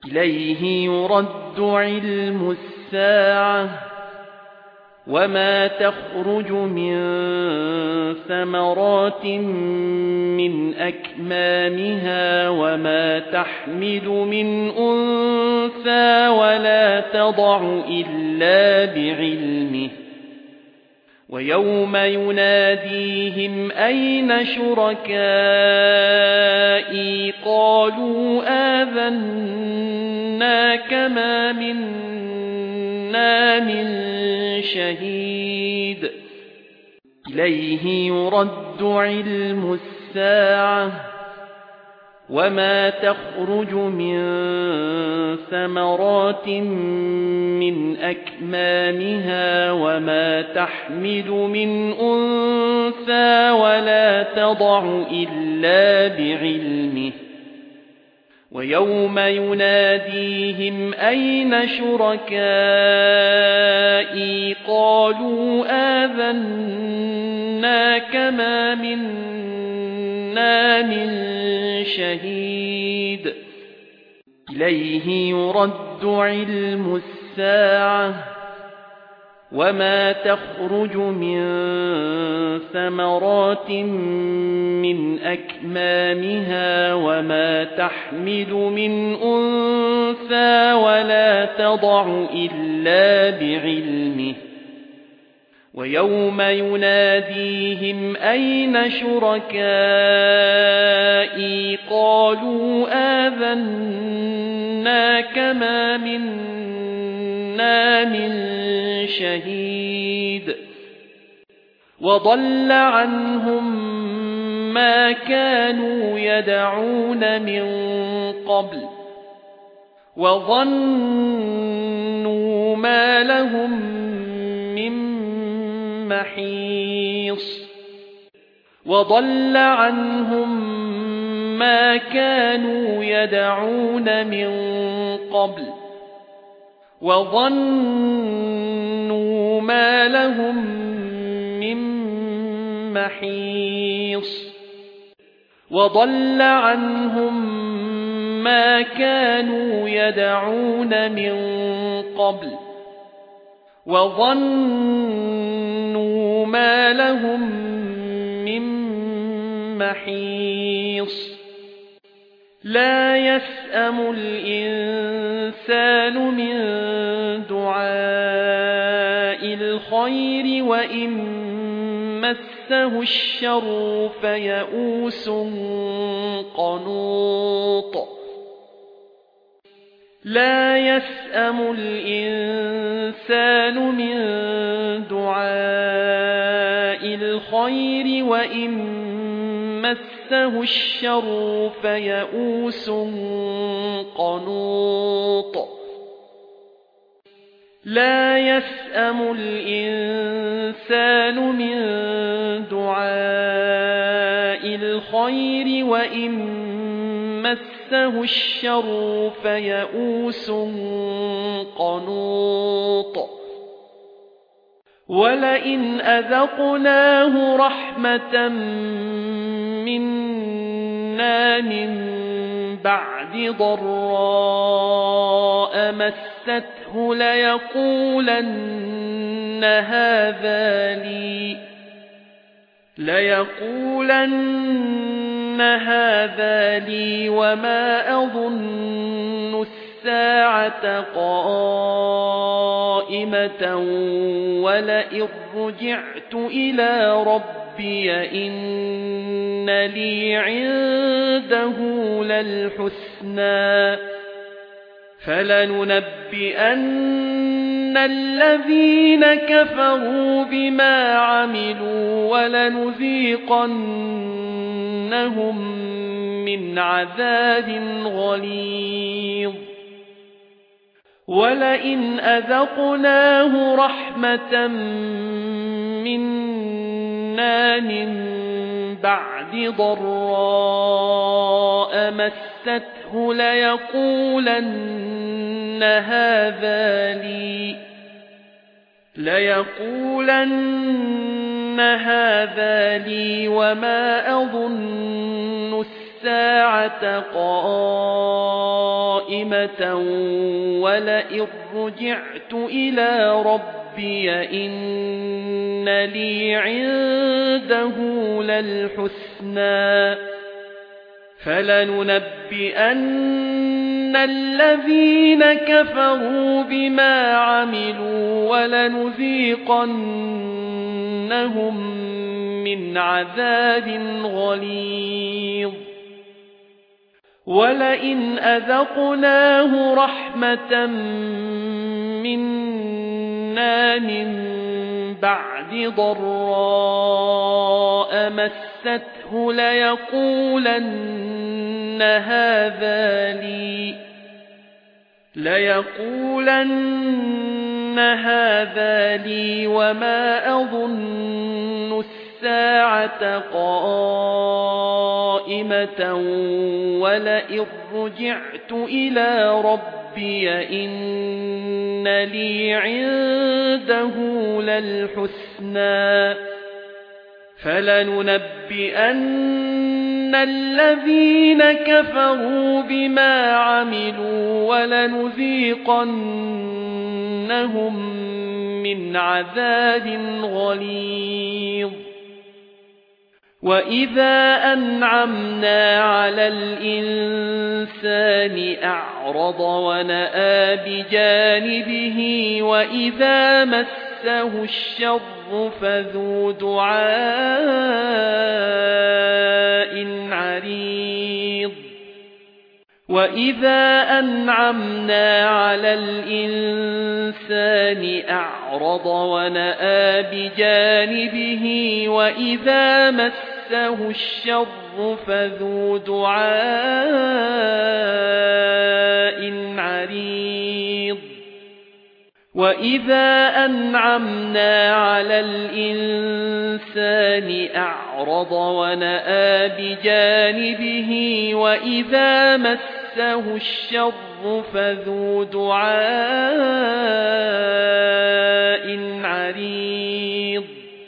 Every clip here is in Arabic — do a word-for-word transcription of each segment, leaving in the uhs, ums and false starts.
إليه يرد علم الساعة وما تخرج من ثمرات من أكمامها وما تحمل من أنثى ولا تضع إلا بعلمه ويوم يناديهم أين شركائي قالوا آذناك ما منا من شهيد إليه يرد علم الساعة وما تخرج من ثمرات من أكمامها وما تحمل من أنثى ولا تضع إلا بعلمه ويوم يناديهم أين شركائي قالوا آذناك ما منا من شهيد إليه يرد علم الساعة وما تخرج من ثمرات من أكمامها وما تحمل من أنثى ولا تضع إلا بعلمه ويوم يناديهم أين شركائي قالوا آذناك ما منا من شهيد وضل عنهم ما كانوا يدعون من قبل وظنوا ما لهم من محيص وضل عنهم ما كانوا يدعون من قبل وظنوا ما لهم من محيص وضل عنهم ما كانوا يدعون من قبل وظنوا ما لهم من محيص لا يسأم الإنسان من دعاء الخير وإن مسه الشر فيئوس قنوط لا يسأم الإنسان من دعاء الخير وإن مسه الشر فيئوس قنوط لا يسأم الإنسان من دعاء الخير وإن مسه الشر فيئوس قنوط ولئن أذقناه رحمة منا من بعد ضراء مسته ليقولن هذا لي ليقولن هذا لي وما أظن الساعة قائمة ولئن رجعت إلى ربي إن لي عنده للحسنى فلننبئن الذين كفروا بما عملوا ولنذيقنهم من عذاب غليظ ولئن أذقناه رحمة منا من بعد ضراء مسته ليقولن هذا لي ليقولن هذا لي وما أظن الساعة قائمة قائمة ولئن رجعت إلى ربي إن لي عنده للحسنى فلننبئن الذين كفروا بما عملوا ولنذيقنهم من عذاب غليظ ولئن أذقناه رحمة منا من بعد ضراء مسته ليقولن هذا لي ليقولن هذا لي وما أظن الساعة قائمة ولئن رجعت إلى ربي إن لي عنده للحسنى فلننبئن الذين كفروا بما عملوا ولنذيقنهم من عذاب غليظ وَإِذَا أَنْعَمْنَا عَلَى الْإِنسَانِ أَعْرَضَ وَنَأَىٰ بِجَانِبِهِ وَإِذَا مَسَّهُ الشَّرُّ فَذُو دُعَاءٍ عَرِيضٍ وَإِذَا أَنْعَمْنَا عَلَى الْإِنسَانِ أَعْرَضَ وَنَأَىٰ بِجَانِبِهِ وَإِذَا مَسَّهُ الشَّرُّ فَذُو دُعَاءٍ عَرِيضٍ وَإِذَا أَنْعَمْنَا عَلَى الْإِنسَانِ أَعْرَضَ وَنَأَىٰ بِجَانِبِهِ وَإِذَا مَسَّهُ الشَّرُّ فَذُو دُعَاءٍ عَرِيضٍ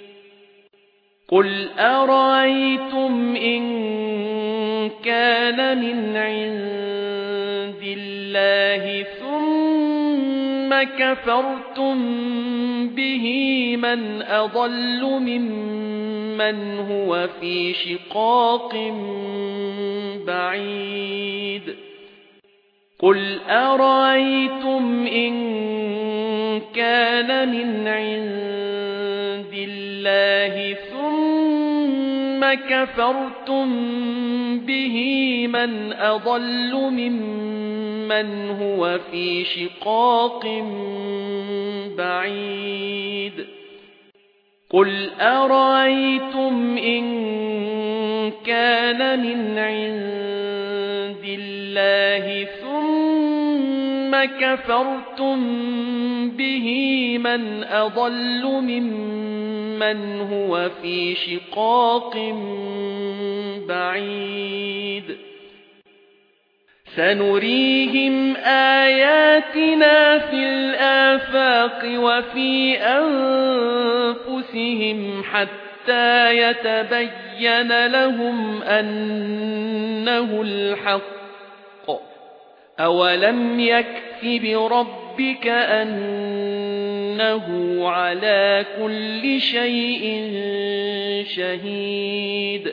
قُلْ أَرَأَيْتُمْ إِن كَانَ مِنْ عِندِ اللَّهِ ثُمَّ كَفَرْتُمْ بِهِ مَنْ أَضَلُّ مِمَّنْ هُوَ فِي شِقَاقٍ بَعِيدٍ قُلْ أَرَأَيْتُمْ إِن كَانَ مِنْ عِندِ اللَّهِ ثُمَّ كَفَرْتُمْ بِهِ مَنْ أَضَلُّ مِمَّنْ هُوَ فِي شِقَاقٍ بَعِيدٍ قُلْ أَرَأَيْتُمْ إِن كَانَ مِنْ عِندِ اللَّهِ ثُمَّ كَفَرْتُمْ بِهِ مَنْ أَضَلُّ مِمَّنْ هُوَ فِي شِقَاقٍ بَعِيدٍ سَنُرِيهِمْ آيَاتِنَا فِي الْآفَاقِ وَفِي أَنفُسِهِمْ حَتَّى يَتَبَيَّنَ لَهُمْ أَنَّهُ الْحَقُّ أَوَلَمْ يَكْفِ بِرَبِّكَ أَنَّهُ عَلَى كُلِّ شَيْءٍ شَهِيدٌ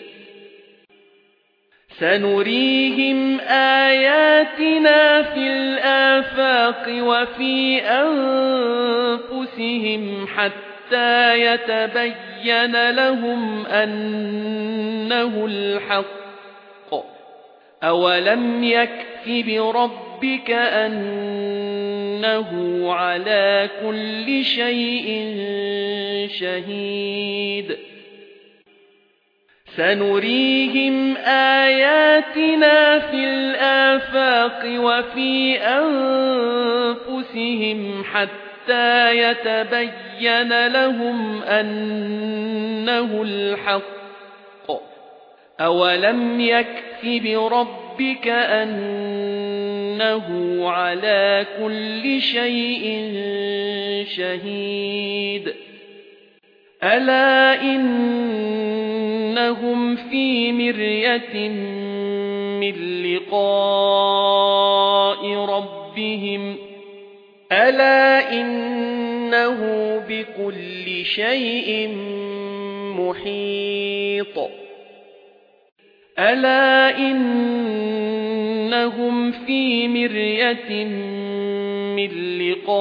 سَنُرِيهِمْ آيَاتِنَا فِي الْآفَاقِ وَفِي أَنفُسِهِمْ حَتَّى يَتَبَيَّنَ لَهُمْ أَنَّهُ الْحَقُّ أَوَلَمْ يَكْفِ بِرَبِّكَ أَنَّهُ عَلَى كُلِّ شَيْءٍ شَهِيدٌ سَنُرِيهِمْ آيَاتِنَا فِي الْآفَاقِ وَفِي أَنفُسِهِمْ حَتَّى يَتَبَيَّنَ لَهُمْ أَنَّهُ الْحَقُّ أَوَلَمْ يَكْفِ بِرَبِّكَ أَنَّهُ عَلَى كُلِّ شَيْءٍ شَهِيدٌ أَلَا إِنَّهُمْ فِي مِرْيَةٍ من لقاء ربهم ألا إنه بكل شيء محيط ألا إنهم في مرية من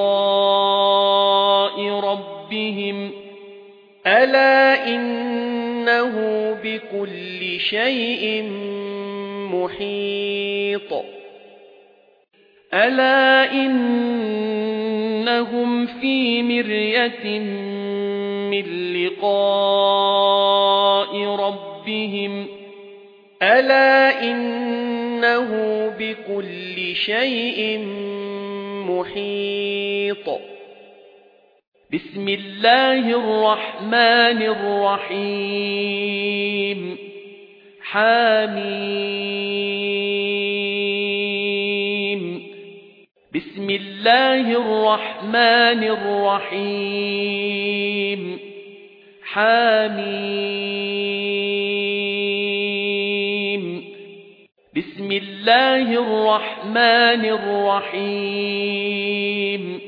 لقاء ربهم ألا إنه بكل شيء محيط ألا إنهم في مرية من لقاء ربهم ألا إنه بكل شيء محيط بسم الله الرحمن الرحيم حميم بسم الله الرحمن الرحيم حميم بسم الله الرحمن الرحيم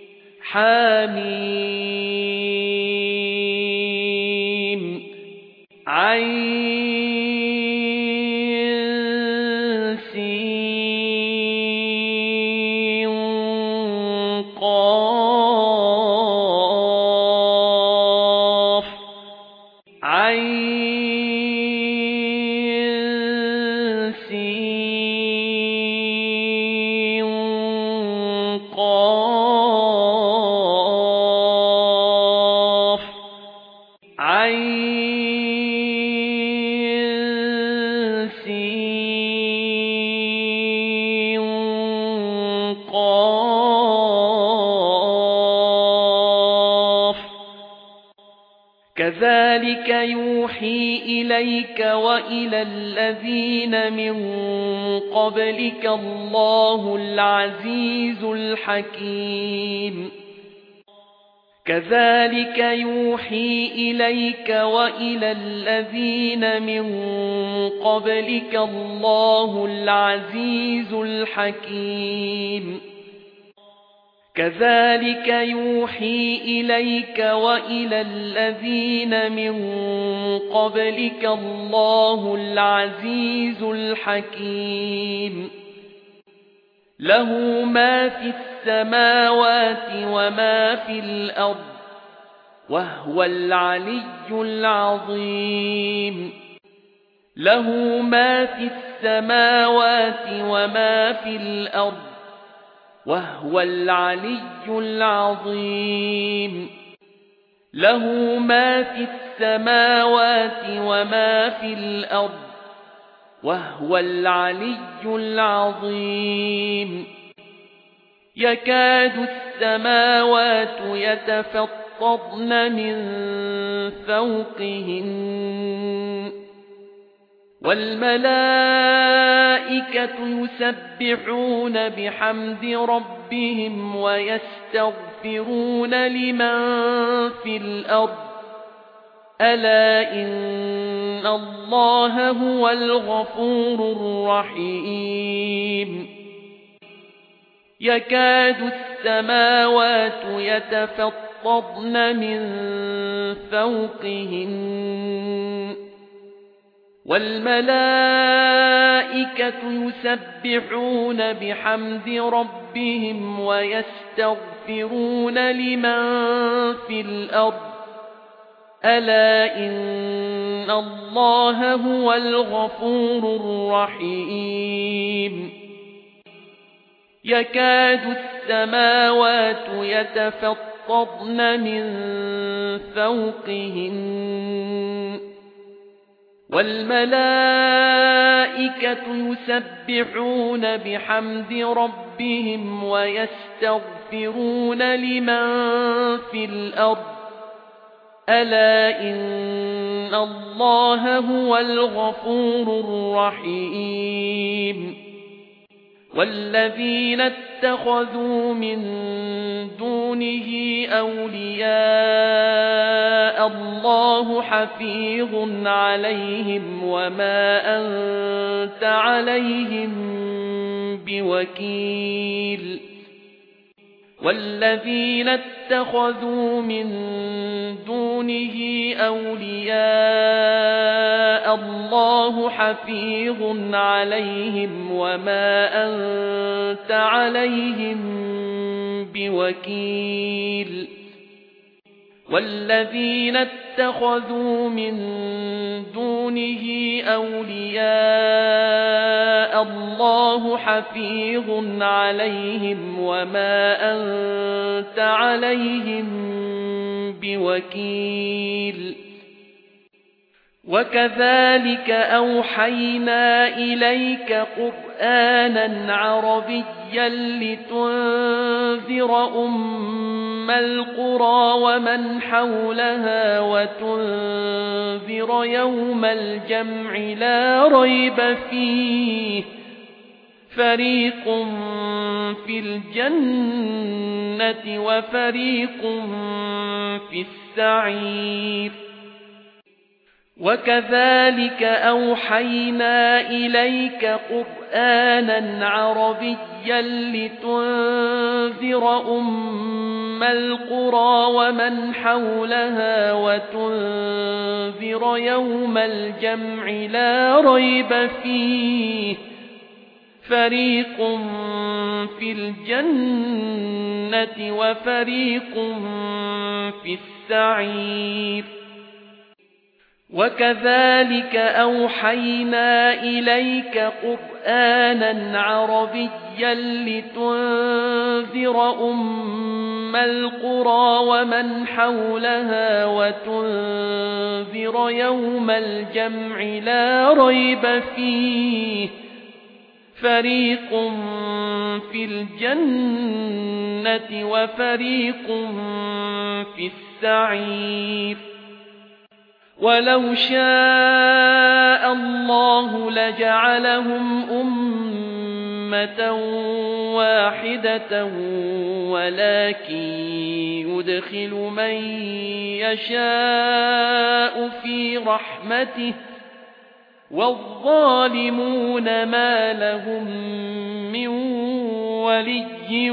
حميم عين سين قاف عين سين قاف عين سين قاف كذلك يوحي إليك وإلى الذين من قبلك الله العزيز الحكيم كذلك يوحي إليك وإلى الذين من قبلك الله العزيز الحكيم كذلك يوحي إليك وإلى الذين من قبلك الله العزيز الحكيم له ما في السماوات وما في الأرض وهو العلي العظيم له ما في السماوات وما في الأرض وهو العلي العظيم له ما في السماوات وما في الأرض وهو العلي العظيم يكاد السماوات يتفطرن من فوقهن والملائكة يسبحون بحمد ربهم ويستغفرون لمن في الأرض ألا إن الله هو الغفور الرحيم يكاد السماوات يتفطرن من فوقهن والملائكة يسبحون بحمد ربهم ويستغفرون لمن في الأرض ألا إن الله هو الغفور الرحيم يكاد السماوات يتفطرن من فوقهن والملائكة يسبحون بحمد ربهم ويستغفرون لمن في الأرض ألا إن الله هو الغفور الرحيم والذين اتخذوا من دونه أولياء الله حفيظ عليهم وما أنت عليهم بوكيل والذين اتخذوا من دونه أولياء الله حفيظ عليهم وما أنت عليهم بوكيل والذين اتخذوا من دونه أولياء الله حفيظ عليهم وما أنت عليهم بوكيل وكذلك أوحينا إليك قرآنا عربيا لتنذر أم القرى ومن حولها وتنذر يوم الجمع لا ريب فيه فريق في الجنة وفريق في السعير وكذلك أوحينا إليك قرآنا عربيا لتنذر أم القرى ومن حولها وتنذر يوم الجمع لا ريب فيه فريق في الجنة وفريق في السعير وكذلك أوحينا إليك قرآنا عربيا لتنذر أم القرى ومن حولها وتنذر يوم الجمع لا ريب فيه فريق في الجنة وفريق في السعير ولو شاء الله لجعلهم أمة واحدة ولكن يدخل من يشاء في رحمته والظالمون ما لهم من ولي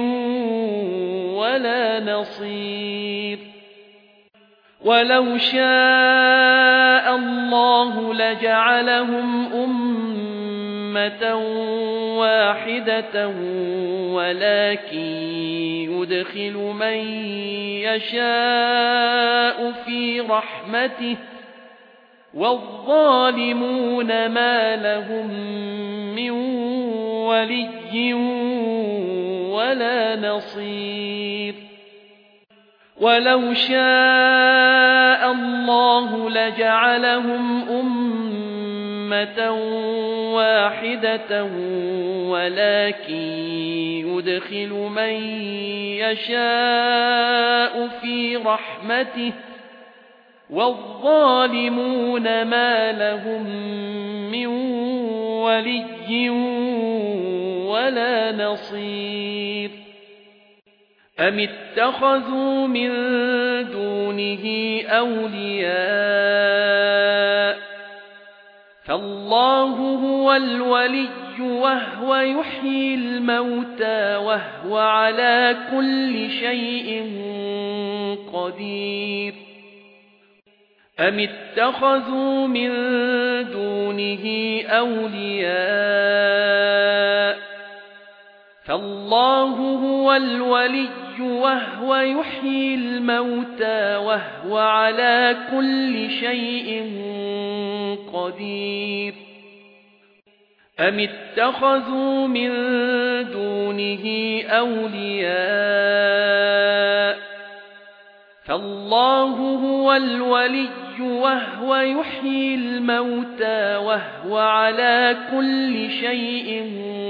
ولا نصير ولو شاء الله لجعلهم أمة واحدة ولكن يدخل من يشاء في رحمته والظالمون ما لهم من ولي ولا نصير ولو شاء الله لجعلهم أمة واحدة ولكن يدخل من يشاء في رحمته والظالمون ما لهم من ولي ولا نصير أم اتخذوا من دونه أولياء فالله هو الولي وهو يحيي الموتى وهو على كل شيء قدير أم اتخذوا من دونه أولياء فالله هو الولي وهو يحيي الموتى وهو على كل شيء قدير أم اتخذوا من دونه أولياء فالله هو الولي وهو يحيي الموتى وهو على كل شيء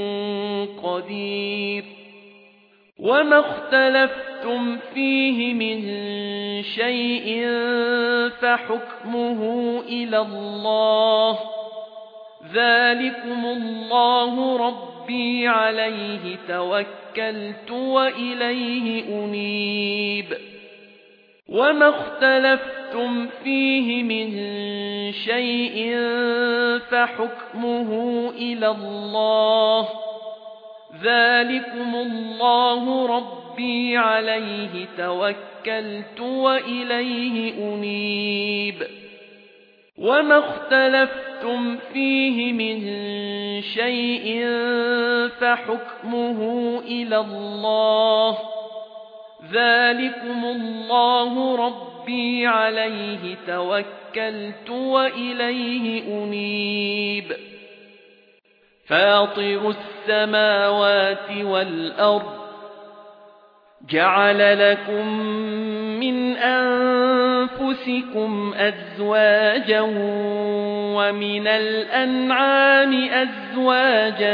قدير وما اختلفتم فيه من شيء فحكمه إلى الله ذلكم الله ربي ربي عليه توكلت وإليه أنيب وما اختلفتم فيه من شيء فحكمه إلى الله ذلكم الله ربي عليه توكلت وإليه أنيب وما اختلفتم فيه من شيء فحكمه إلى الله ذلكم الله ربي عليه توكلت وإليه أنيب فاطر السماوات والأرض جعل لكم من أنفسكم أزواجا ومن الأنعام أزواجا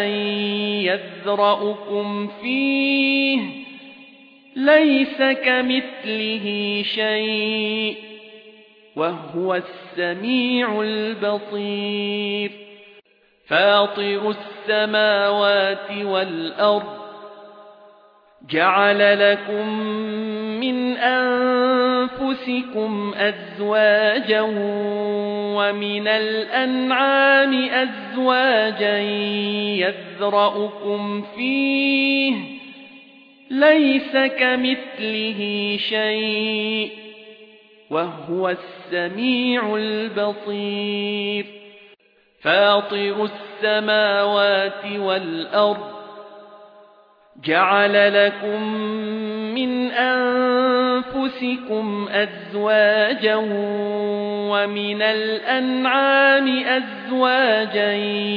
يذرأكم فيه ليس كمثله شيء وهو السميع البصير فاطر السماوات والأرض جعل لكم من أنفسكم أزواجا ومن الأنعام أزواجا يذرأكم فيه ليس كمثله شيء وهو السميع البصير فاطر السماوات والأرض جعل لكم من أنفسكم أزواجا ومن الأنعام أزواجا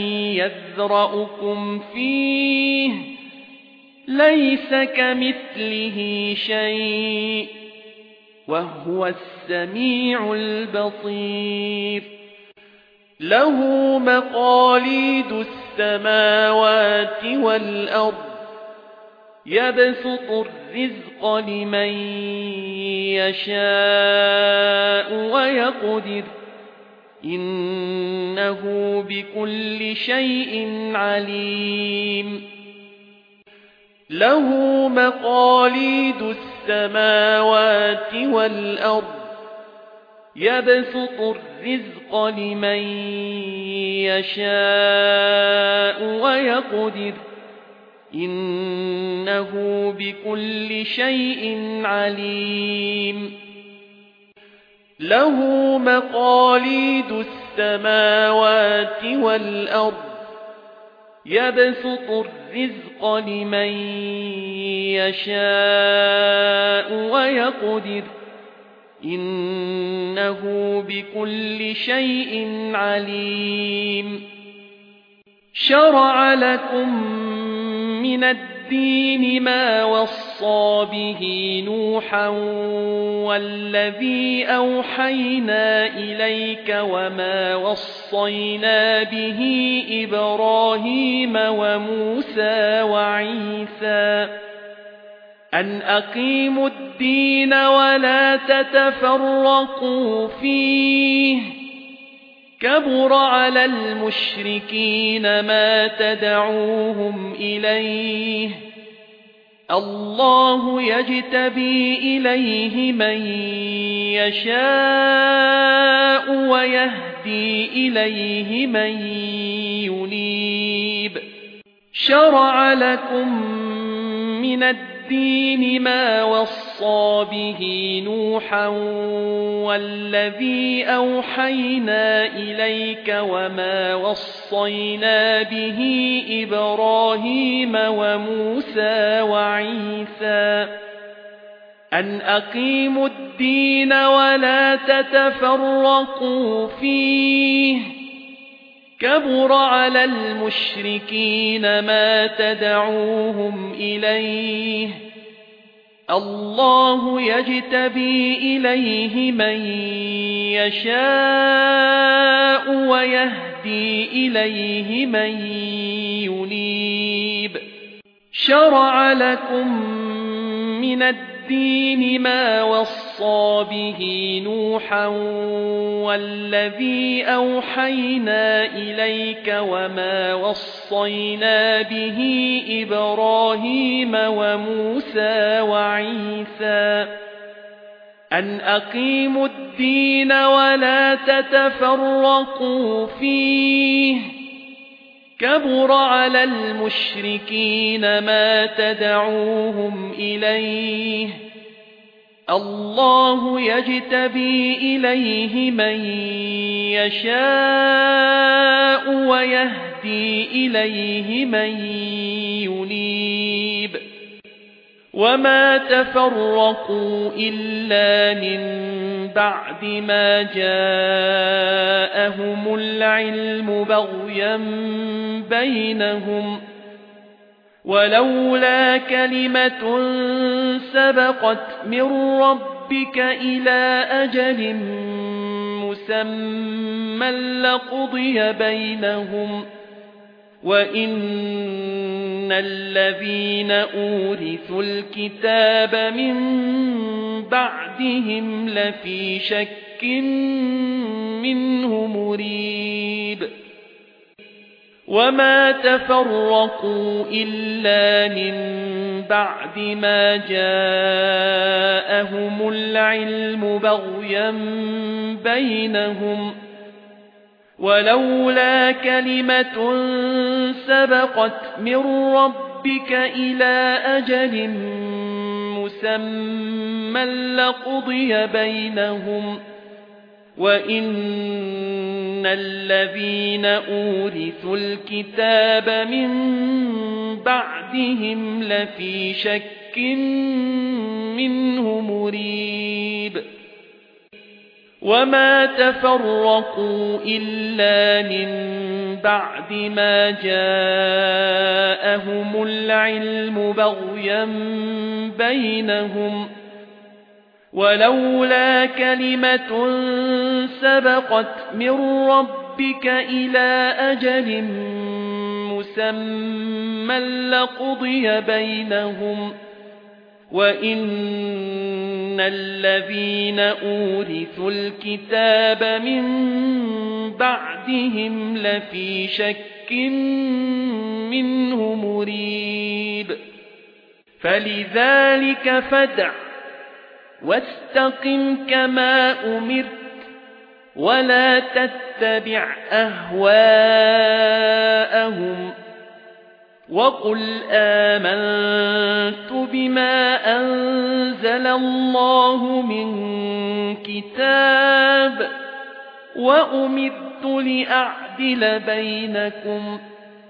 يذرأكم فيه ليس كمثله شيء وهو السميع البصير له مقاليد السماوات والأرض يبسط الرزق لمن يشاء ويقدر إنه بكل شيء عليم له مقاليد السماوات والأرض يبسط الرزق لمن يشاء ويقدر إنه بكل شيء عليم له مقاليد السماوات والأرض يبسط الرزق لمن يشاء ويقدر إنه بكل شيء عليم شرع لكم من الدين ما وصى به نوحا والذي أوحينا إليك وما وصينا به إبراهيم وموسى وعيسى أن أقيموا الدين ولا تتفرقوا فيه كبر على المشركين ما تدعوهم إليه الله يجتبي إليه من يشاء ويهدي إليه من ينيب شرع لكم من الدين ما وصى به نوحا والذي أوحينا إليك وما وصينا به إبراهيم وموسى وعيسى أن أقيموا الدين ولا تتفرقوا فيه كبر على المشركين ما تدعوهم إليه الله يجتبي إليه من يشاء ويهدي إليه من ينيب شرع لكم من الدين الدين ما وصى به نوحا والذي أوحينا إليك وما وصينا به إبراهيم وموسى وعيسى أن أقيموا الدين ولا تتفرقوا فيه كبر على المشركين ما تدعوهم إليه الله يجتبي إليه من يشاء ويهدي إليه من ينيب وما تفرقوا إلا من بعد ما جاءهم العلم بغيا بينهم ولولا كلمة سبقت من ربك إلى أجل مسمى لقضي بينهم وإن الذين أورثوا الكتاب من بعدهم لفي شك منه مريب وما تفرقوا إلا من بعد ما جاءهم العلم بغيا بينهم ولولا كلمة سبقت من ربك إلى أجل مسمى لقضي بينهم وإن الذين أورثوا الكتاب من بعدهم لفي شك منه مريب وما تفرقوا إلا من بعد ما جاءهم العلم بغيا بينهم ولولا كلمة سبقت من ربك إلى أجل مسمى لقضي بينهم وإن الذين أورثوا الكتاب من بعدهم لفي شك منه مريب فلذلك فادع واستقم كما أمرت ولا تتبع أهواءهم وقل آمنت بما أنزل الله من كتاب وأمرت لأعدل بينكم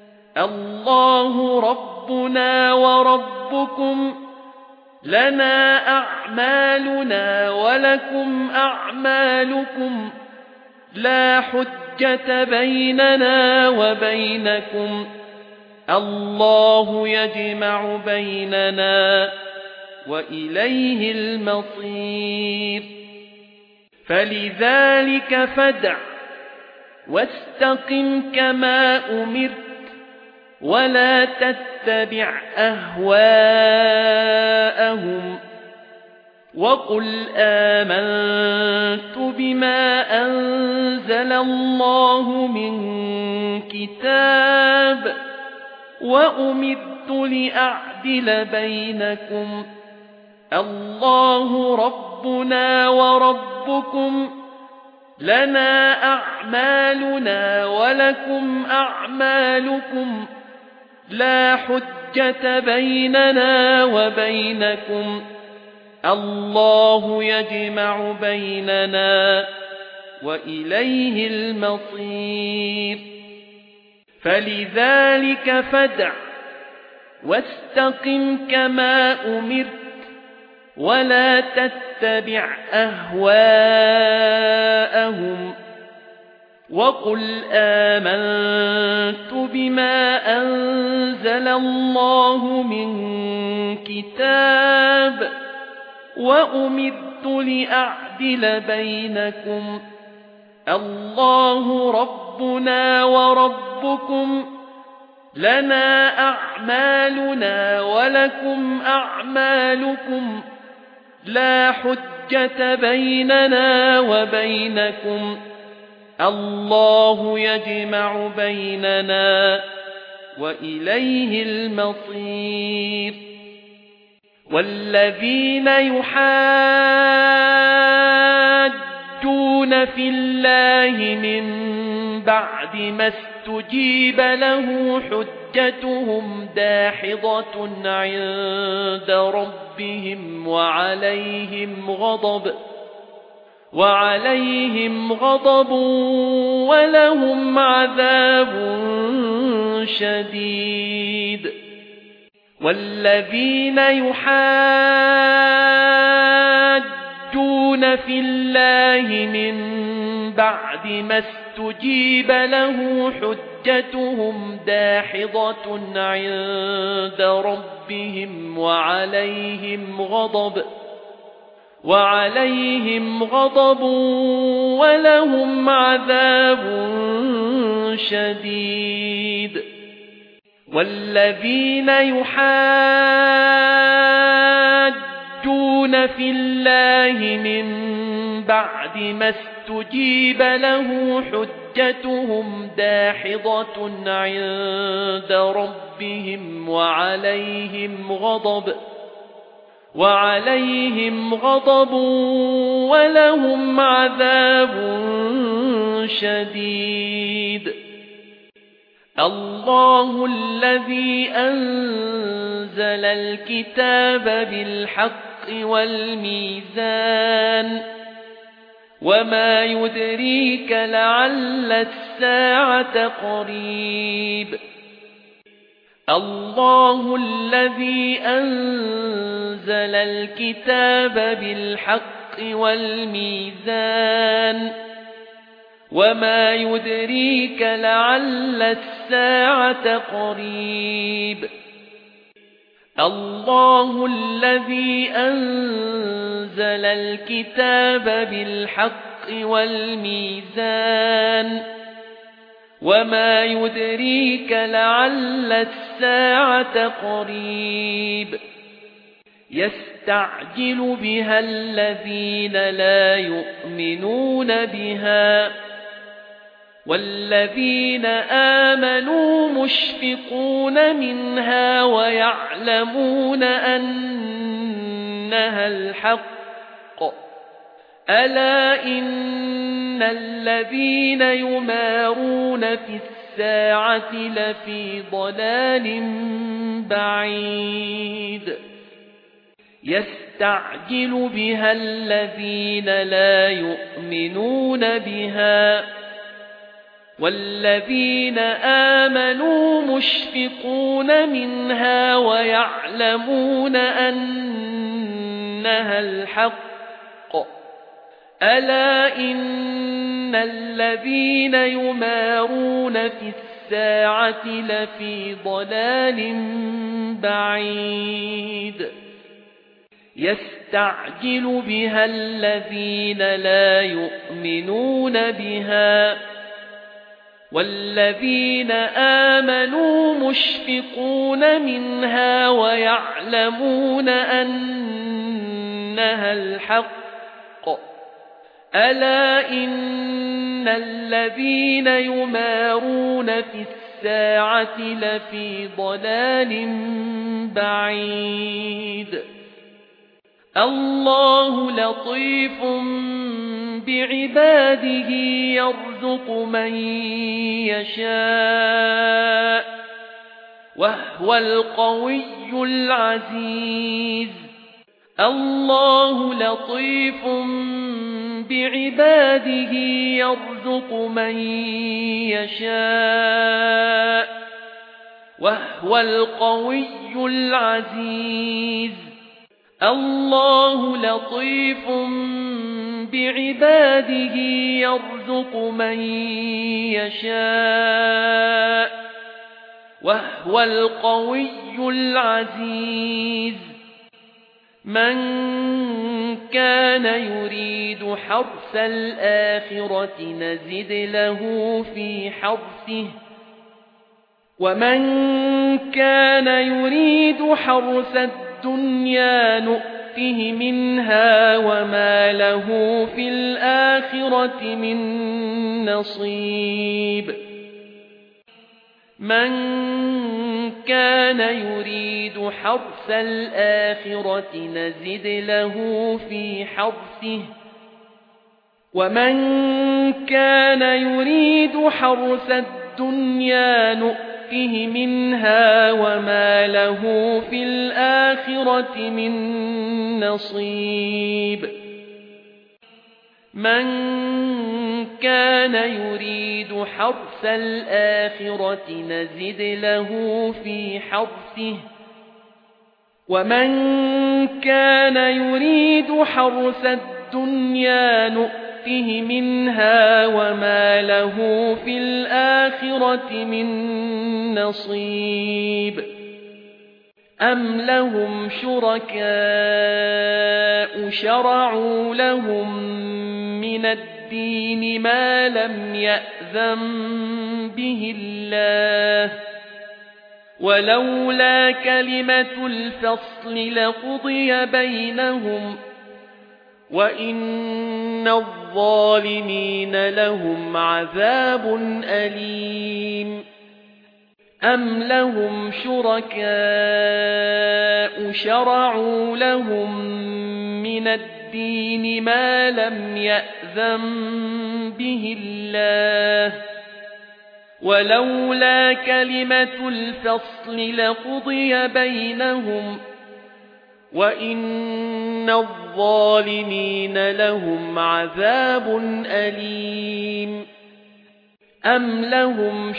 الله ربنا وربكم لنا أعمالنا ولكم أعمالكم لا حجة بيننا وبينكم الله يجمع بيننا وإليه المصير فلذلك فادع واستقم كما أمرت ولا تتبع أهواءهم وقل آمنت بما أنزل الله من كتاب وأمرت لأعدل بينكم الله ربنا وربكم لنا أعمالنا ولكم أعمالكم لا حجة بيننا وبينكم الله يجمع بيننا وإليه المصير فلذلك فادع واستقم كما أمرت ولا تتبع أهواءهم وقل آمنت بما أنزل الله من كتاب وأمرت لأعدل بينكم الله ربنا وربكم لنا أعمالنا ولكم أعمالكم لا حجة بيننا وبينكم الله يجمع بيننا وإليه المصير والذين يحاجون في الله من بعد ما استجيب له حجتهم داحضة عند ربهم وعليهم غضب وعليهم غضب ولهم عذاب شديد والذين يحاجون في الله من بعد ما استجيب له حجتهم داحضة عند ربهم وعليهم غضب وعليهم غضب ولهم عذاب شديد والذين يحاجون في الله من بعد ما استجيب له حجتهم داحضة عند ربهم وعليهم غضب وعليهم غضب ولهم عذاب شديد الله الذي أنزل الكتاب بالحق والميزان وما يدريك لعل الساعة قريب الله الذي أنزل الكتاب بالحق والميزان وما يدريك لعل الساعة قريب الله الذي أنزل الكتاب بالحق والميزان وما يدريك لعل الساعة قريب يستعجل بها الذين لا يؤمنون بها والذين آمنوا مشفقون منها ويعلمون أنها الحق ألا إن الذين يمارون في الساعة لفي ضلال بعيد يستعجل بها الذين لا يؤمنون بها والذين آمنوا مشفقون منها ويعلمون أنها الحق ألا إن الذين يمارون في الساعة لفي ضلال بعيد يستعجل بها الذين لا يؤمنون بها والذين آمنوا مشفقون منها ويعلمون أنها الحق ألا إن الذين يمارون في الساعة لفي ضلال بعيد الله لطيف بعباده يرزق من يشاء وهو القوي العزيز الله لطيف بعباده يرزق من يشاء وهو القوي العزيز الله لطيف بعباده يرزق من يشاء وهو القوي العزيز من كان يريد حرث الآخرة نزد له في حرثه ومن كان يريد حرث الدنيا نؤته نؤته منها وما له في الآخرة من نصيب من كان يريد حرث الآخرة نزد له في حرثه ومن كان يريد حرث الدنيا نؤته منها وما له في الآخرة من نصيب من كان يريد حرث الآخرة نزد له في حرثه ومن كان يريد حرث الدنيا نؤته منها وما له في الآخرة من نصيب أم لهم شركاء شرعوا لهم من الدين ما لم يأذن به الله ولولا كلمة الفصل لقضي بينهم وإن الظالمين لهم عذاب أليم أم لهم شركاء شرعوا لهم من الدين ما لم يأذن به الله ولولا كلمة الفصل لقضي بينهم وإن الظالمين لهم عذاب أليم أم لهم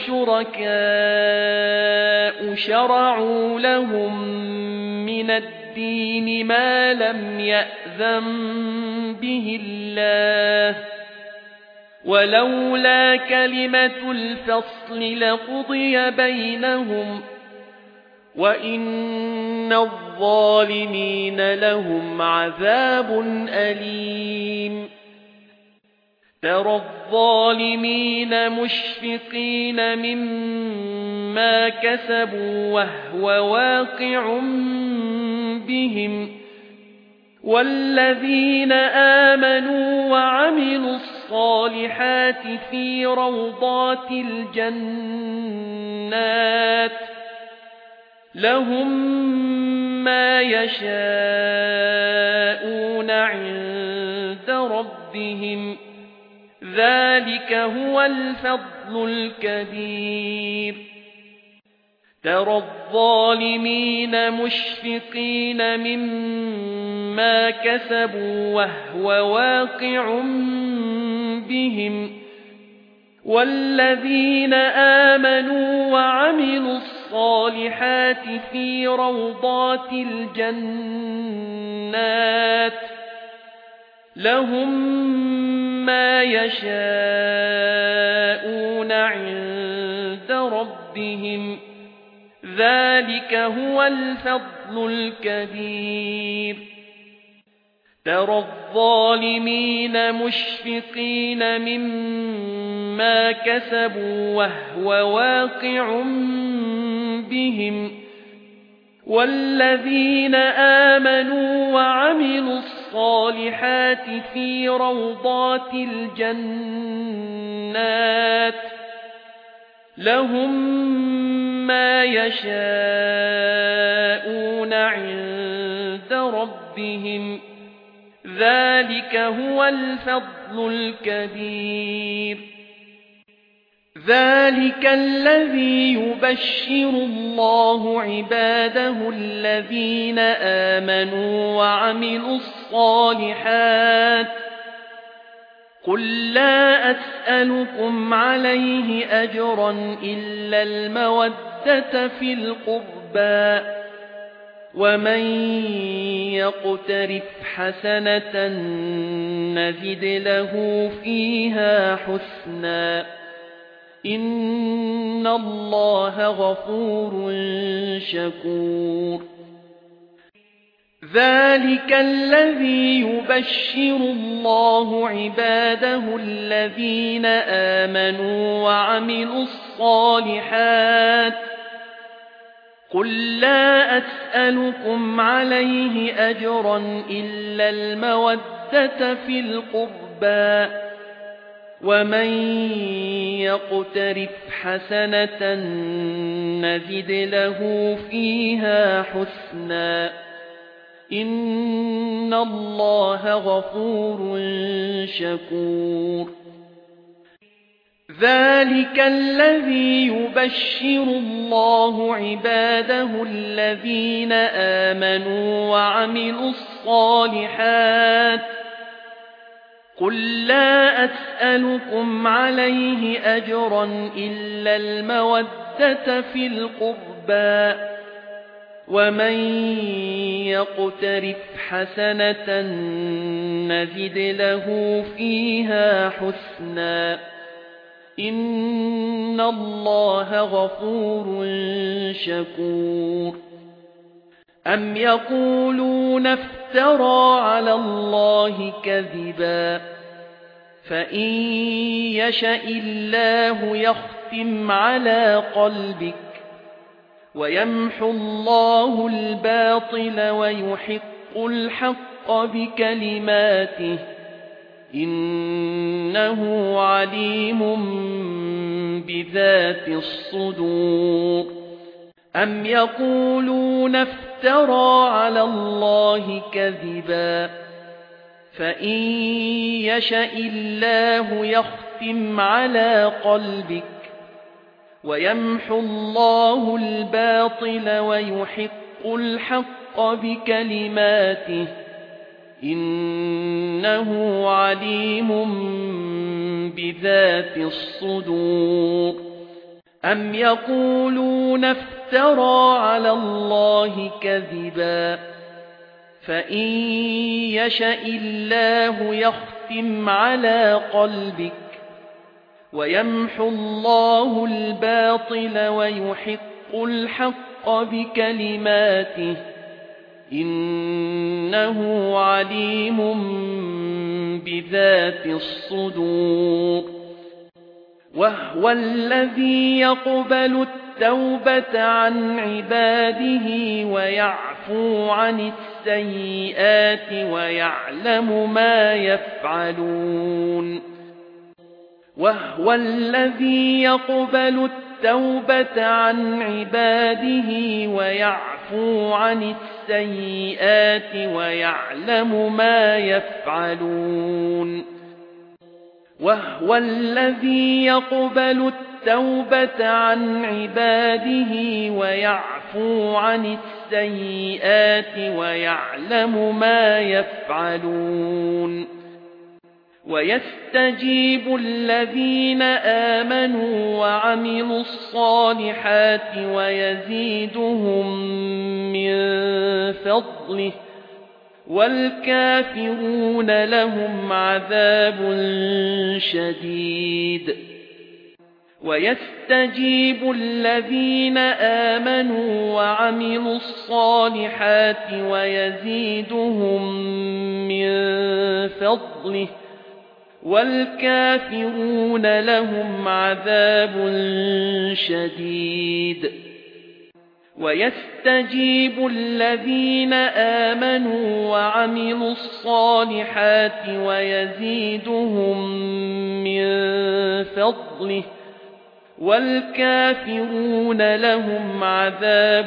شركاء شرعوا لهم من الدين ما لم يأذن به الله ولولا كلمة الفصل لقضي بينهم وإن الظالمين لهم عذاب أليم ترى الظالمين مشفقين مما كسبوا وهو واقع بهم والذين آمنوا وعملوا الصالحات في روضات الجنات لهم ما يشاءون عند ربهم ذلك هو الفضل الكبير ترى الظالمين مشفقين مما كسبوا وهو واقع بهم والذين آمنوا وعملوا الصالحات في روضات الجنات لهم ما يشاءون عند ربهم ذلك هو الفضل الكبير ترى الظالمين مشفقين مما كسبوا وهو واقع بهم والذين آمنوا وعملوا الصالحات في روضات الجنات لهم ما يشاءون عند ربهم ذلك هو الفضل الكبير ذلك الذي يبشر الله عباده الذين آمنوا وعملوا الصالحات قل لا أسألكم عليه أجرا إلا المودة في القربى ومن يقترف حسنة نزد له فيها حسنا إن الله غفور شكور ذلك الذي يبشر الله عباده الذين آمنوا وعملوا الصالحات قل لا أسألكم عليه أجرا إلا المودة في القربى ومن يقترف حسنة نزد له فيها حسنا إن الله غفور شكور ذلك الذي يبشر الله عباده الذين آمنوا وعملوا الصالحات قل لا أسألكم عليه أجرا إلا المودة في القربى ومن يقترف حسنة نزد له فيها حسنا إن الله غفور شكور أم يقولون افترى على الله كذبا فإن يشأ الله يختم على قلبك ويمحو الله الباطل ويحق الحق بكلماته إنه عليم بذات الصدور أم يقولون افترى على الله كذبا فإن يشأ الله يختم على قلبك ويمحو الله الباطل ويحق الحق بكلماته إنه عليم بذات الصدور أم يقولون افترى على الله كذبا فإن يشأ الله يختم على قلبك ويمحو الله الباطل ويحق الحق بكلماته إنه عليم بذات الصدور وهو الذي يقبل التوبة عن عباده ويعفو عن السيئات ويعلم ما يفعلون وهو الذي يقبل التوبة عن عباده ويعفو عن السيئات ويعلم ما يفعلون وهو الذي يقبل التوبة عن عباده ويعفو عن السيئات ويعلم ما يفعلون ويستجيب الذين آمنوا وعملوا الصالحات ويزيدهم من فضله والكافرون لهم عذاب شديد ويستجيب الذين آمنوا وعملوا الصالحات ويزيدهم من فضله والكافرون لهم عذاب شديد ويستجيب الذين آمنوا وعملوا الصالحات ويزيدهم من فضله والكافرون لهم عذاب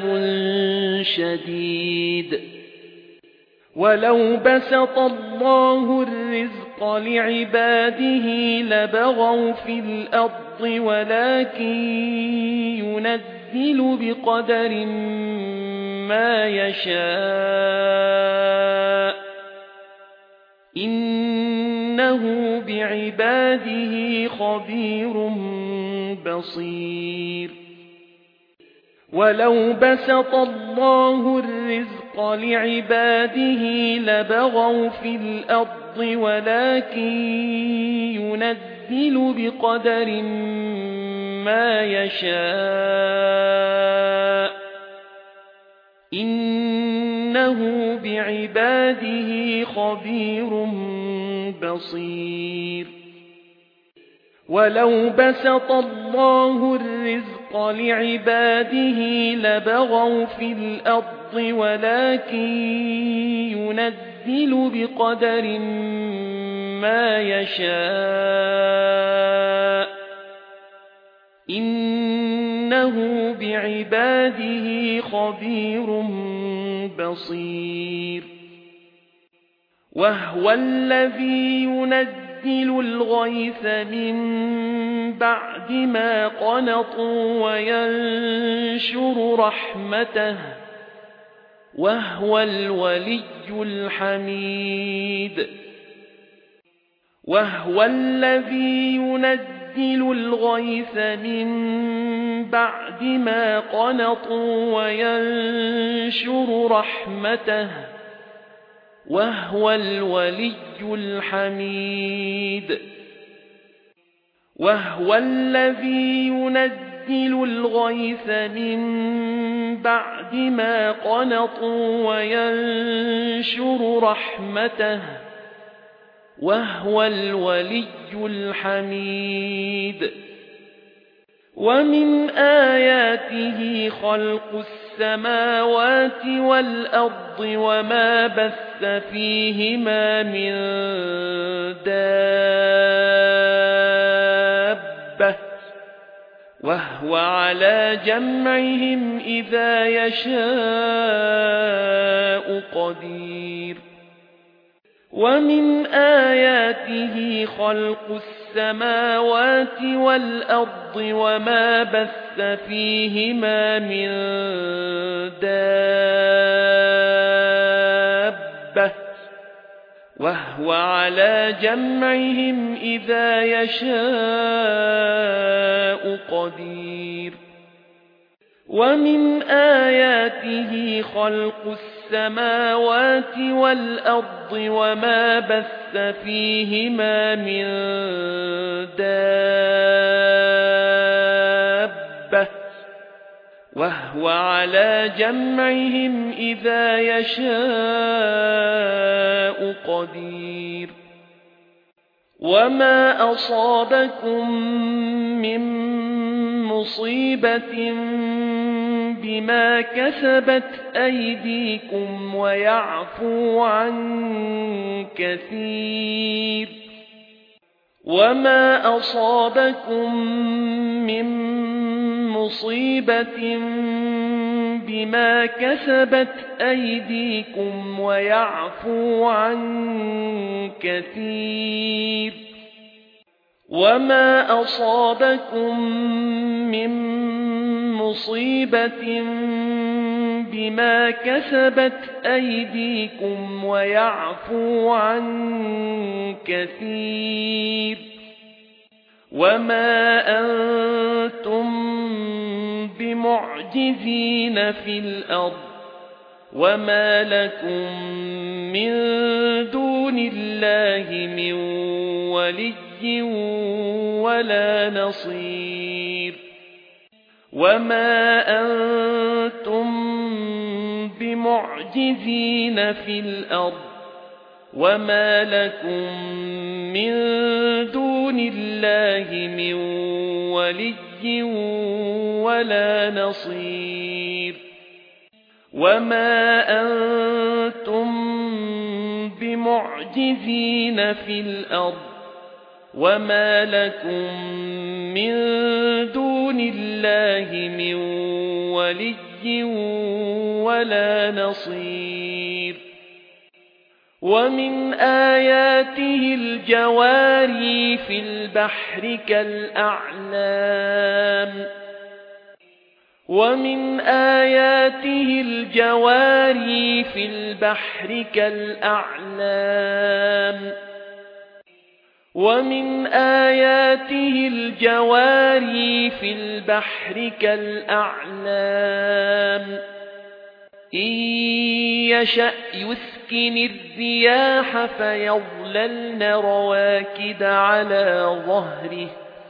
شديد ولو بسط الله الرزق لعباده لبغوا في الأرض ولكن ينزل بقدر ما يشاء إنه بعباده خبير بصير ولو بسط الله الرزق لعباده لبغوا في الأرض ولكن ينزل بقدر ما يشاء إنه بعباده خبير بصير وَلَوْ بَسَطَ اللَّهُ الرِّزْقَ لِعِبَادِهِ لَبَغَوْا فِي الْأَرْضِ وَلَكِن يُنَزِّلُ بِقَدَرٍ مَا يَشَاءُ إِنَّهُ بِعِبَادِهِ خَبِيرٌ بَصِيرٌ وَهُوَ الَّذِي يُنَزِّلُ الْغَيْثَ مِن بَعْدِ مَا قَنَطُوا وَيَنشُرُ رَحْمَتَهُ وَهُوَ الْوَلِيُّ الْحَمِيدُ وَهُوَ الَّذِي يُنَزِّلُ الْغَيْثَ مِن بَعْدِ مَا قَنَطُوا وَيَنشُرُ رَحْمَتَهُ وَهُوَ الْوَلِيُّ الْحَمِيدُ وَهُوَ الَّذِي يُنَزِّلُ الْغَيْثَ مِن بَعْدِ مَا قَنَطُوا وَيَنشُرُ رَحْمَتَهُ وَهُوَ الْوَلِيُّ الْحَمِيدُ وَمِنْ آيَاتِهِ خَلْقُ السَّمَاوَاتِ وَالْأَرْضِ وَمَا بَثَّ فِيهِمَا مِن دَابَّةٍ وَهُوَ عَلَى جَمْعِهِمْ إِذَا يَشَاءُ قَدِيرٌ وَمِنْ آيَاتِهِ خَلْقُ السَّمَاوَاتِ وَالْأَرْضِ وَمَا بَثَّ فِيهِمَا مِن دَابَّةٍ وَهُوَ عَلَى جَمْعِهِمْ إِذَا يَشَاءُ قَدِيرٌ وَمِنْ آيَاتِهِ خَلْقُ السَّمَاوَاتِ وَالْأَرْضِ وَمَا بَثَّ فِيهِمَا مِن دَابَّةٍ وَهُوَ عَلَى جَمْعِهِمْ إِذَا يَشَاءُ قَدِيرٌ وَمَا أَصَابَكُم مِّن مُّصِيبَةٍ بِمَا كَسَبَتْ أَيْدِيكُمْ وَيَعْفُو عَن كَثِيرٍ وَمَا أَصَابَكُم مِّن مُّصِيبَةٍ بِمَا كَسَبَتْ أَيْدِيكُمْ وَيَعْفُو عَن كَثِيرٍ وَمَا أَصَابَكُم مِّن مُّصِيبَةٍ بِمَا كَسَبَتْ أَيْدِيكُمْ وَيَعْفُو عَن كَثِيرٍ وَمَا أَنتُم بِمُعْجِزِينَ فِي الْأَرْضِ وَمَا لَكُم مِّن دُونِ اللَّهِ مِن وَلِيٍّ وَلَا نَصِيرٍ وَمَا أَنتُم بِمُعْجِزِينَ فِي الْأَرْضِ وَمَا لَكُم مِّن دُونِ اللَّهِ مِن وَلِيٍّ وَلَا نَصِيرٍ وَمَا أَنتُم بِمُعْجِزِينَ فِي الْأَرْضِ وَمَا لَكُم مِّن دُونِ اللَّهِ مِن وَلِيٍّ وَلَا نَصِيرٍ وَمِنْ آيَاتِهِ الْجَوَارِ فِي الْبَحْرِ كَالْأَعْلَامِ وَمِنْ آيَاتِهِ الْجَوَارِ فِي الْبَحْرِ كَالْأَعْلَامِ وَمِنْ آيَاتِهِ الْجَوَارِ فِي الْبَحْرِ كَالْأَعْلَامِ إِن يَشَأْ يُسْكِنِ الرِّياحَ فَيَظْلَلْنَ رَوَاكِدَ عَلَى ظَهْرِهِ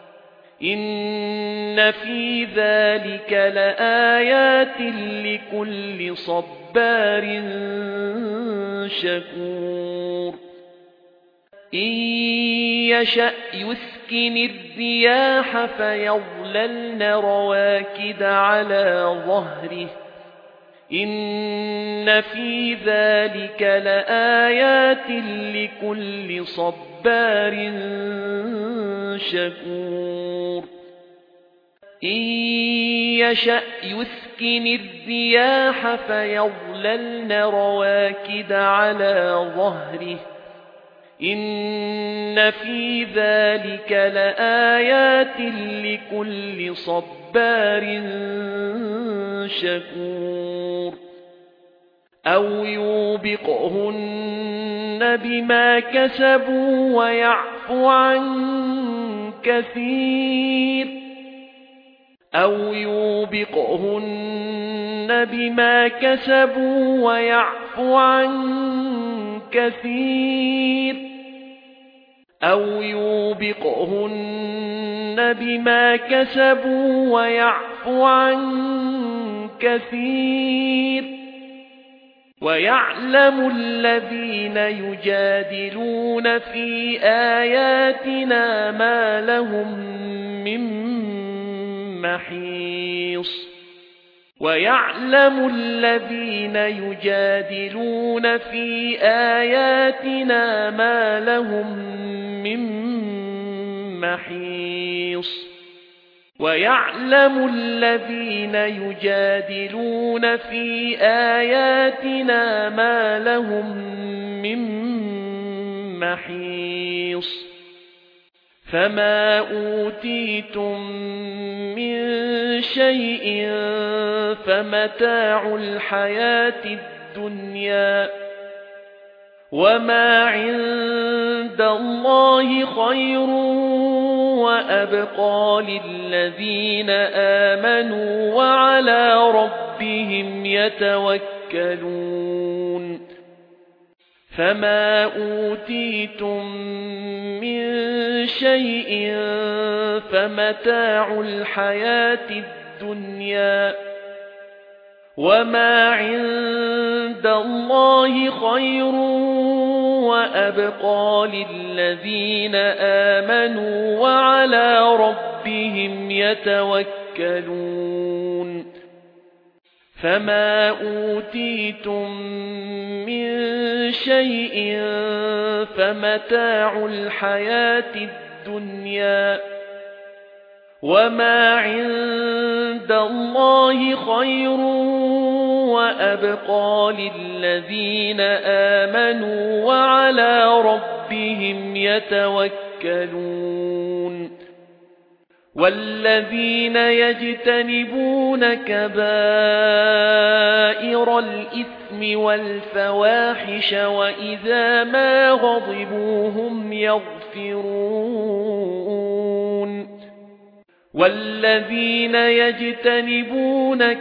إِنَّ فِي ذَلِكَ لَآيَاتٍ لِكُلِّ صَبَّارٍ شَكُورٍ إِن يَشَأْ يُسْكِنِ يسكن الرياح فيظللن رواكد على ظهره إن في ذلك لآيات لكل صبار شكور إن يشأ يسكن الرياح فيظللن رواكد على ظهره إن في ذلك لآيات لكل صبار شكور أو يوبقهن بما كسبوا ويعفو عن كثير أو يوبقهن بما كسبوا ويعفو عن كثير أو يوبقهن بما كسبوا ويعفو عن كثير ويعلم الذين يجادلون في آياتنا ما لهم من محيص ويعلم الذين يجادلون في آياتنا ما لهم من محيص ويعلم الذين يجادلون في آياتنا ما لهم من محيص فما أوتيتم من شيء فمتاع الحياة الدنيا وما عند الله خير وأبقى للذين آمنوا وعلى ربهم يتوكلون فما أوتيتم من شيء فمتاع الحياة الدنيا وما عند الله خير وأبقى للذين آمنوا وعلى ربهم يتوكلون فما أوتيتم من شيء فمتاع الحياة الدنيا وما عند الله خير وأبقى للذين آمنوا وعلى ربهم يتوكلون والذين يجتنبون كبائر الإثم والفواحش وإذا ما غضبوا هم يغفرون والذين يجتنبون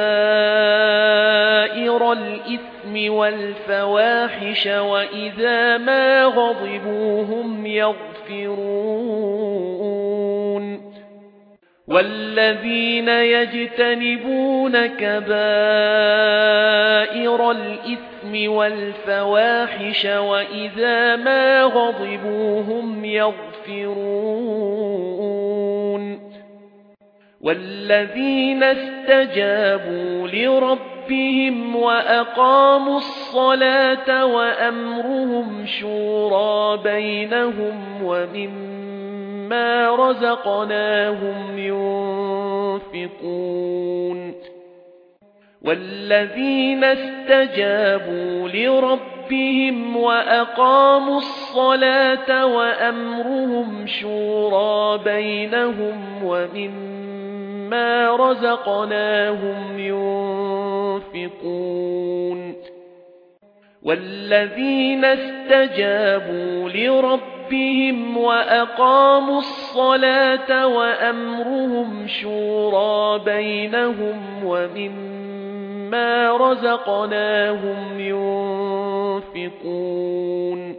كبائر الإثم والفواحش وإذا ما غضبوا هم يغفرون والذين يجتنبون كبائر الإثم والفواحش وإذا ما غضبوا هم يغفرون والذين استجابوا لربهم وأقاموا الصلاة وأمرهم شورى بينهم ومما رزقناهم ينفقون والذين استجابوا لربهم وأقاموا الصلاة وأمرهم شورى بينهم ومما رزقناهم ينفقون والذين استجابوا لربهم وأقاموا الصلاة وأمرهم شورى بينهم ومما رزقناهم ينفقون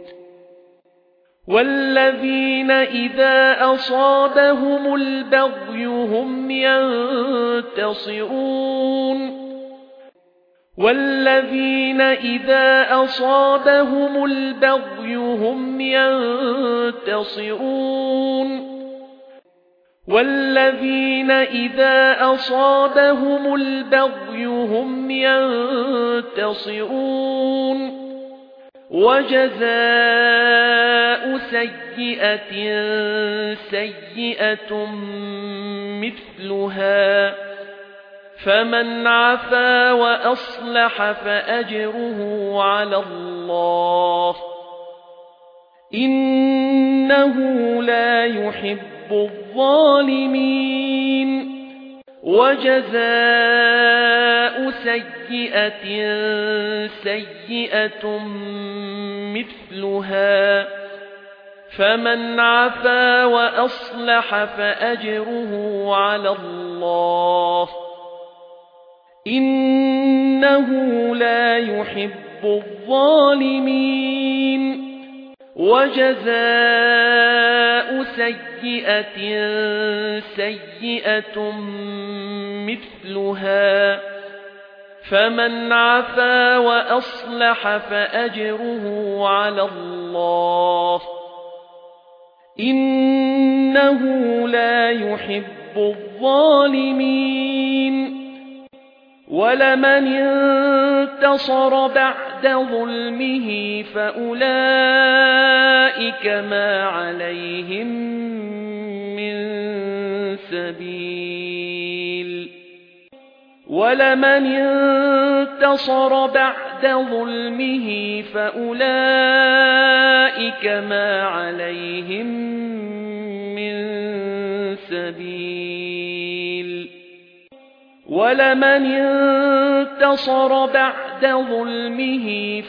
والذين إذا أصابهم البغي هم ينتصرون والذين إذا أصابهم البغي هم ينتصرون والذين إذا أصابهم البغي هم ينتصرون وجزاء سيئة سيئة مثلها فمن عفا وأصلح فأجره على الله إنه لا يحب الظالمين وجزاء سيئة سيئة مثلها فمن عفا وأصلح فأجره على الله إنه لا يحب الظالمين وجزاء سيئة سيئة مثلها فمن عفا وأصلح فأجره على الله إنه لا يحب الظالمين ولمن انتصر بعد ظلمه فأولئك ما عليهم من سبيل ولمن انتصر بعد ظلمه فأولئك ما عليهم من سبيل ولمن انتصر بعد ظلمه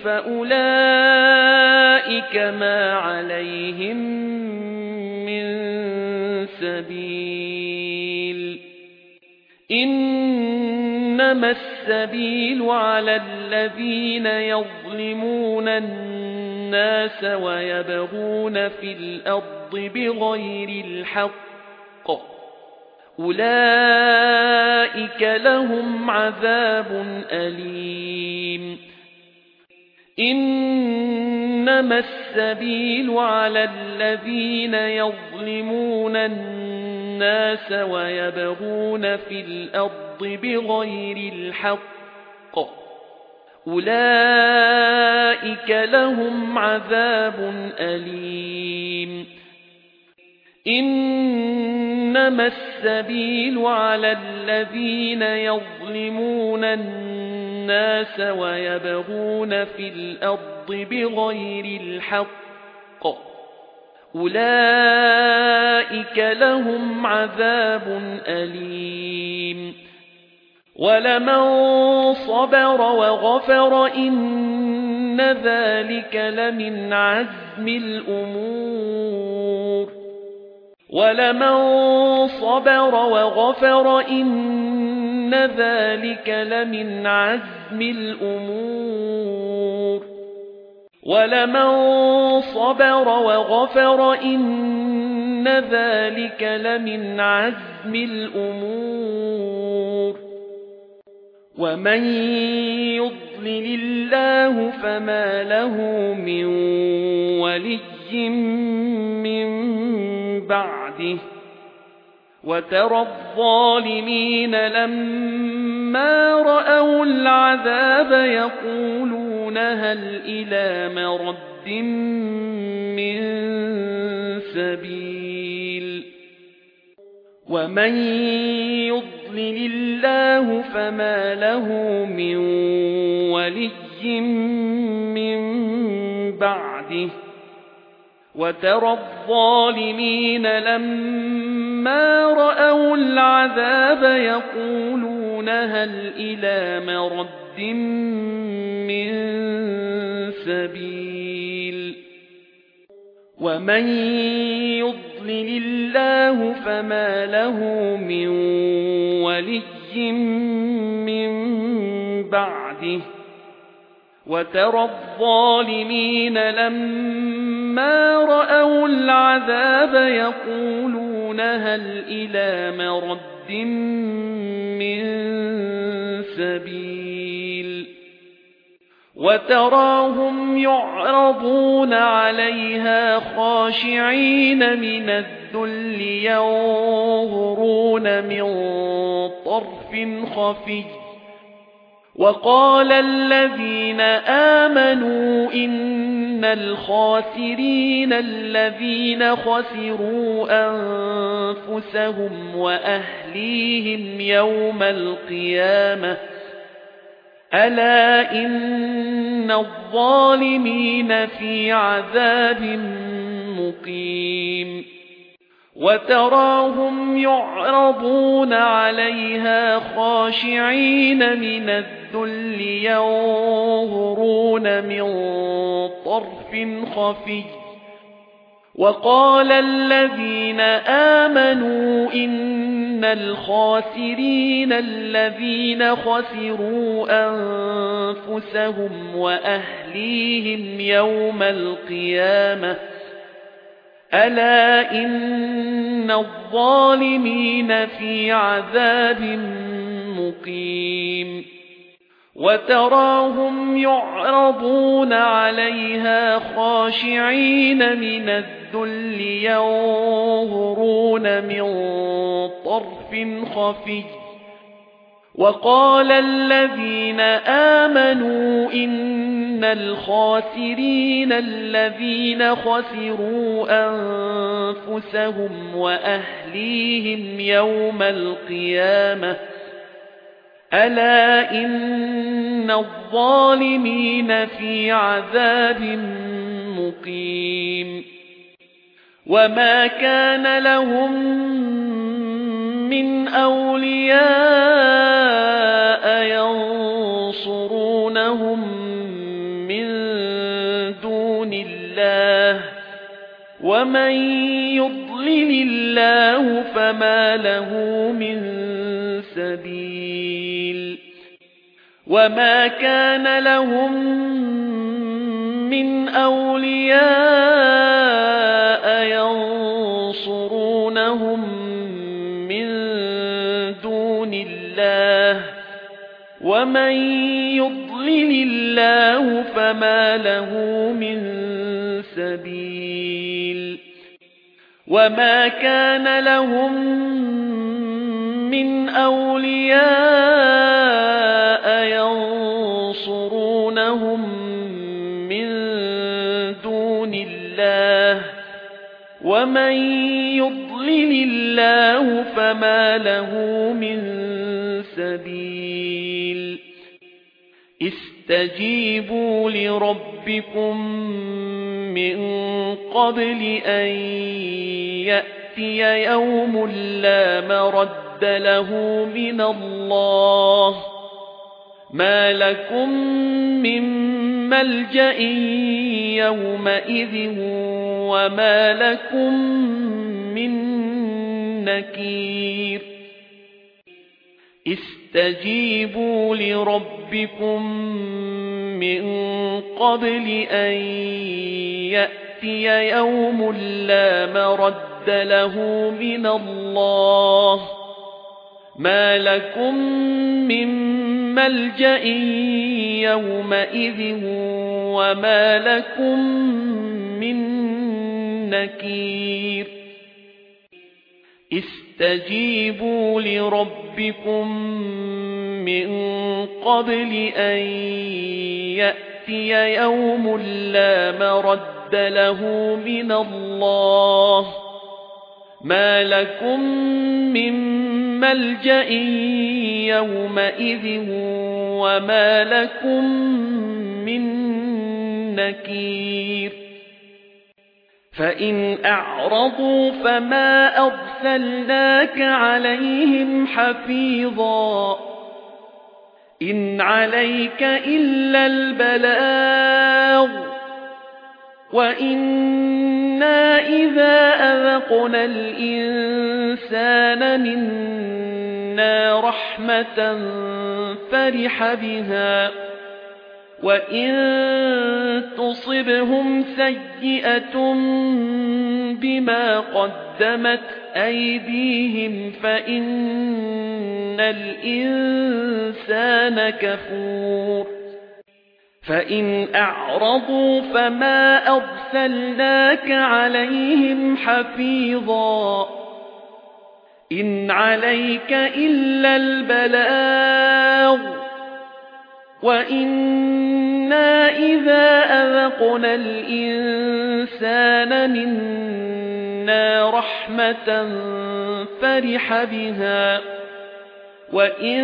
فأولئك ما عليهم من سبيل إنما السبيل على الذين يظلمون الناس ويبغون في الأرض بغير الحق أولئك لهم عذاب أليم إنما السبيل على الذين يظلمون الناس ويبغون في الأرض بغير الحق أولئك لهم عذاب أليم إنما السبيل على الذين يظلمون الناس ويبغون في الأرض بغير الحق أولئك لهم عذاب أليم ولمن صبر وغفر إن ذلك لمن عزم الأمور ولمن صبر وغفر إن ذلك لمن عزم الأمور ولمن صبر وغفر إن ذلك لمن عزم الأمور ومن يضلل الله فما له من ولي من بعده وترى الظالمين لما رأوا العذاب يقولون هل إلى مرد من سبيل ومن يضلل الله فما له من ولي من بعده وترى الظالمين لما رأوا العذاب يقولون هل إلى مرد من سبيل ومن يضلل الله فما له من ولي من بعده وترى الظالمين لما رأوا العذاب يقولون هل إلى مرد من سبيل وتراهم يعرضون عليها خاشعين من الدنيا الذل ينظرون من طرف خفي وقال الذين آمنوا إن الخاسرين الذين خسروا أنفسهم وأهليهم يوم القيامة ألا إن الظالمين في عذاب مقيم وتراهم يعرضون عليها خاشعين من الذل ينظرون من طرف خفي وقال الذين آمنوا إن الخاسرين الذين خسروا أنفسهم وأهليهم يوم القيامة ألا إن الظالمين في عذاب مقيم وتراهم يعرضون عليها خاشعين من الذل ينظرون من طرف خفي وقال الذين آمنوا إن الخاسرين الذين خسروا أنفسهم وأهليهم يوم القيامة ألا إن الظالمين في عذاب مقيم وما كان لهم من أولياء ينصرونهم من دون الله ومن يضلل الله فما له من سبيل وما كان لهم من أولياء ينصرونهم من دون الله ومن يضلل الله فما له من سبيل وما كان لهم من أولياء ينصرونهم من دون الله ومن يضلل الله فما له من سبيل استجيبوا لربكم من قبل أن يأتي يوم لا مرد له من الله ما لكم من ملجأ يومئذ وما لكم من نكير استجيبوا لربكم من قبل أن يأتي يوم لا مرد له من الله ما لكم من ملجأ يومئذ وما لكم من نكير استجيبوا لربكم من قبل أن يأتي يوم لا مرد له من الله ما لكم من ملجأ يومئذ وما لكم من نكير فإن أعرضوا فما أرسلناك عليهم حفيظا إن عليك إلا البلاغ وإنا إذا أذقنا الإنسان منا رحمة فرح بها وإن تصبهم سيئة بما قدمت أيديهم فإن الإنسان كفور فإن أعرضوا فما أرسلناك عليهم حفيظا إن عليك إلا البلاغ وإنا إذا أذقنا الإنسان منا رحمة فرح بها وإن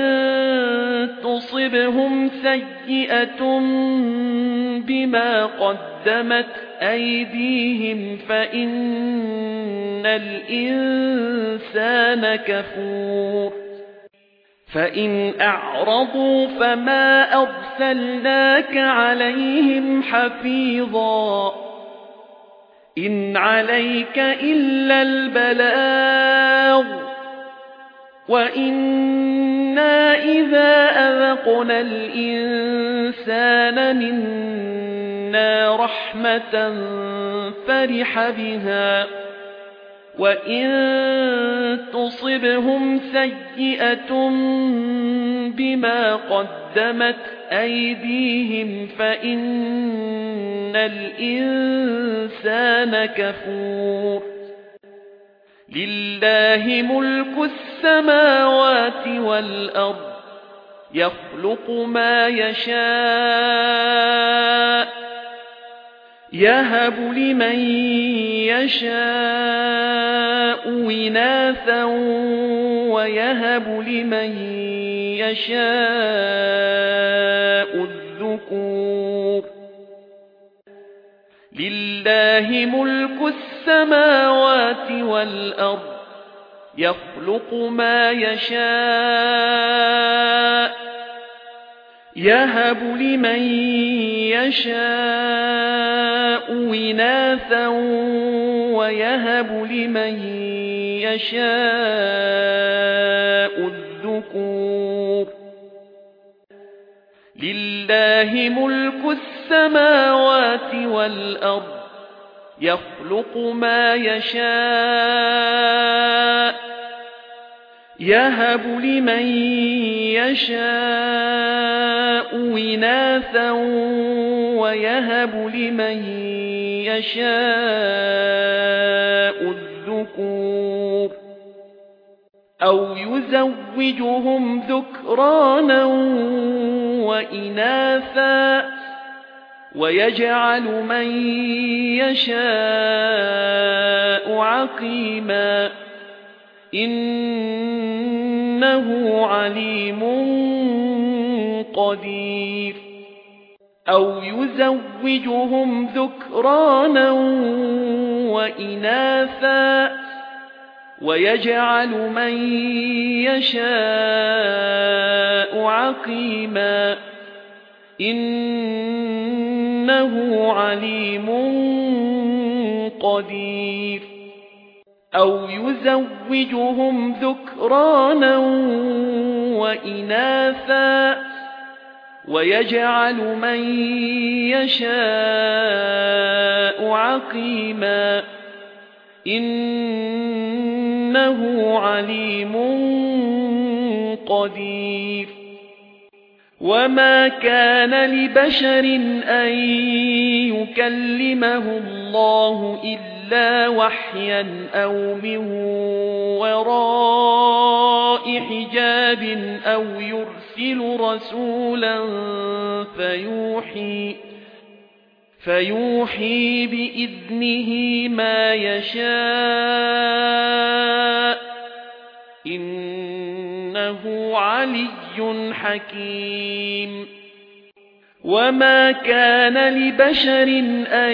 تصبهم سيئة بما قدمت أيديهم فإن الإنسان كفور فإن أعرضوا فما أرسلناك عليهم حفيظا إن عليك إلا البلاغ وإنا إذا أذقنا الإنسان منا رحمة فرح بها وإن تصبهم سيئة بما قدمت أيديهم فإن الإنسان كفور لله ملك السماوات والأرض يخلق ما يشاء يهب لمن يشاء إناثا ويهب لمن يشاء الذكور لله ملك السماوات والأرض يخلق ما يشاء يهب لمن يشاء إناثا ويهب لمن يشاء الذكور لله ملك السماوات والأرض يخلق ما يشاء يهب لمن يشاء إناثا ويهب لمن يشاء الذكور أو يزوجهم ذكرانا وإناثا ويجعل من يشاء عقيما إنه عليم قدير أو يزوجهم ذكرانا وإناثا ويجعل من يشاء عقيما إنه عليم قدير أو يزوجهم ذكرانا وإناثا ويجعل من يشاء عقيما إنه عليم قدير وما كان لبشر أن يكلمه الله إلا وحيا أو من وراء حجاب أو يرسل رسولا فيوحي فيوحي بإذنه ما يشاء إنه علي حكيم وما كان لبشر أن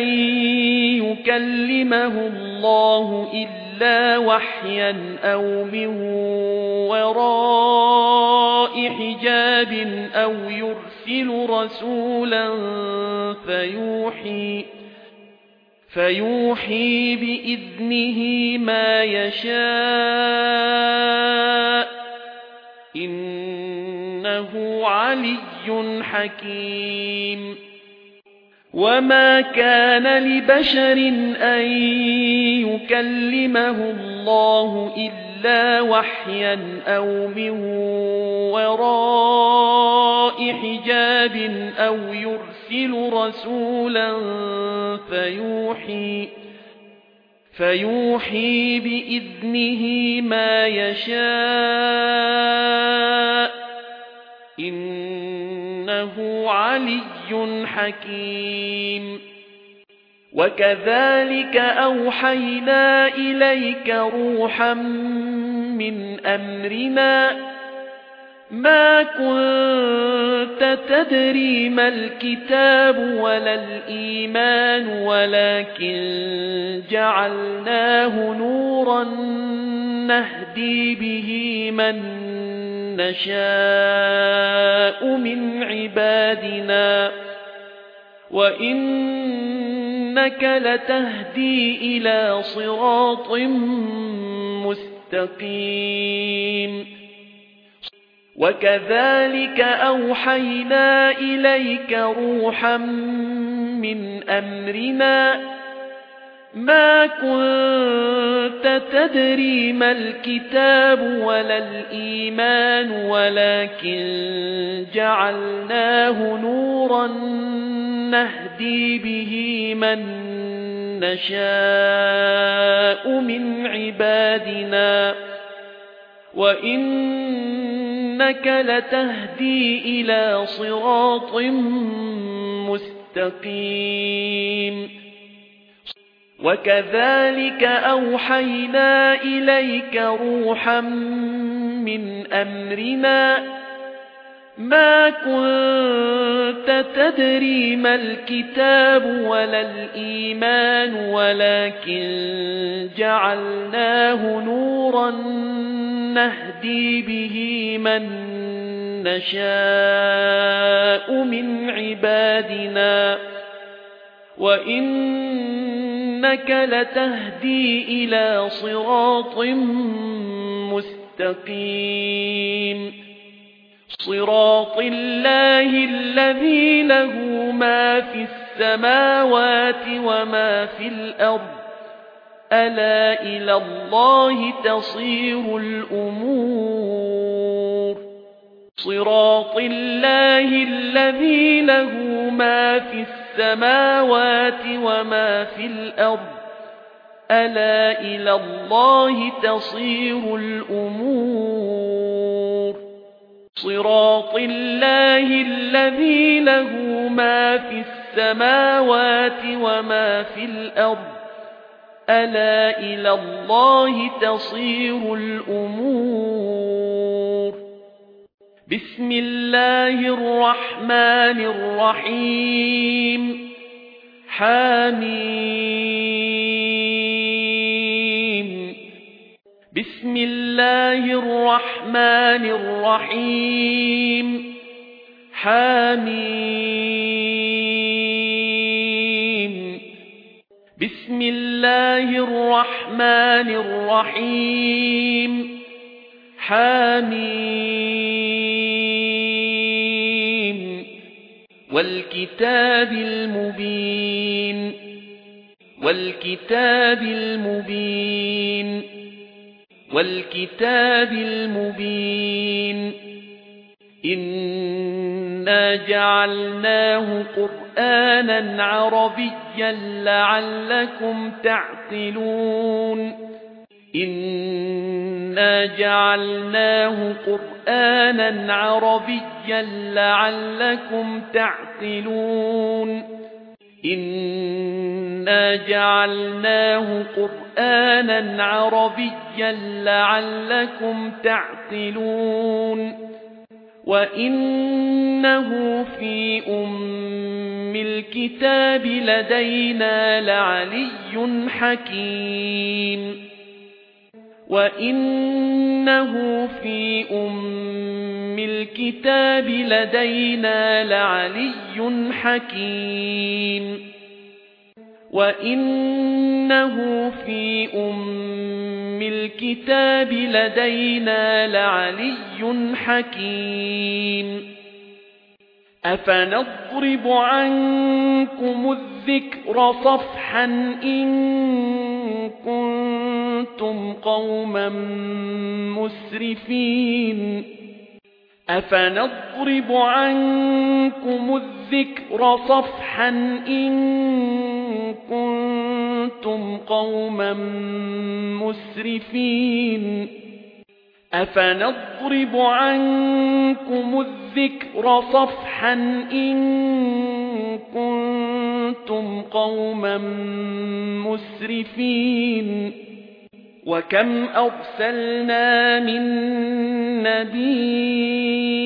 يكلمه الله إلا وحيا أو من وراء حجاب أو يرسل رسولا فيوحي فيوحي بإذنه ما يشاء إنه علي حكيم وما كان لبشر أن يكلمه الله إلا وحيا أو من وراء حجاب أو يرسل يرسل رسولا فيوحي فيوحي بإذنه ما يشاء إنه علي حكيم وكذلك أوحينا إليك روحا من أمرنا ما كنت تدري ما الكتاب ولا الإيمان ولكن جعلناه نورا نهدي به من نشاء من عبادنا وإنك لتهدي إلى صراط مستقيم وكذلك أوحينا إليك روحا من أمرنا ما كنت تدري ما الكتاب ولا الإيمان ولكن جعلناه نورا نهدي به من نشاء من عبادنا وإنك لتهدي إلى صراط مستقيم وكذلك أوحينا إليك روحا من أمرنا ما كنت تدري ما الكتاب ولا الإيمان ولكن جعلناه نورا نهدي به من نشاء من عبادنا وإنك لتهدي إلى صراط مستقيم صراط الله الذي له ما في السماوات وما في الأرض ألا إلى الله تصير الأمور صراط الله الذي له ما في السماوات وما في الأرض ألا إلى الله تصير الأمور صراط الله الذي له ما في السماوات وما في الأرض ألا إلى الله تصير الأمور بسم الله الرحمن الرحيم حميم بسم الله الرحمن الرحيم حميم بسم الله الرحمن الرحيم حميم والكتاب المبين والكتاب المبين والكتاب المبين إنا جعلناه قرآنا عربيا لعلكم تعقلون إنا جعلناه قرآنا عربيا لعلكم تعقلون إنا جعلناه قرآنا عربيا لعلكم تعقلون وإنه في أم الكتاب لدينا لعلي حكيم وإنه في أم الكتاب لدينا لعلي حكيم وإنه في أم الكتاب لدينا لعلي حكيم أفنضرب عنكم الذكر صفحا إن كنتم قوما مسرفين أفنضرب عنكم الذكر صفحا إن كنتم قوما مسرفين أفنضرب عنكم الذكر صفحا إن كنتم قوما مسرفين وكم أرسلنا من نبي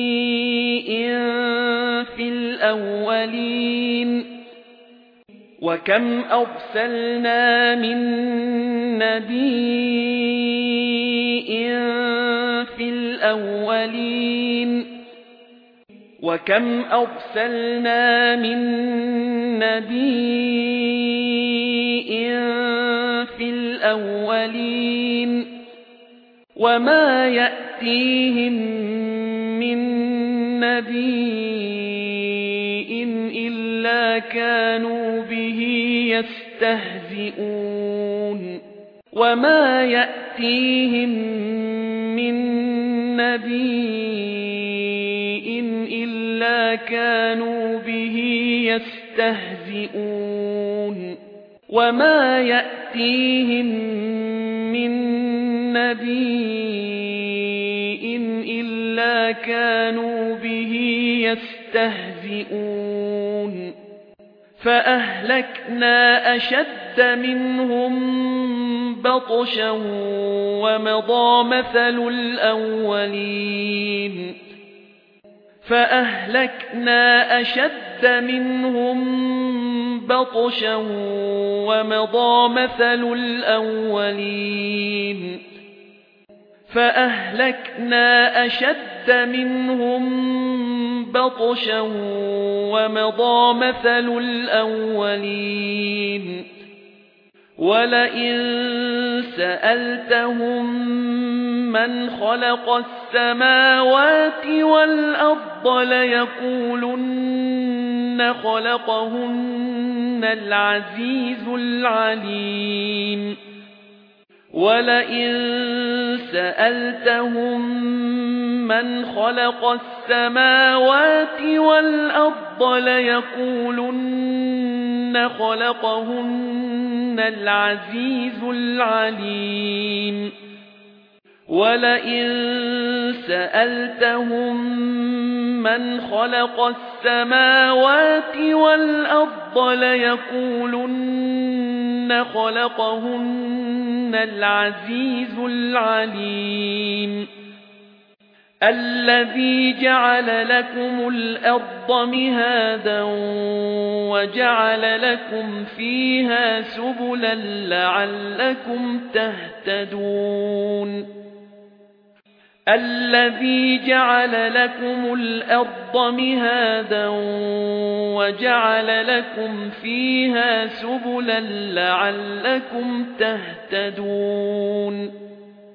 في الأولين وكم أرسلنا من نبي في الأولين وكم أرسلنا من نبي في الأولين وما يأتيهم من نبي إلا كانوا به يستهزئون وما يأتيهم من نبي إلا كانوا به يستهزئون وما يأتيهم من نبي إلا كانوا به يستهزئون فأهلكنا أشد منهم بطشا ومضى مثل الأولين فأهلكنا أشد منهم بطشا ومضى مثل الأولين فأهلكنا أشد منهم بطشا ومضى مثل الأولين ولئن سألتهم من خلق السماوات والأرض ليقولن خلقهن العزيز العليم ولئن سألتهم من خلق السماوات والأرض ليقولن خلقهن العزيز العليم ولئن سألتهم من خلق السماوات والأرض ليقولن خلقهن العزيز العليم الذي جعل لكم الأرض مهادا وجعل لكم فيها سبلا لعلكم تهتدون الذي جعل لكم الأرض مهادا وجعل لكم فيها سبلا لعلكم تهتدون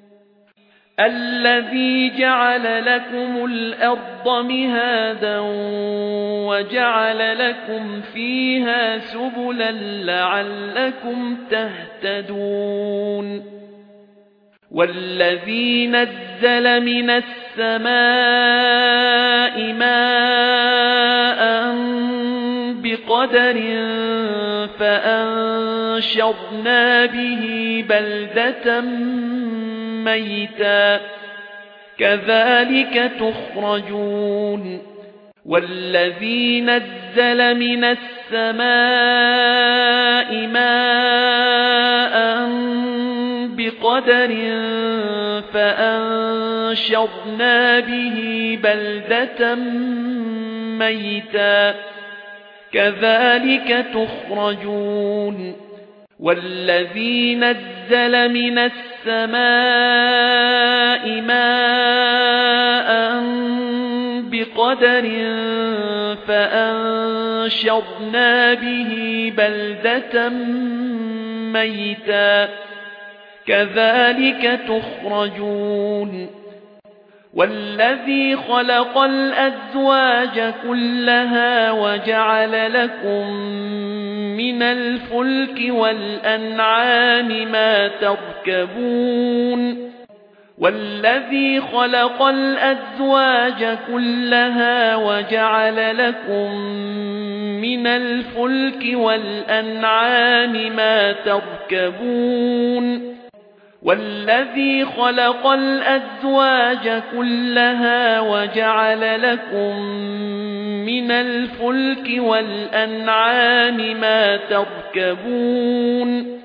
الذي جعل لكم الأرض مهادا وجعل لكم فيها سبلا لعلكم تهتدون والذي نزل من السماء ماء بقدر فأنشرنا به بلدة ميتا كذلك تخرجون والذي نزل من السماء ماء بقدر فأنشرنا به بلدة ميتا كذلك تخرجون والذي نزل من السماء ماء بقدر فأنشرنا به بلدة ميتا كذلك تخرجون والذي خلق الأزواج كلها وجعل لكم من الفلك والأنعام ما تركبون والذي خلق الأزواج كلها وجعل لكم من الفلك والأنعام ما تركبون والذي خلق الأزواج كلها وجعل لكم من الفلك والأنعام ما تركبون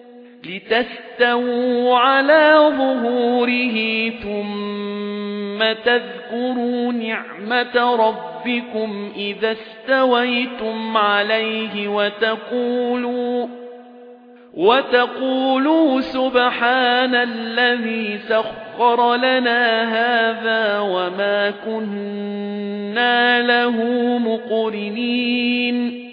لتستووا على ظهوره ثم تذكروا نعمة ربكم إذا استويتم عليه وتقولوا وتقولوا سبحان الذي سخر لنا هذا وما كنا له مقرنين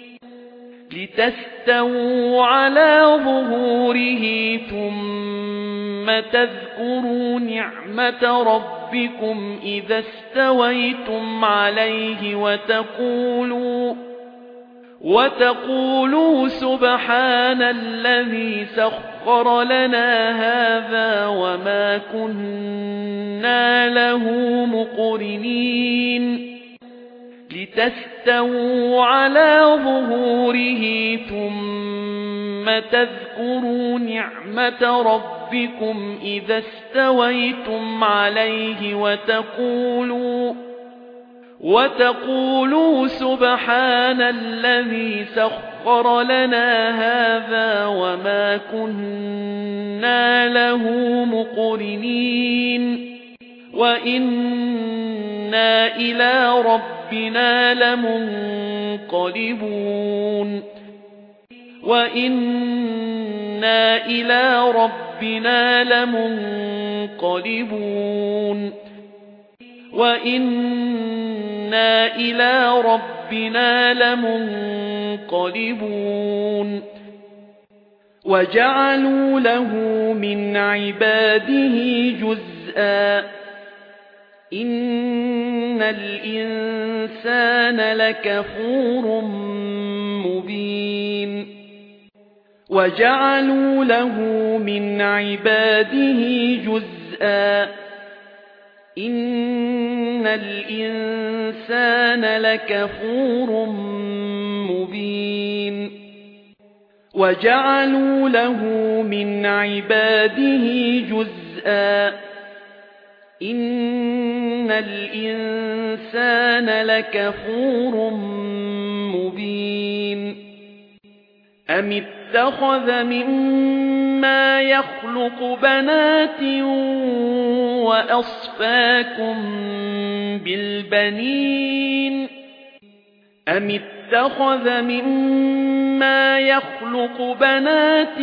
لتستووا على ظهوره ثم تذكروا نعمة ربكم إذا استويتم عليه وتقولوا وتقولوا سبحان الذي سخر لنا هذا وما كنا له مقرنين لتستووا على ظهوره ثم تذكروا نعمة ربكم إذا استويتم عليه وتقولوا وتقولوا سبحان الذي سخر لنا هذا وما كنا له مقرنين وإنا إلى ربنا لمنقلبون وإنا إلى ربنا لمنقلبون وَإِنَّا إِلَى رَبِّنَا لَمُنقَلِبُونَ وَجَعَلُوا لَهُ مِنْ عِبَادِهِ جُزْءًا إِنَّ الْإِنسَانَ لَكَفُورٌ مُبِينٌ وَجَعَلُوا لَهُ مِنْ عِبَادِهِ جُزْءًا إِنَّ الْإِنسَانَ لَكَفُورٌ مُبِينٌ وَجَعَلُوا لَهُ مِنْ عِبَادِهِ جُزْءًا إِنَّ الْإِنسَانَ لَكَفُورٌ مُبِينٌ أَمِ اتَّخَذَ مِمَّا يَخْلُقُ بَنَاتٍ وَأَصْفَاكُمْ بِالْبَنِينَ أَمِ اتَّخَذَ مِمَّا يَخْلُقُ بَنَاتٍ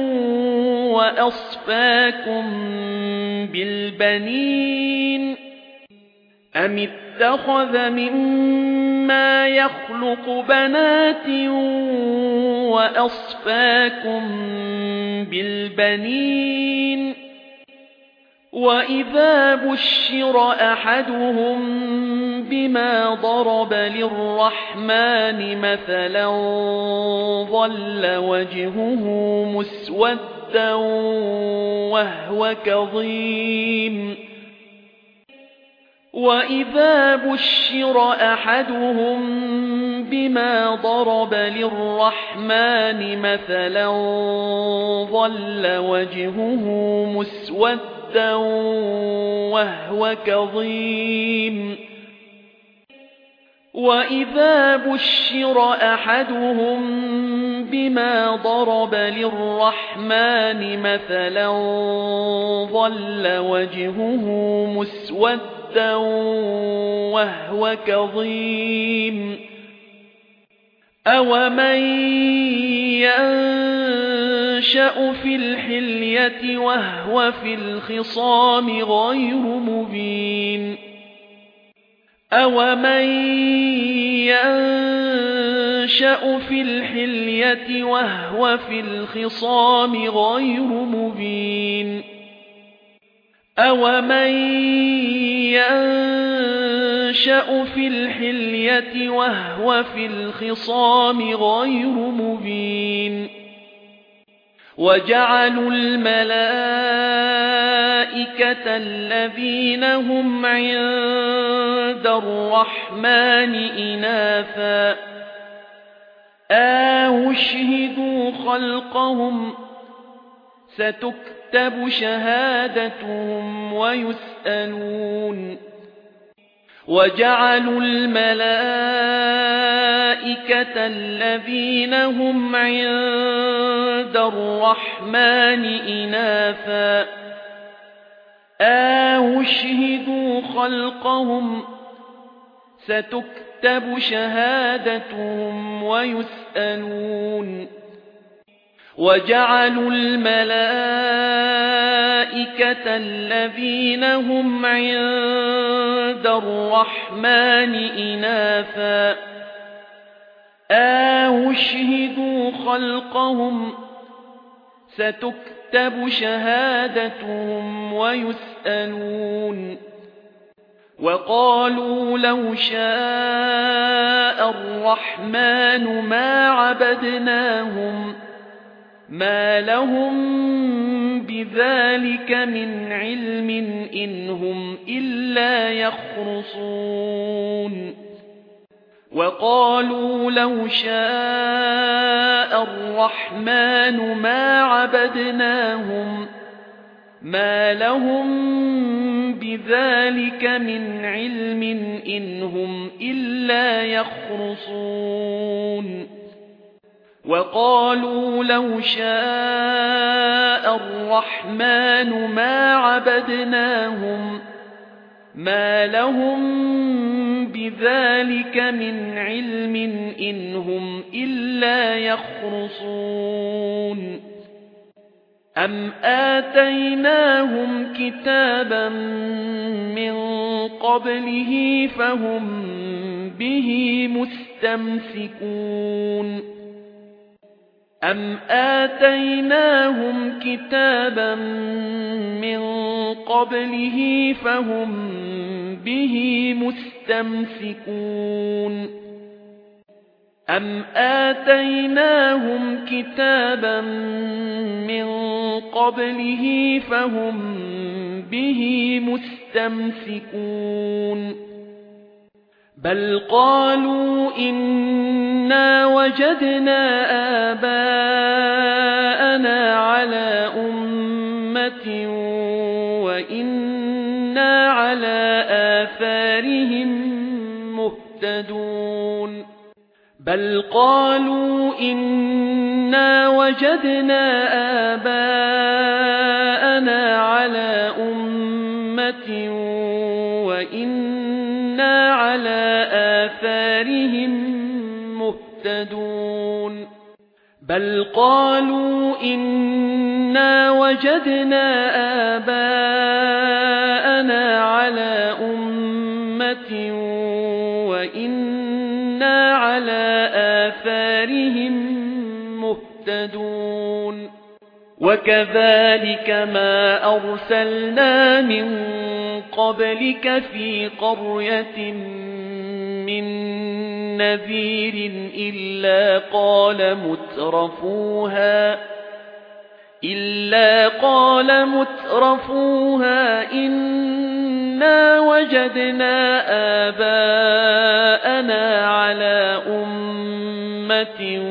وَأَصْفَاكُمْ بِالْبَنِينَ أَمِ اتَّخَذَ مِمَّا يَخْلُقُ بَنَاتٍ وَأَصْفَاكُمْ بِالْبَنِينَ وَإِذَا بُشِّرَ أَحَدُهُم بِمَا ضَرَبَ لِلرَّحْمَنِ مَثَلًا ظَلَّ وَجْهُهُ مُسْوَدًّا وَهُوَ كَظِيمٌ وَإِذَا بُشِّرَ أَحَدُهُم بِمَا ضَرَبَ لِلرَّحْمَنِ مَثَلًا ظَلَّ وَجْهُهُ مُسْوَدًّا وَهُوَ كَظِيمٌ وَإِذَا بُشِّرَ أَحَدُهُم بِمَا ضَرَبَ لِلرَّحْمَنِ مَثَلًا ظَلَّ وَجْهُهُ مُسْوَدًّا وَهُوَ كَظِيمٌ أَوَمَن يَنشَأُ فِي الْحِلْيَةِ وَهُوَ فِي الْخِصَامِ غَيْرُ مُبِينٍ أَوَمَن يَنشَأُ فِي الْحِلْيَةِ وَهُوَ فِي الْخِصَامِ غَيْرُ مُبِينٍ أَوَمَن يَنشَأُ فِي الْحِلْيَةِ وَهُوَ فِي الْخِصَامِ غَيْرُ مُبِينٍ وَجَعَلُوا الْمَلَائِكَةَ الَّذِينَ هُمْ عِندَ الرَّحْمَنِ إِنَاثًا أَشْهِدُوا خَلْقَهُمْ سَتُكْتَبُ شَهَادَتُهُمْ وَيُسْأَلُونَ وَجَعَلُوا الْمَلَائِكَةَ الَّذِينَ هُمْ عِندَ الرَّحْمَنِ إِنَاثًا أَشْهِدُوا خَلْقَهُمْ سَتُكْتَبُ شَهَادَتُهُمْ وَيُسْأَلُونَ وَجَعَلُوا الْمَلَائِكَةَ الَّذِينَ هُمْ عِندَ الرَّحْمَنِ إِنَاثًا أَشْهِدُوا خَلْقَهُمْ سَتُكْتَبُ شَهَادَتُهُمْ وَيُسْأَلُونَ وَقَالُوا لَوْ شَاءَ الرَّحْمَنُ مَا عَبَدْنَاهُمْ مَا لَهُم بِذَلِكَ مِنْ عِلْمٍ إِنْ هُمْ إِلَّا يَخْرُصُونَ وَقَالُوا لَوْ شَاءَ الرَّحْمَنُ مَا عَبَدْنَاهُمْ مَا لَهُم بِذَلِكَ مِنْ عِلْمٍ إِنْ هُمْ إِلَّا يَخْرُصُونَ وَقَالُوا لَوْ شَاءَ الرَّحْمَنُ مَا عَبَدْنَاهُمْ مَا لَهُم بِذَلِكَ مِنْ عِلْمٍ إِنْ هُمْ إِلَّا يَخْرُصُونَ أَمْ آتَيْنَاهُمْ كِتَابًا مِنْ قَبْلِهِ فَهُمْ بِهِ مُسْتَمْسِكُونَ أَمْ آتَيْنَاهُمْ كِتَابًا مِنْ قَبْلِهِ فَهُمْ بِهِ مُسْتَمْسِكُونَ أَمْ آتَيْنَاهُمْ كِتَابًا مِنْ قَبْلِهِ فَهُمْ بِهِ مُسْتَمْسِكُونَ بَلْ قَالُوا إِنَّا وَجَدْنَا آبَاءَنَا عَلَى أُمَّةٍ وَإِنَّا عَلَى آثَارِهِمْ مُهْتَدُونَ بَلْ قَالُوا إِنَّا وَجَدْنَا آبَاءَنَا عَلَى أُمَّةٍ وَإِنَّا عَلَى آثَارِهِمْ مُهْتَدُونَ بَلْ قَالُوا إِنَّا وَجَدْنَا آبَاءَنَا عَلَى أُمَّةٍ وَإِنَّا عَلَى آثَارِهِمْ مُهْتَدُونَ وَكَذَلِكَ مَا أَرْسَلْنَا مِن قَبْلِكَ فِي قَرْيَةٍ مِّن نَّذِيرٍ إِلَّا قَالَ مُتْرَفُوهَا إِلَّا قَالَ مُتْرَفُوهَا إِنَّا وَجَدْنَا آبَاءَنَا عَلَى أُمَّةٍ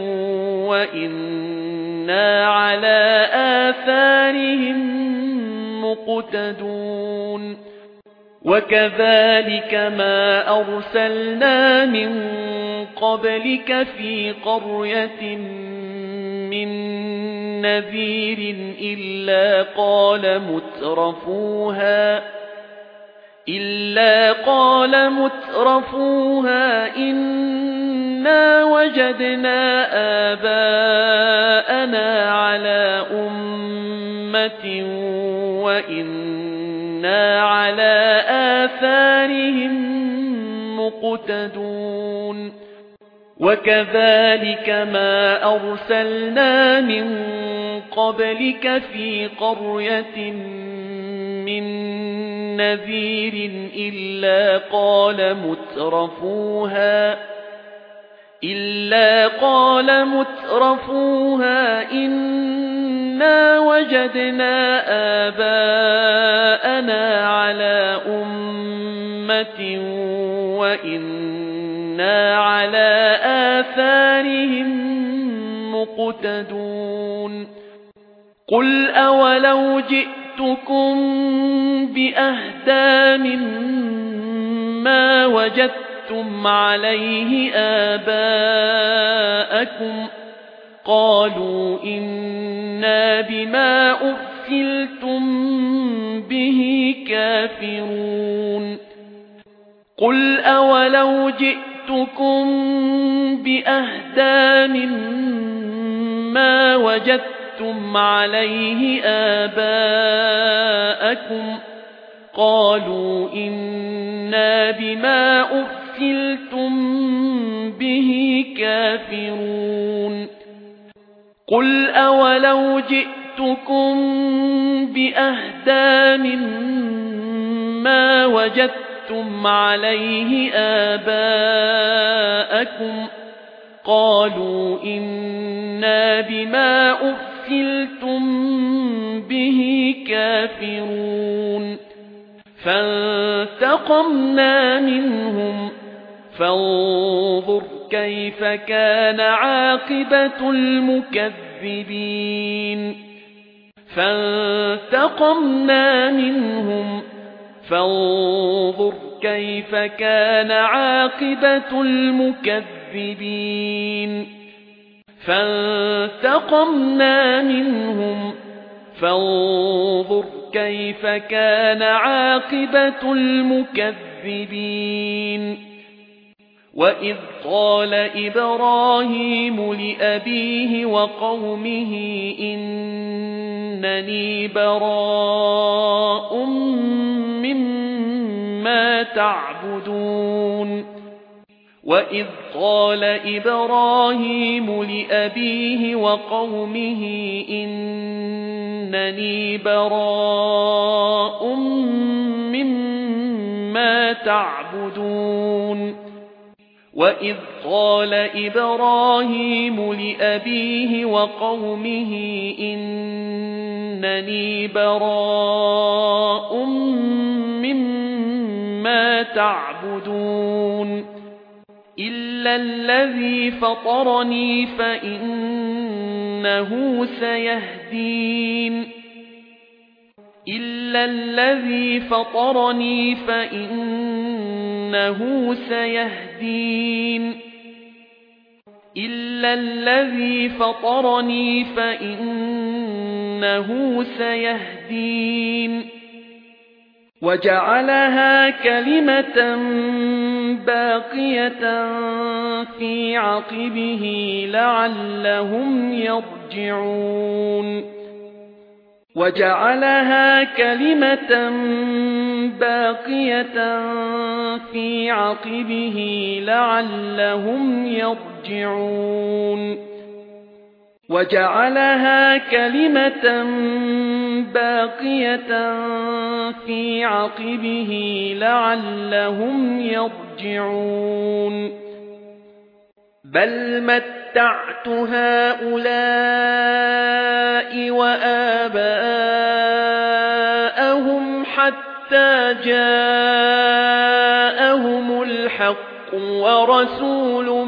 وَإِنَّا عَلَى آثَارِهِمْ مُقْتَدُونَ وَكَذَلِكَ مَا أَرْسَلْنَا مِن قَبْلِكَ فِي قَرْيَةٍ مِّن نَّذِيرٍ إِلَّا قَالَ مُتْرَفُوهَا إِلَّا قَالَ مُتْرَفُوهَا إِنَّا وَجَدْنَا آبَاءَنَا عَلَى أُمَّةٍ وَإِنَّا عَلَى آثَارِهِمْ مُقْتَدُونَ وَكَذَلِكَ مَا أَرْسَلْنَا مِن قَبْلِكَ فِي قَرْيَةٍ مِّن نَّذِيرٍ إِلَّا قَالَ مُتْرَفُوهَا إِلَّا قَالَ مُتْرَفُوهَا إِنَّا وجدنا آباءنا على أمة وإنا على آثارهم مقتدون قل أولو جئتكم بأهدى مما وجدتم عليه آباءكم قالوا إنا بما أرسلتم به كافرون قل أولو جئتكم بأهدى مما وجدتم عليه آباءكم قالوا إنا بما أرسلتم به كافرون قل أولو جئتكم بأهدى مما وجدتم عليه آباءكم قالوا إنا بما أرسلتم به كافرون فانتقمنا منهم فانظر كيف كان عاقبة المكذبين فانتقمنا منهم فانظر كيف كان عاقبة المكذبين فانتقمنا منهم فانظر كيف كان عاقبة المكذبين وَإِذْ قَالَ إِبْرَاهِيمُ لِأَبِيهِ وَقَوْمِهِ إِنَّنِي بَرَاءٌ مِّمَّا تَعْبُدُونَ وَإِذْ قَالَ إِبْرَاهِيمُ لِأَبِيهِ وَقَوْمِهِ إِنَّنِي بَرَاءٌ مِّمَّا تَعْبُدُونَ وَإِذْ قَالَ إِبْرَاهِيمُ لِأَبِيهِ وَقَوْمِهِ إِنَّنِي بَرَاءٌ مِّمَّا تَعْبُدُونَ إِلَّا الَّذِي فَطَرَنِي فَإِنَّهُ سَيَهْدِينِ إِلَّا الَّذِي فَطَرَنِي فَإِنَّهُ سَيَهْدِينِ إِلَّا الَّذِي فَطَرَنِي فَإِنَّهُ سَيَهْدِينِ وَجَعَلَهَا كَلِمَةً بَاقِيَةً فِي عَقِبِهِ لَعَلَّهُمْ يَرْجِعُونَ وَجَعَلَهَا كَلِمَةً بَاقِيَةً فِي عَقِبِهِ لَعَلَّهُمْ يَرْجِعُونَ وَجَعَلَهَا كَلِمَةً بَاقِيَةً فِي عَقِبِهِ لَعَلَّهُمْ يَرْجِعُونَ بَلْ مَتَّعْتُ هَؤُلَاءِ وَآبَاءَهُمْ حَتَّى جَاءَهُمُ الْحَقُّ وَرَسُولٌ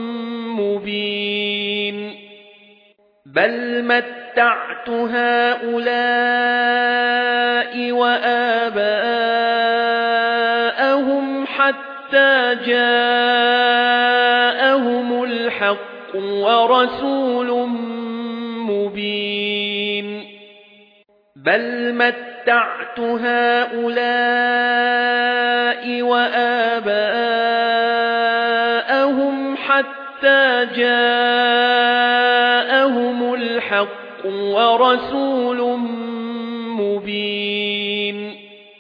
مُبِينٌ بَلْ مَتَّعْتُ هَؤُلَاءِ وَآبَاءَهُمْ حَتَّى جَاءَهُمُ الْحَقُّ وَرَسُولٌ مُبِينٌ بَلْ مَتَّعْتُ هَؤُلَاءِ وَآبَاءَهُمْ حَتَّى جَاءَهُمُ الْحَقُّ وَرَسُولٌ مُبِينٌ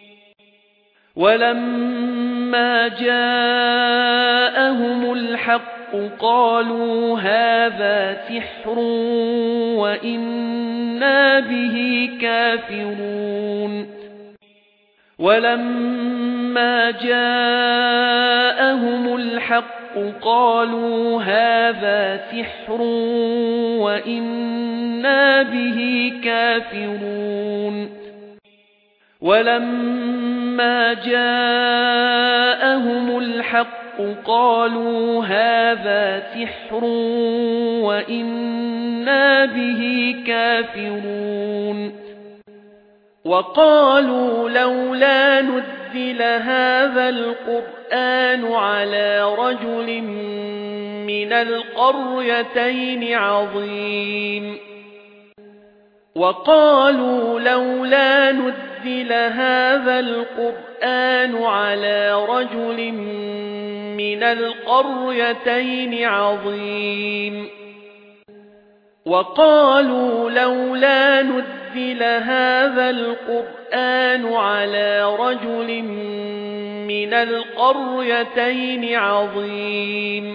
وَلَمَّا جَاءَهُمُ الْحَقُّ قَالُوا هَذَا سِحْرٌ وَإِنَّا بِهِ كَافِرُونَ وَلَمَّا جَاءَهُمُ الْحَقُّ قالوا هذا سحر وإنا به كافرون ولما جاءهم الحق قالوا هذا سحر وإنا به كافرون وقالوا لولا نزل هذا القرآن على رجل من القريتين عظيم وقالوا لولا نزل هذا القرآن على رجل من القريتين عظيم وقالوا لولا نزل هذا القرآن على رجل من القريتين عظيم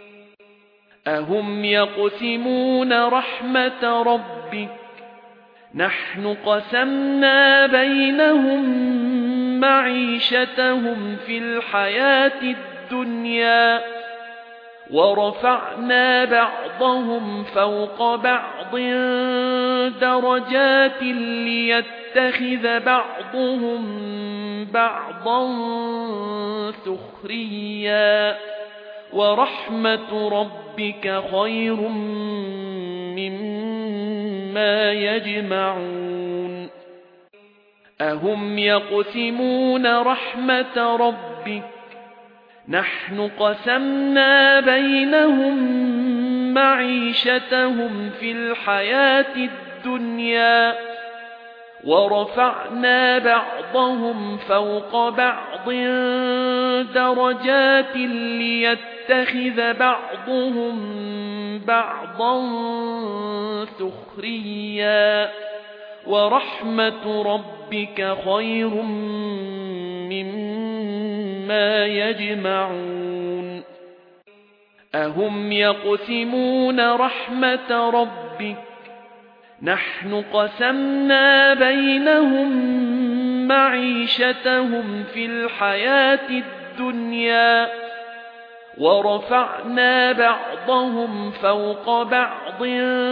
أهم يقسمون رحمة ربك نحن قسمنا بينهم معيشتهم في الحياة الدنيا ورفعنا بعضهم فوق بعض درجات ليتخذ بعضهم بعضا سخريا ورحمة ربك خير مما يجمعون أهم يقسمون رحمة ربك نحن قسمنا بينهم معيشتهم في الحياة الدنيا ورفعنا بعضهم فوق بعض درجات ليتخذ بعضهم بعضا سخريا ورحمة ربك خير مما يجمعون أهم يقسمون رحمة ربك نحن قسمنا بينهم معيشتهم في الحياة الدنيا ورفعنا بعضهم فوق بعض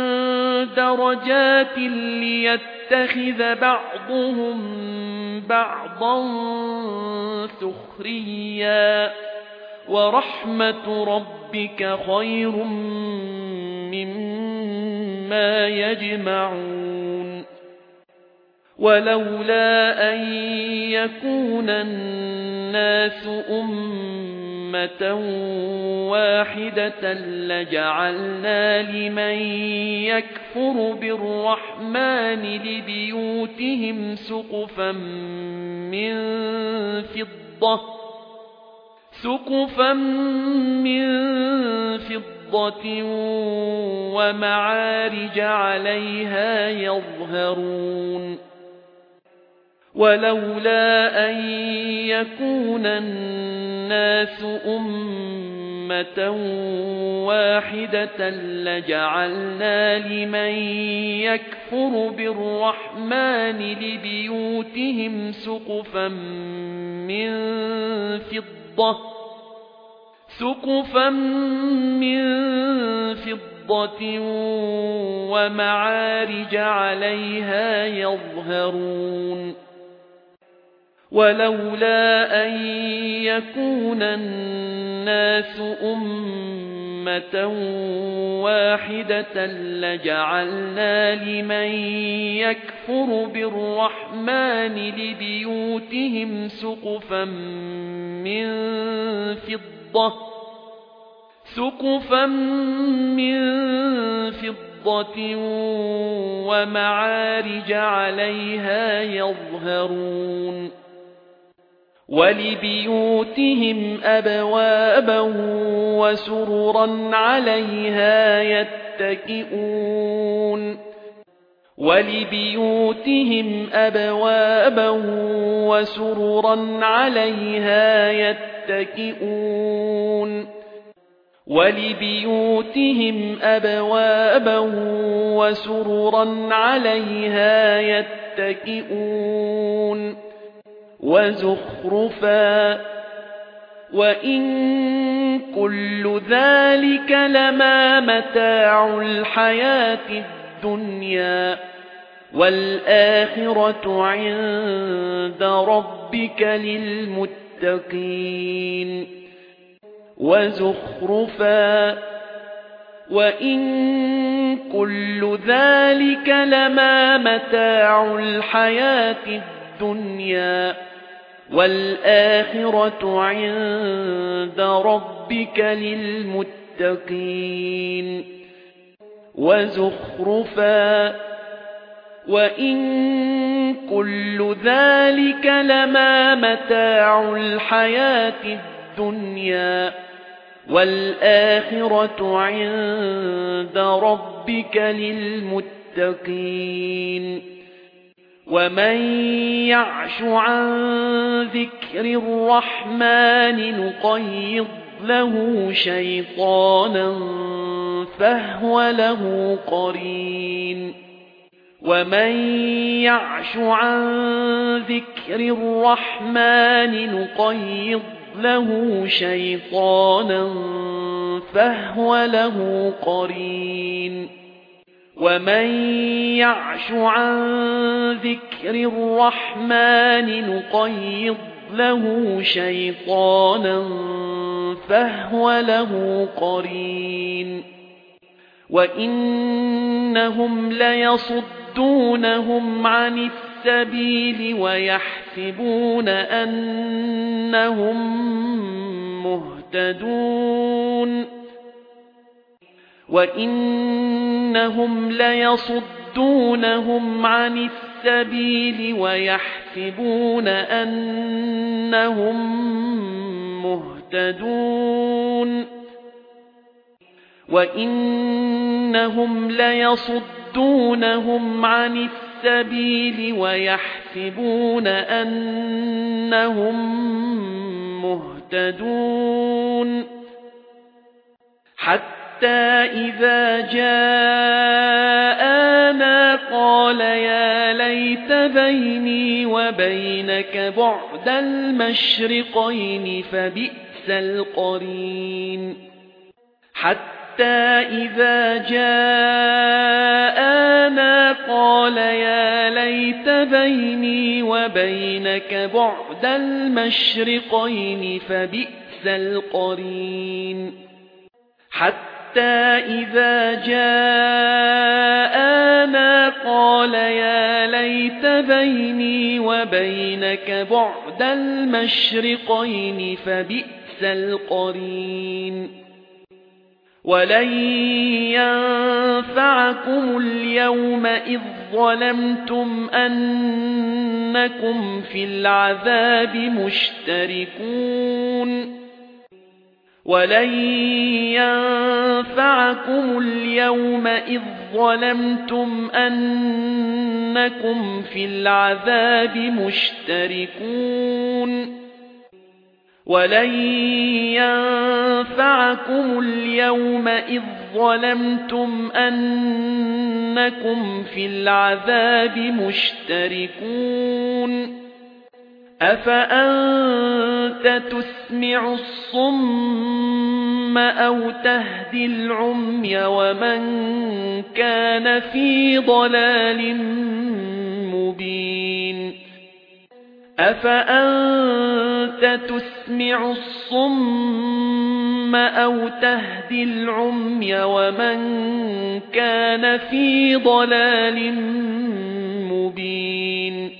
درجات ليتخذ بعضهم بعضا سخريا ورحمة ربك خير مما يجمعون ولولا أن يكون الناس أمة واحدة لجعلنا لمن يكفر بالرحمن لبيوتهم سقفا من فضة سقفا من فضة ومعارج عليها يظهرون ولولا أن يكون الناس أمة واحدة لجعلنا لمن يكفر بالرحمن لبيوتهم سقفا من فضة سقفا من فضة ومعارج عليها يظهرون ولولا أن يكون الناس أمة واحدة لجعلنا لمن يكفر بالرحمن لبيوتهم سقفا من فضة سقفا من فضة ومعارج عليها يظهرون ولبيوتهم أبوابا وسررا عليها يتكئون ولبيوتهم أبوابا وسررا عليها يتكئون ولبيوتهم أبوابا وسررا عليها يتكئون وزخرفا وَإِن كُلُّ ذَلِكَ لَمَا مَتَاعُ الْحَيَاةِ الدُّنْيَا وَالْآخِرَةُ عِندَ رَبِّكَ لِلْمُتَّقِينَ وَزُخْرُفًا وَإِن كُلُّ ذَلِكَ لَمَا مَتَاعُ الْحَيَاةِ الدُّنْيَا وَالْآخِرَةُ عِندَ رَبِّكَ لِلْمُتَّقِينَ وَزُخْرُفًا وَإِن كُلُّ ذَلِكَ لَمَا مَتَاعُ الْحَيَاةِ الدُّنْيَا وَالْآخِرَةُ عِندَ رَبِّكَ لِلْمُتَّقِينَ وَمَن يَعْشُ عَن ذِكْرِ الرَّحْمَنِ نُقَيِّضْ لَهُ شَيْطَانًا فَهُوَ لَهُ قَرِينٌ وَمَن يَعْشُ عَن ذِكْرِ الرَّحْمَنِ نُقَيِّضْ لَهُ شَيْطَانًا فَهُوَ لَهُ قَرِينٌ وَمَن يَعْشُ عَن ذِكْرِ الرَّحْمَنِ نُقَيِّضْ لَهُ شَيْطَانًا فَهُوَ لَهُ قَرِينٌ وَإِنَّهُمْ لَيَصُدُّونَهُمْ عَنِ السَّبِيلِ وَيَحْسَبُونَ أَنَّهُمْ مُهْتَدُونَ وَإِنَّهُمْ لَيَصُدُّونَهُمْ عَنِ السَّبِيلِ وَيَحْسَبُونَ أَنَّهُمْ مُهْتَدُونَ وَإِنَّهُمْ لَيَصُدُّونَهُمْ عَنِ السَّبِيلِ وَيَحْسَبُونَ أَنَّهُمْ مُهْتَدُونَ حَتَّى إِذَا جَاءَنَا قَالَ يَا لَيْتَ بَيْنِي وَبَيْنَكَ بُعْدَ الْمَشْرِقَيْنِ فَبِئْسَ الْقَرِينُ حَتَّى إِذَا جَاءَنَا قَالَ يَا لَيْتَ بَيْنِي وَبَيْنَكَ بُعْدَ الْمَشْرِقَيْنِ فَبِئْسَ الْقَرِينُ حَتَّى إِذَا جَاءَنَا قَالَ يَا لَيْتَ بَيْنِي وَبَيْنَكَ بُعْدَ الْمَشْرِقَيْنِ فَبِئْسَ الْقَرِينُ وَلَن يَنفَعَكُمُ الْيَوْمَ إِذ ظَّلَمْتُمْ أَنَّكُمْ فِي الْعَذَابِ مُشْتَرِكُونَ وَلَن يَنفَعَكُمُ الْيَوْمَ إِذ ظَّلَمْتُمْ أَنَّكُمْ فِي الْعَذَابِ مُشْتَرِكُونَ وَلَن يَنفَعَكُمُ الْيَوْمَ إِذ ظَّلَمْتُمْ أَنَّكُمْ فِي الْعَذَابِ مُشْتَرِكُونَ أَفَأَنْتَ تُسْمِعُ الصُّمَّ أَوْ تَهْدِي الْعُمْيَ وَمَنْ كَانَ فِي ضَلَالٍ مُبِينٍ أَفَأَنْتَ تُسْمِعُ الصُّمَّ أَوْ تَهْدِي الْعُمْيَ وَمَنْ كَانَ فِي ضَلَالٍ مُبِينٍ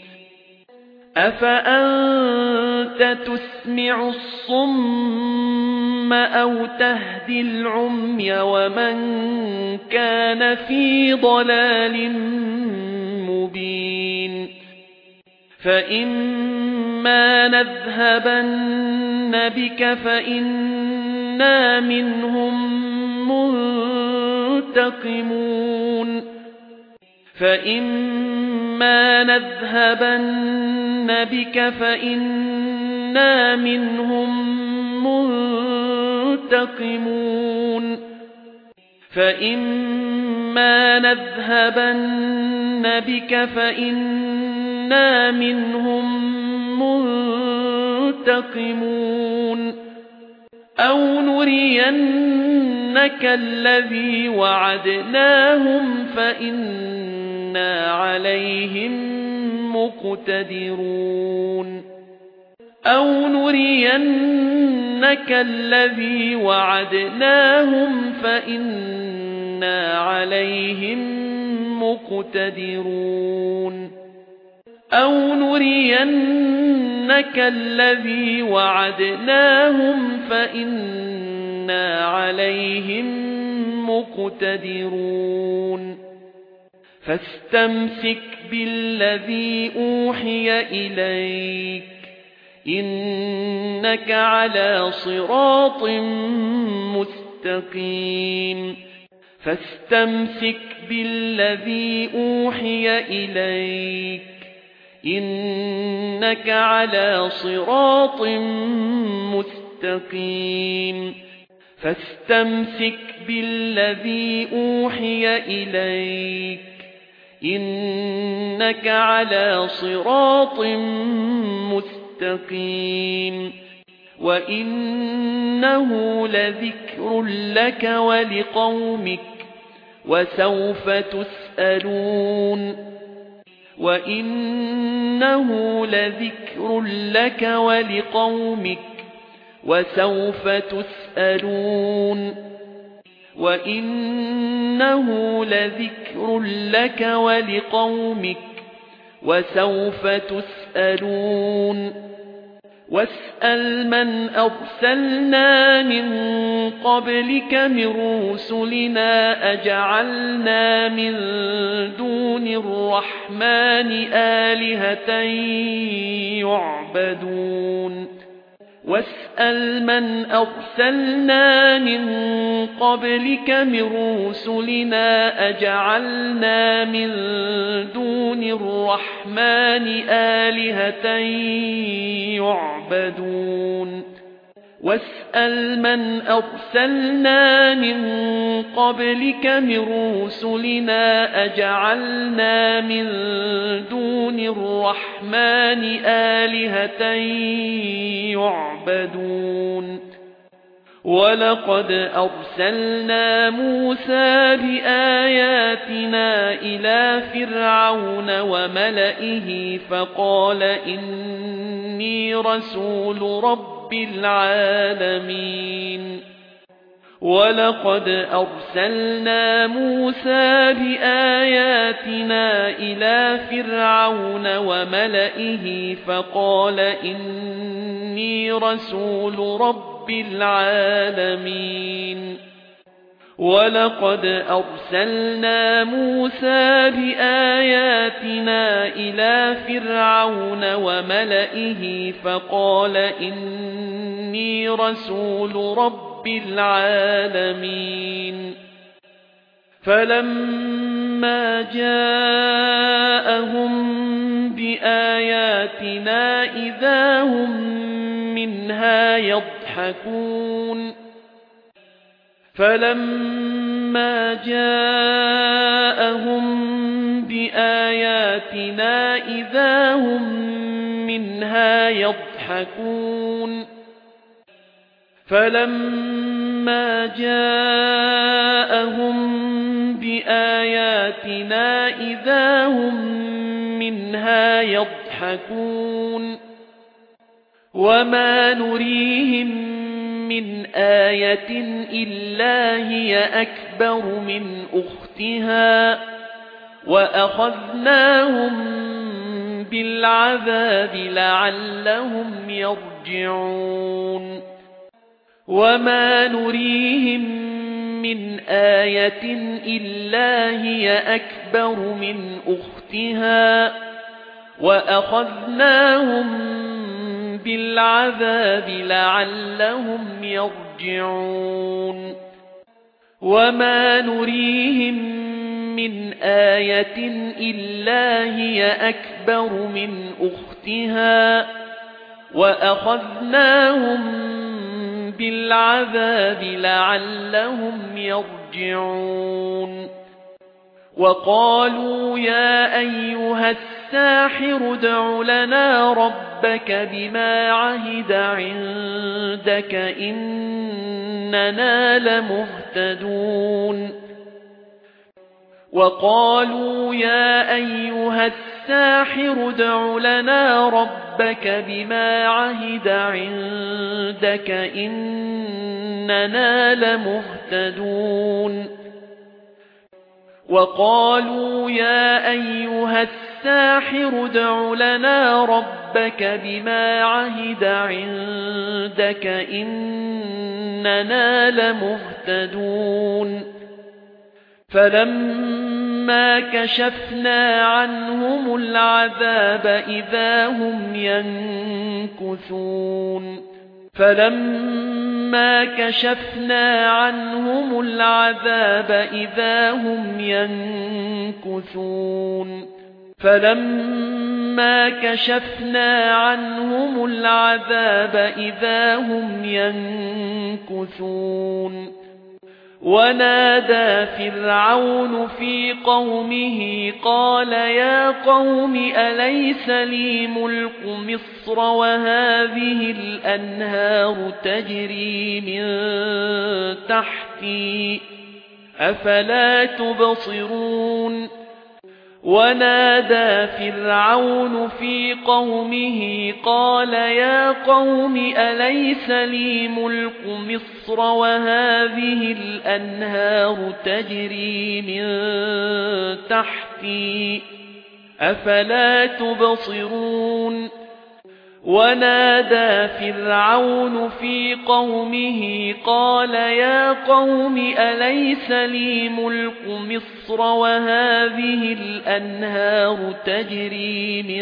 أَفَأَنْتَ تُسْمِعُ الصُّمَّ أَوْ تَهْدِي الْعُمْيَ وَمَنْ كَانَ فِي ضَلَالٍ مُبِينٍ فَإِمَّا نَذْهَبَنَّ بِكَ فَإِنَّا مِنْهُمْ مُنْتَقِمُونَ فَإِمَّا نَذْهَبَنَّ بِكَ فَإِنَّا مِنْهُمْ مُنْتَقِمُونَ فَإِمَّا نَذْهَبَنَّ بِكَ فَإِنَّا مِنْهُمْ مُنْتَقِمُونَ أَوْ نُرِيَنَّكَ الَّذِي وَعَدْنَاهُمْ فَإِنَّا عَلَيْهِمْ مُقْتَدِرُونَ أَوْ نُرِيَنَّكَ الَّذِي وَعَدْنَاهُمْ فَإِنَّا عَلَيْهِمْ مُقْتَدِرُونَ أَوْ نُرِيَنَّكَ الَّذِي وَعَدْنَاهُمْ فَإِنَّا عَلَيْهِمْ مُقْتَدِرُونَ فَاسْتَمْسِكْ بِالَّذِي أُوحِيَ إِلَيْكَ إِنَّكَ عَلَى صِرَاطٍ مُسْتَقِيمٍ فَاسْتَمْسِكْ بِالَّذِي أُوحِيَ إِلَيْكَ إِنَّكَ عَلَى صِرَاطٍ مُسْتَقِيمٍ فَاسْتَمْسِكْ بِالَّذِي أُوحِيَ إِلَيْكَ إِنَّكَ عَلَى صِرَاطٍ مُسْتَقِيمٍ وَإِنَّهُ لَذِكْرٌ لَكَ وَلِقَوْمِكَ وَسَوْفَ تُسْأَلُونَ وَإِنَّهُ لَذِكْرٌ لَكَ وَلِقَوْمِكَ وَسَوْفَ تُسْأَلُونَ وَإِنَّهُ لَذِكْرٌ لَكَ وَلِقَوْمِكَ وَسَوْفَ تُسْأَلُونَ وَاسْأَلْ مَنْ أَرْسَلْنَا مِنْ قَبْلِكَ مِنْ رُسُلِنَا أَجَعَلْنَا مِنْ دُونِ الرَّحْمَنِ آلِهَةً يُعْبَدُونَ وَاسْأَلْ مَنْ أَرْسَلْنَا مِنْ قَبْلِكَ مِنْ رُسُلِنَا أَجَعَلْنَا مِنْ دُونِ الرَّحْمَنِ آلِهَةً يُعْبَدُونَ وَاسْأَلْ مَنْ أَرْسَلْنَا مِنْ قَبْلِكَ مِنْ رُسُلِنَا أَجَعَلْنَا مِنْ دُونِ الرَّحْمَنِ آلِهَةً يُعْبَدُونَ وَلَقَدْ أَرْسَلْنَا مُوسَى بِآيَاتِنَا إِلَى فِرْعَوْنَ وَمَلَئِهِ فَقَالَ إِنِّي رَسُولُ رَبِّ الْعَالَمِينَ وَلَقَدْ أَرْسَلْنَا مُوسَى بِآيَاتِنَا إِلَى فِرْعَوْنَ وَمَلَئِهِ فَقَالَ إِنِّي رَسُولُ رَبِّ الْعَالَمِينَ وَلَقَدْ أَرْسَلْنَا مُوسَى بِآيَاتِنَا إِلَى فِرْعَوْنَ وَمَلَئِهِ فَقَالَ إِنِّي رَسُولُ رَبِّ الْعَالَمِينَ فَلَمَّا جَاءَهُم بِآيَاتِنَا إِذَا هُم مِّنْهَا يَضْحَكُونَ فَلَمَّا جَاءَهُم بِآيَاتِنَا إِذَا هُم مِّنْهَا يَضْحَكُونَ فَلَمَّا جَاءَهُم بِآيَاتِنَا إِذَا هُم مِّنْهَا يَضْحَكُونَ وَمَا نُرِيهِم مِّنْ آيَةٍ إِلَّا هِيَ أَكْبَرُ مِنْ أُخْتِهَا وَأَخَذْنَاهُمْ بِالْعَذَابِ لَعَلَّهُمْ يَرْجِعُونَ وَمَا نُرِيهِم مِّنْ آيَةٍ إِلَّا هِيَ أَكْبَرُ مِنْ أُخْتِهَا وَأَخَذْنَاهُمْ بِالْعَذَابِ لَعَلَّهُمْ يَرْجِعُونَ وَمَا نُرِيهِم مِّنْ آيَةٍ إِلَّا هِيَ أَكْبَرُ مِنْ أُخْتِهَا وَأَخَذْنَاهُمْ بِالْعَذَابِ لَعَلَّهُمْ يَرْجِعُونَ وَقَالُوا يَا أَيُّهَا الساحر ادْعُ لَنَا رَبَّكَ بِمَا عَهِدَ عِندَكَ إِنَّنَا لَمُهْتَدُونَ وَقَالُوا يَا أَيُّهَا السَّاحِرُ ادْعُ لَنَا رَبَّكَ بِمَا عَهِدَ عِندَكَ إِنَّنَا لَمُهْتَدُونَ وَقَالُوا يَا أَيُّهَا السَّاحِرُ ادْعُ لَنَا رَبَّكَ بِمَا عَهِدَ عِندَكَ إِنَّنَا لَمُهْتَدُونَ فَلَمَّا كَشَفْنَا عَنْهُمُ الْعَذَابَ إِذَا هُمْ يَنكُثُونَ فَلَمَّا كَشَفْنَا عَنْهُمُ الْعَذَابَ إِذَا هُمْ يَنكُثُونَ فَلَمَّا كَشَفْنَا عَنْهُمُ الْعَذَابَ إِذَا هُمْ يَنكُثُونَ ونادى فرعون في قومه قال يا قوم أليس لي ملك مصر وهذه الأنهار تجري من تحتي أفلا تبصرون ونادى فرعون في قومه قال يا قوم أليس لي ملك مصر وهذه الأنهار تجري من تحتي أفلا تبصرون ونادى فرعون في قومه قال يا قوم أليس لي ملك مصر وهذه الأنهار تجري من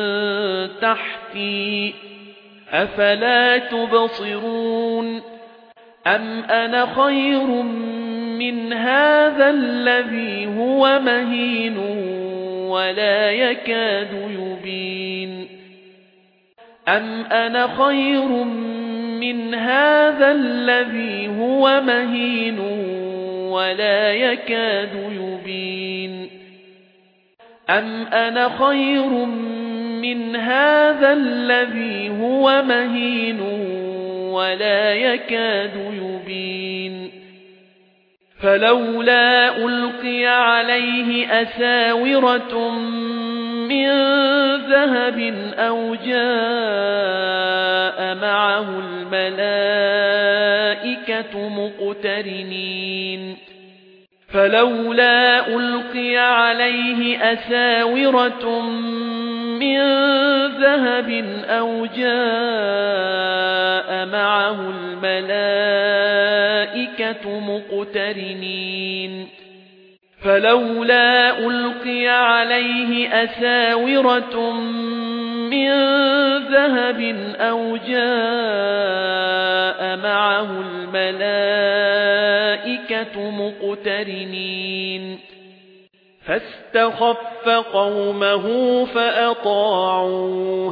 تحتي أفلا تبصرون أم أنا خير من هذا الذي هو مهين ولا يكاد يبين أَمْ أَنَا خَيْرٌ مِنْ هَذَا الَّذِي هُوَ مَهِينٌ وَلَا يَكَادُ يُبِينُ أَمْ أَنَا خَيْرٌ مِنْ هَذَا الَّذِي هُوَ مَهِينٌ وَلَا يَكَادُ يُبِينُ فَلَوْلَا أُلْقِيَ عَلَيْهِ أَسَاوِرَةٌ مِنْ ذَهَبٍ أَوْ جَاءَ مَعَهُ الْمَلَائِكَةُ مُقْتَرِنِينَ فَلَوْلَا أُلْقِيَ عَلَيْهِ أَسَاوِرَةٌ مِنْ ذَهَبٍ أَوْ جَاءَ مَعَهُ الْمَلَائِكَةُ مُقْتَرِنِينَ فَلَوْلَا أُلْقِيَ عَلَيْهِ أَسَاوِرَةٌ مِنْ ذَهَبٍ أَوْ جَاءَ مَعَهُ الْمَلَائِكَةُ مُقْتَرِنِينَ فَاسْتَخَفَّ قَوْمَهُ فَأَطَاعُوهُ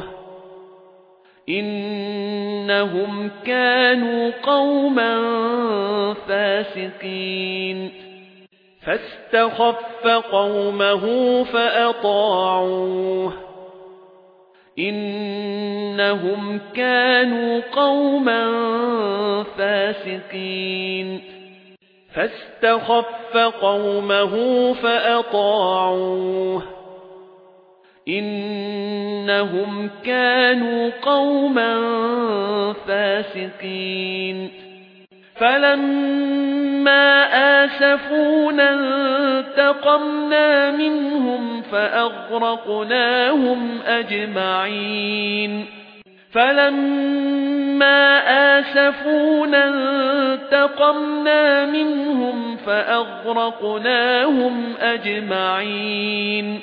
إِنَّهُمْ كَانُوا قَوْمًا فَاسِقِينَ فَاسْتَخَفَّ قَوْمَهُ فَأَطَاعُوهُ إِنَّهُمْ كَانُوا قَوْمًا فَاسِقِينَ فَاسْتَخَفَّ قَوْمَهُ فَأَطَاعُوهُ إِنَّهُمْ كَانُوا قَوْمًا فَاسِقِينَ فَلَمَّا آسَفُونَا انتَقَمْنَا مِنْهُمْ فَأَغْرَقْنَاهُمْ أَجْمَعِينَ فَلَمَّا آسَفُونَا انتَقَمْنَا مِنْهُمْ فَأَغْرَقْنَاهُمْ أَجْمَعِينَ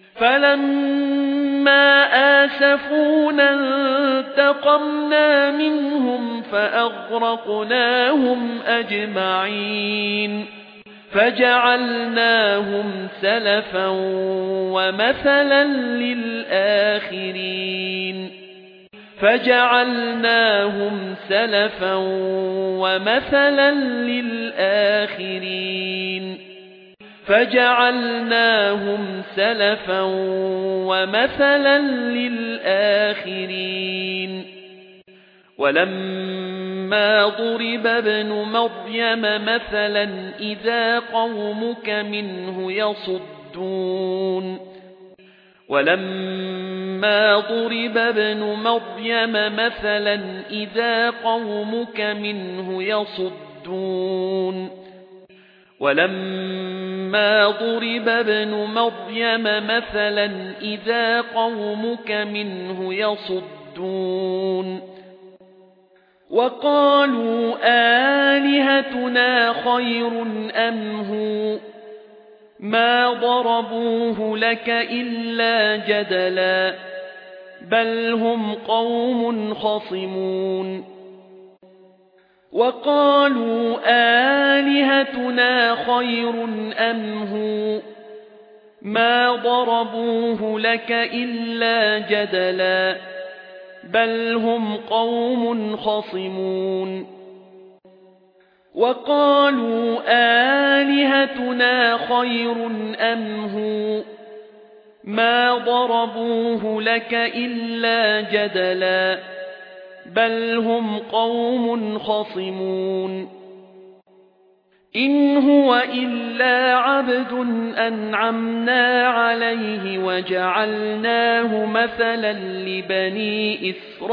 فَلَمَّا آسَفُونَا انتَقَمْنَا مِنْهُمْ فَأَغْرَقْنَاهُمْ أَجْمَعِينَ فَجَعَلْنَاهُمْ سَلَفًا وَمَثَلًا لِلْآخِرِينَ فَجَعَلْنَاهُمْ سَلَفًا وَمَثَلًا لِلْآخِرِينَ فجعلناهم سلفا ومثلا للآخرين ولما ضرب ابن مريم مثلا إذا قومك منه يصدون ولما ضرب ابن مريم مثلا إذا قومك منه يصدون ولما ضرب ابن مريم مثلا إذا قومك منه يصدون وقالوا آلهتنا خير أم هو ما ضربوه لك إلا جدلا بل هم قوم خصمون وقالوا آلهتنا خير أم هو ما ضربوه لك إلا جدلا بل هم قوم خصمون وقالوا آلهتنا خير أم هو ما ضربوه لك إلا جدلا بل هم قوم خصمون إن هو إلا عبد أنعمنا عليه وجعلناه مثلا لبني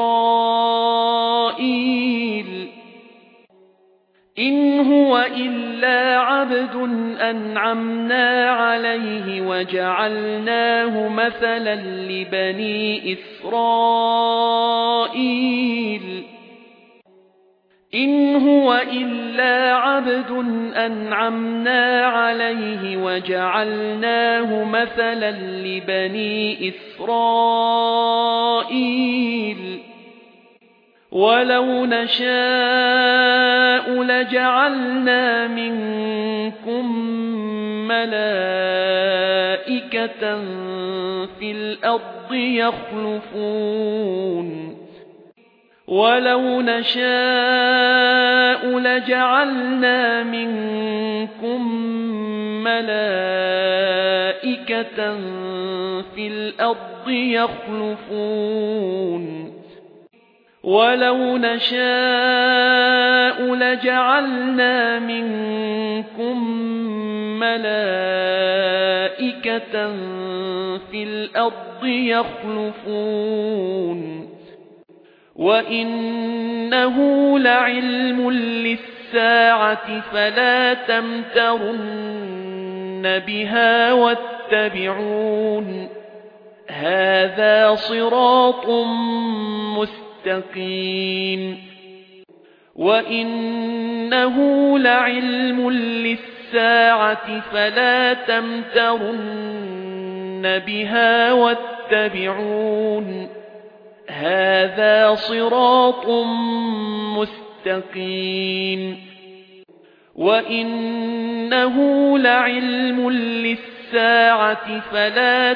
إسرائيل إن هو إلا عبد أنعمنا عليه وجعلناه مثلا لبني إسرائيل إن هو إلا عبد أنعمنا عليه وجعلناه مثلا لبني إسرائيل ولو نشاء لجعلنا منكم ملائكة في الأرض يخلفون ولو نشاء لجعلنا منكم ملائكة في الأرض يخلفون ولو نشاء لجعلنا منكم ملائكة في الأرض يخلفون وإنه لعلم للساعة فلا تمترن بها واتبعون هذا صراط مستقيم وإنه لعلم للساعة فلا تمترن بها واتبعون هذا صراط مستقيم وإنه لعلم للساعة فلا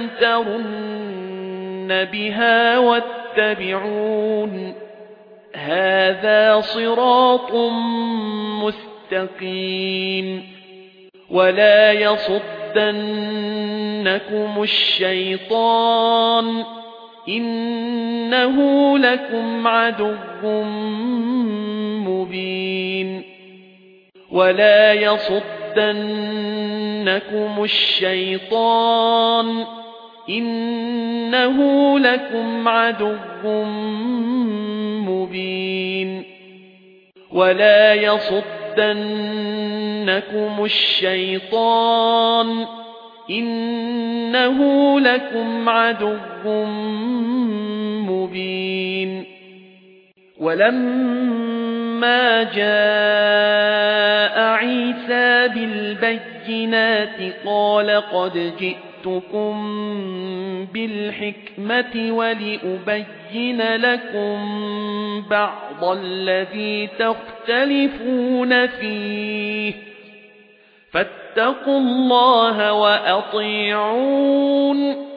تمترن بها واتبعون هذا صراط مستقيم ولا يصدنكم الشيطان إنه لكم عدو مبين ولا يصدنكم الشيطان إنه لكم عدو مبين ولا يصدنكم الشيطان إنه لكم عدو مبين ولما جاء عيسى بالبينات قال قد جئتكم بالحكمة ولأبين لكم بعض الذي تختلفون فيه فاتقوا الله وأطيعون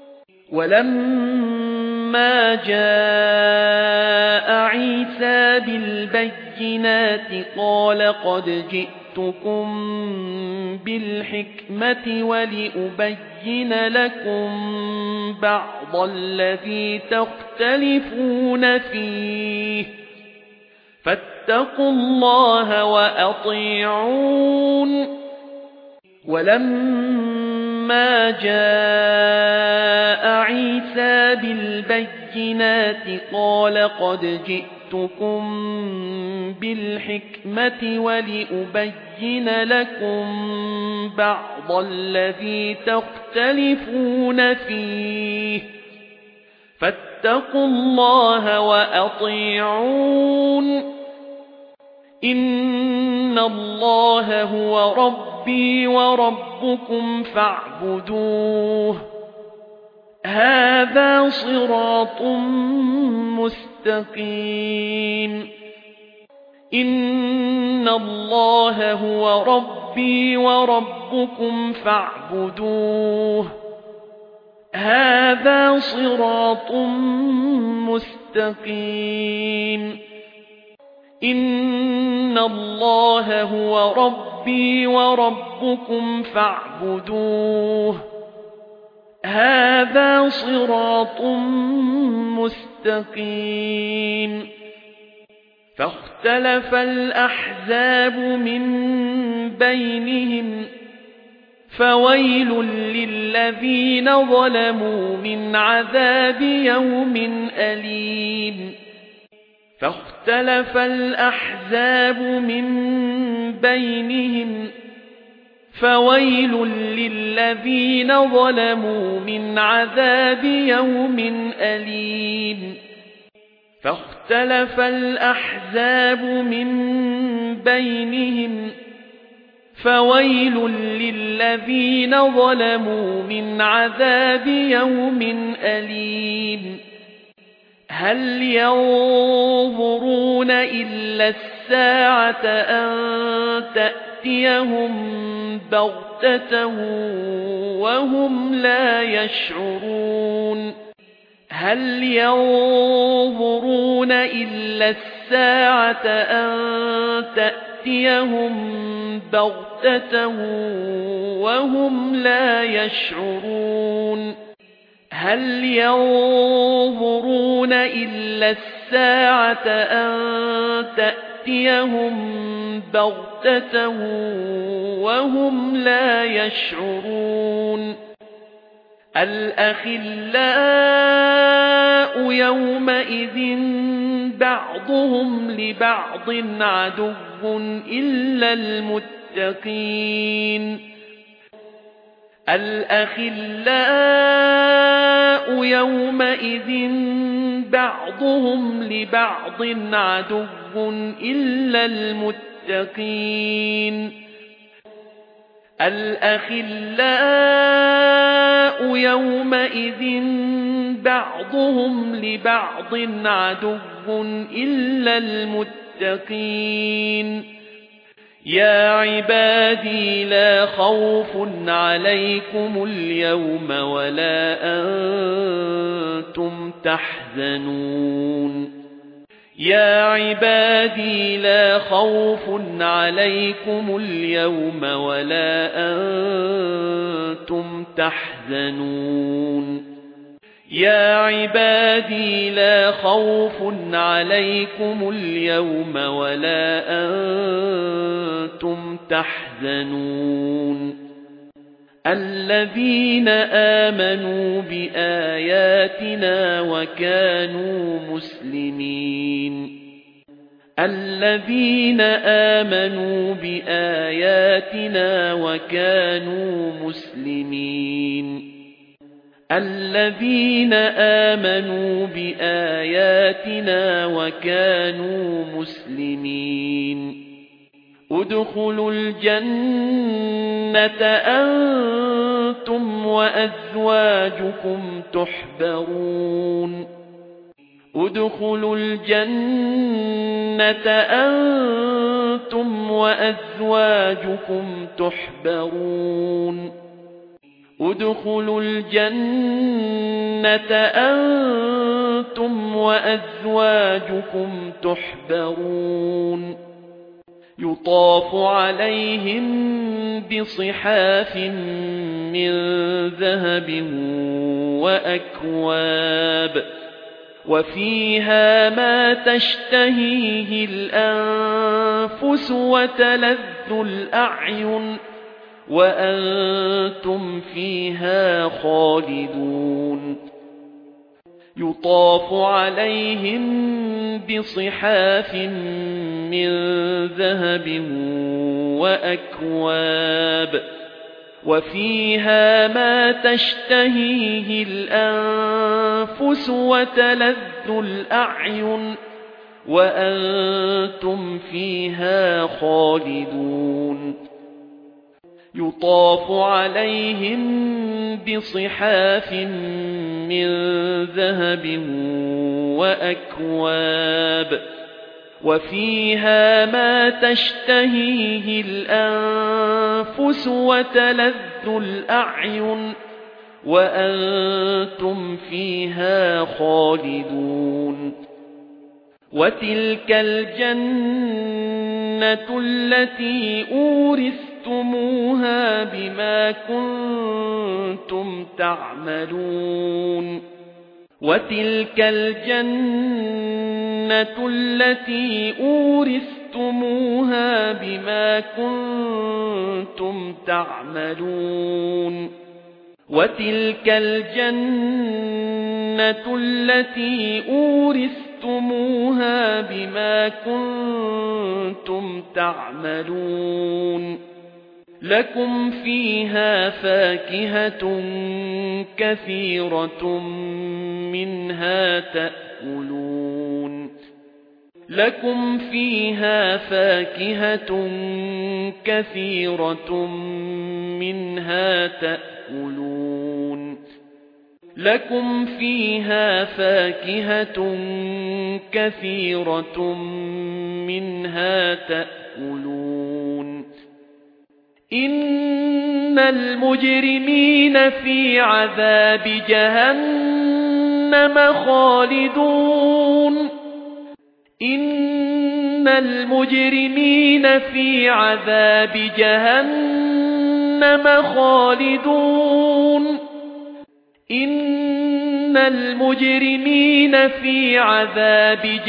ولما جاء عيسى بالبينات قال قد جئتكم جئتكم بالحكمة ولأبين لكم بعض الذي تختلفون فيه فاتقوا الله وأطيعون. ولما جاء عيسى بالبينات قال قد جئتكم بالحكمة ولأبين لكم بعض الذي تختلفون فيه فاتقوا الله وأطيعون. إن الله هو ربي وربكم فاعبدوه هذا صراط مستقيم. إن الله هو ربي وربكم فاعبدوه هذا صراط مستقيم. إن الله هو ربي وربكم فاعبدوه هذا صراط مستقيم. فاختلف الأحزاب من بينهم فويل للذين ظلموا من عذاب يوم أليم. فاختلف الأحزاب من بينهم فويل للذين ظلموا من عذاب يوم أليم. فاختلف الأحزاب من بينهم فويل للذين ظلموا من عذاب يوم أليم. هل ينظرون إلا الساعة أن تأتيهم بغتة وهم لا يشعرون هل ينظرون إلا الساعة أن تأتيهم بغتة وهم لا يشعرون هل ينظرون إلا الساعة أن تأتيهم بغتة وهم لا يشعرون. الأخلاء يومئذ بعضهم لبعض عدو إلا المتقين. الأخلاء يومئذ بعضهم لبعض عدو إلا المتقين. الأخلاء يومئذ بعضهم لبعض عدو إلا المتقين. يا عبادي لا خوف عليكم اليوم ولا أنتم تحزنون. يا عبادي لا خوف عليكم اليوم ولا أنتم تحزنون. يا عبادي لا خوف عليكم اليوم ولا أنتم تحزنون. الذين آمنوا بآياتنا وكانوا مسلمين. الذين آمنوا بآياتنا وكانوا مسلمين. الذين آمنوا بآياتنا وكانوا مسلمين. ادخلوا الجنة أنتم وأزواجكم تحبرون. ادخلوا الجنة أنتم وأزواجكم تحبرون. ادخلوا الجنة أنتم وأزواجكم تحبرون. يطاف عليهم بصحاف من ذهب وأكواب وفيها ما تشتهيه الأنفس وتلذ الأعين وأنتم فيها خالدون يطاف عليهم بصحاف من ذهب وأكواب وفيها ما تشتهيه الأنفس وتلذ الأعين وأنتم فيها خالدون يطاف عليهم بصحاف من ذهب وأكواب وفيها ما تشتهيه الأنفس وتلذ الأعين وأنتم فيها خالدون وتلك الجنة التي أورثتموها بما كنتم تعملون وتلك الجنة التي أورثتموها بما كنتم تعملون وتلك الجنة التي أورثتموها بما كنتم تعملون لكم فيها فاكهة كثيرة منها تأكلون لكم فيها فاكهة كثيرة منها تأكلون لكم فيها فاكهة كثيرة منها تأكلون إن المجرمين في عذاب جهنم خالدون إن المجرمين في عذاب جهنم خالدون إن المجرمين في عذاب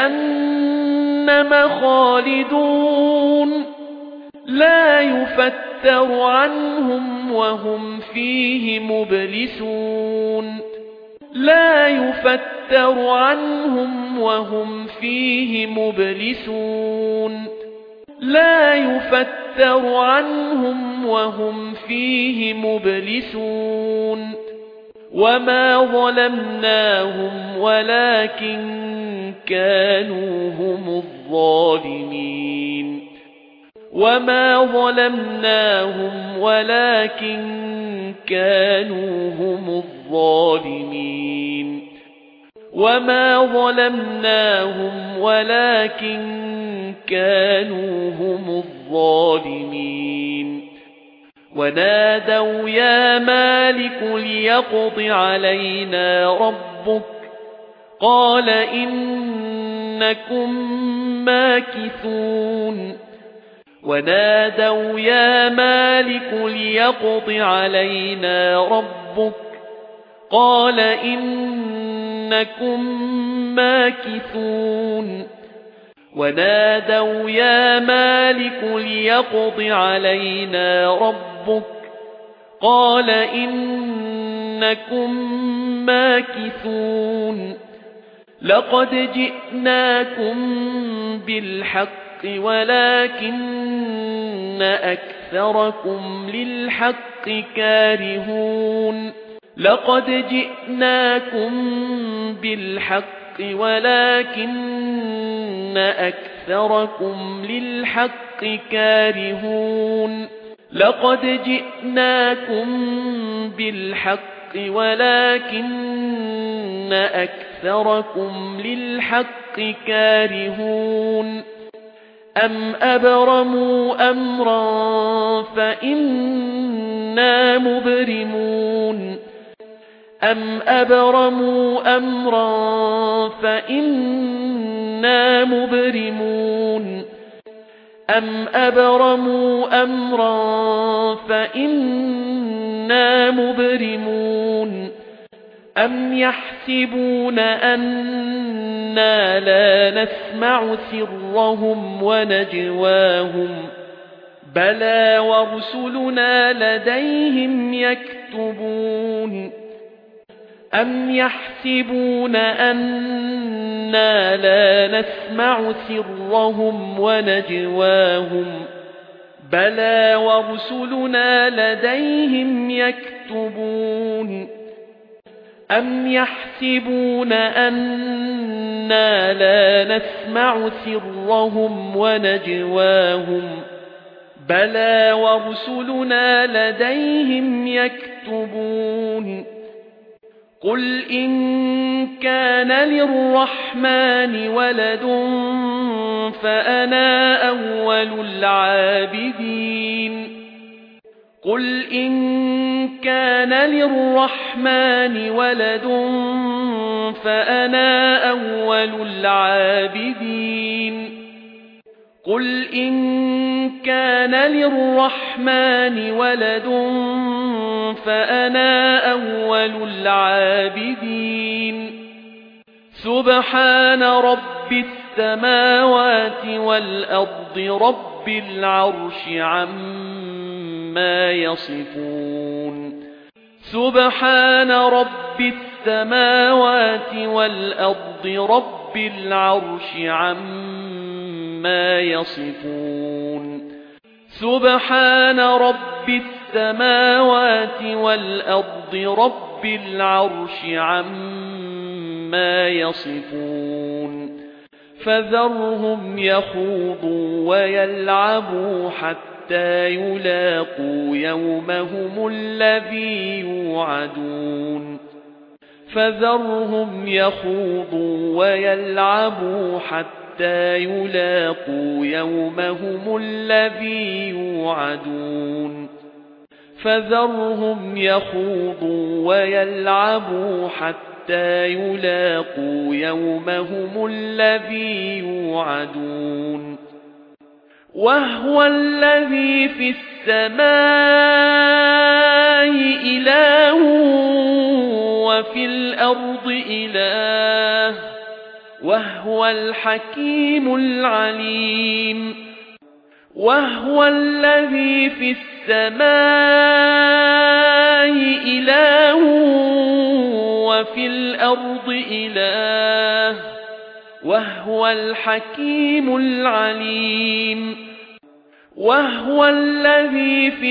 جهنم خالدون لا يفتر عنهم وهم فيه مبلسون لا يفتر عنهم وهم فيه مبلسون لا يفتر عنهم وهم فيه مبلسون وما ظلمناهم ولكن كانوا هم الظالمين وما ظلمناهم ولكن كانوا هم الظالمين وما ظلمناهم ولكن كانوا هم الظالمين ونادوا يا مالك ليقض علينا ربك قال إنكم ماكثون ونادوا يا مالك ليقض علينا ربك قال إنكم ماكثون ونادوا يا مالك ليقض علينا ربك قال إنكم ماكثون لقد جئناكم بالحق ولكن أكثركم للحق كارهون لقد جئناكم بالحق ولكن أكثركم للحق كارهون لقد جئناكم بالحق ولكن أكثركم للحق كارهون أم أبرموا أمرا فإنا مبرمون أم أبرموا أمرا فإنا مبرمون أَمْ أَبْرَمُوا أَمْرًا فَإِنَّا مُبْرِمُونَ أَمْ يَحْسَبُونَ أَنَّا لَا نَسْمَعُ سِرَّهُمْ وَنَجْوَاهُمْ بَلَى وَرُسُلُنَا لَدَيْهِمْ يَكْتُبُونَ أَمْ يَحْسَبُونَ أَنَّا لَا نَسْمَعُ سِرَّهُمْ وَنَجْوَاهُمْ بَلَى وَرُسُلُنَا لَدَيْهِمْ يَكْتُبُونَ أَمْ يَحْسَبُونَ أَنَّا لَا نَسْمَعُ سِرَّهُمْ وَنَجْوَاهُمْ بَلَى وَرُسُلُنَا لَدَيْهِمْ يَكْتُبُونَ قُلْ إِن كَانَ لِلرَّحْمَنِ وَلَدٌ فَأَنَا أَوَّلُ الْعَابِدِينَ قُلْ إِن كَانَ لِلرَّحْمَنِ وَلَدٌ فَأَنَا أَوَّلُ الْعَابِدِينَ قُلْ إِن كَانَ لِلرَّحْمَنِ وَلَدٌ فَأَنَا أَوَّلُ الْعَابِدِينَ سُبْحَانَ رَبِّ السَّمَاوَاتِ وَالْأَرْضِ رَبِّ الْعَرْشِ عَمَّا يَصِفُونَ سُبْحَانَ رَبِّ السَّمَاوَاتِ وَالْأَرْضِ رَبِّ الْعَرْشِ عَمَّا يَصِفُونَ سُبْحَانَ رَبِّ السَّمَاوَاتِ وَالْأَرْضِ رَبِّ الْعَرْشِ عَمَّا يَصِفُونَ فَذَرْهُمْ يَخُوضُوا وَيَلْعَبُوا حَتَّى يُلاقُوا يَوْمَهُمُ الَّذِي يُوعَدُونَ فَذَرْهُمْ يَخُوضُوا وَيَلْعَبُوا حَتَّى يُلاقُوا يَوْمَهُمُ الَّذِي يُوعَدُونَ فَذَرْهُمْ يَخُوضُوا وَيَلْعَبُوا حَتَّى يُلاقُوا يَوْمَهُمُ الَّذِي يُوعَدُونَ وَهُوَ الَّذِي فِي السَّمَاءِ إِلَٰهٌ وَفِي الْأَرْضِ إِلَٰهٌ وَهُوَ الْحَكِيمُ الْعَلِيمُ وَهُوَ الَّذِي فِي السَّمَاءِ إِلَٰهٌ وَفِي الْأَرْضِ إِلَٰهٌ وَهُوَ الْحَكِيمُ الْعَلِيمُ وَهُوَ الَّذِي فِي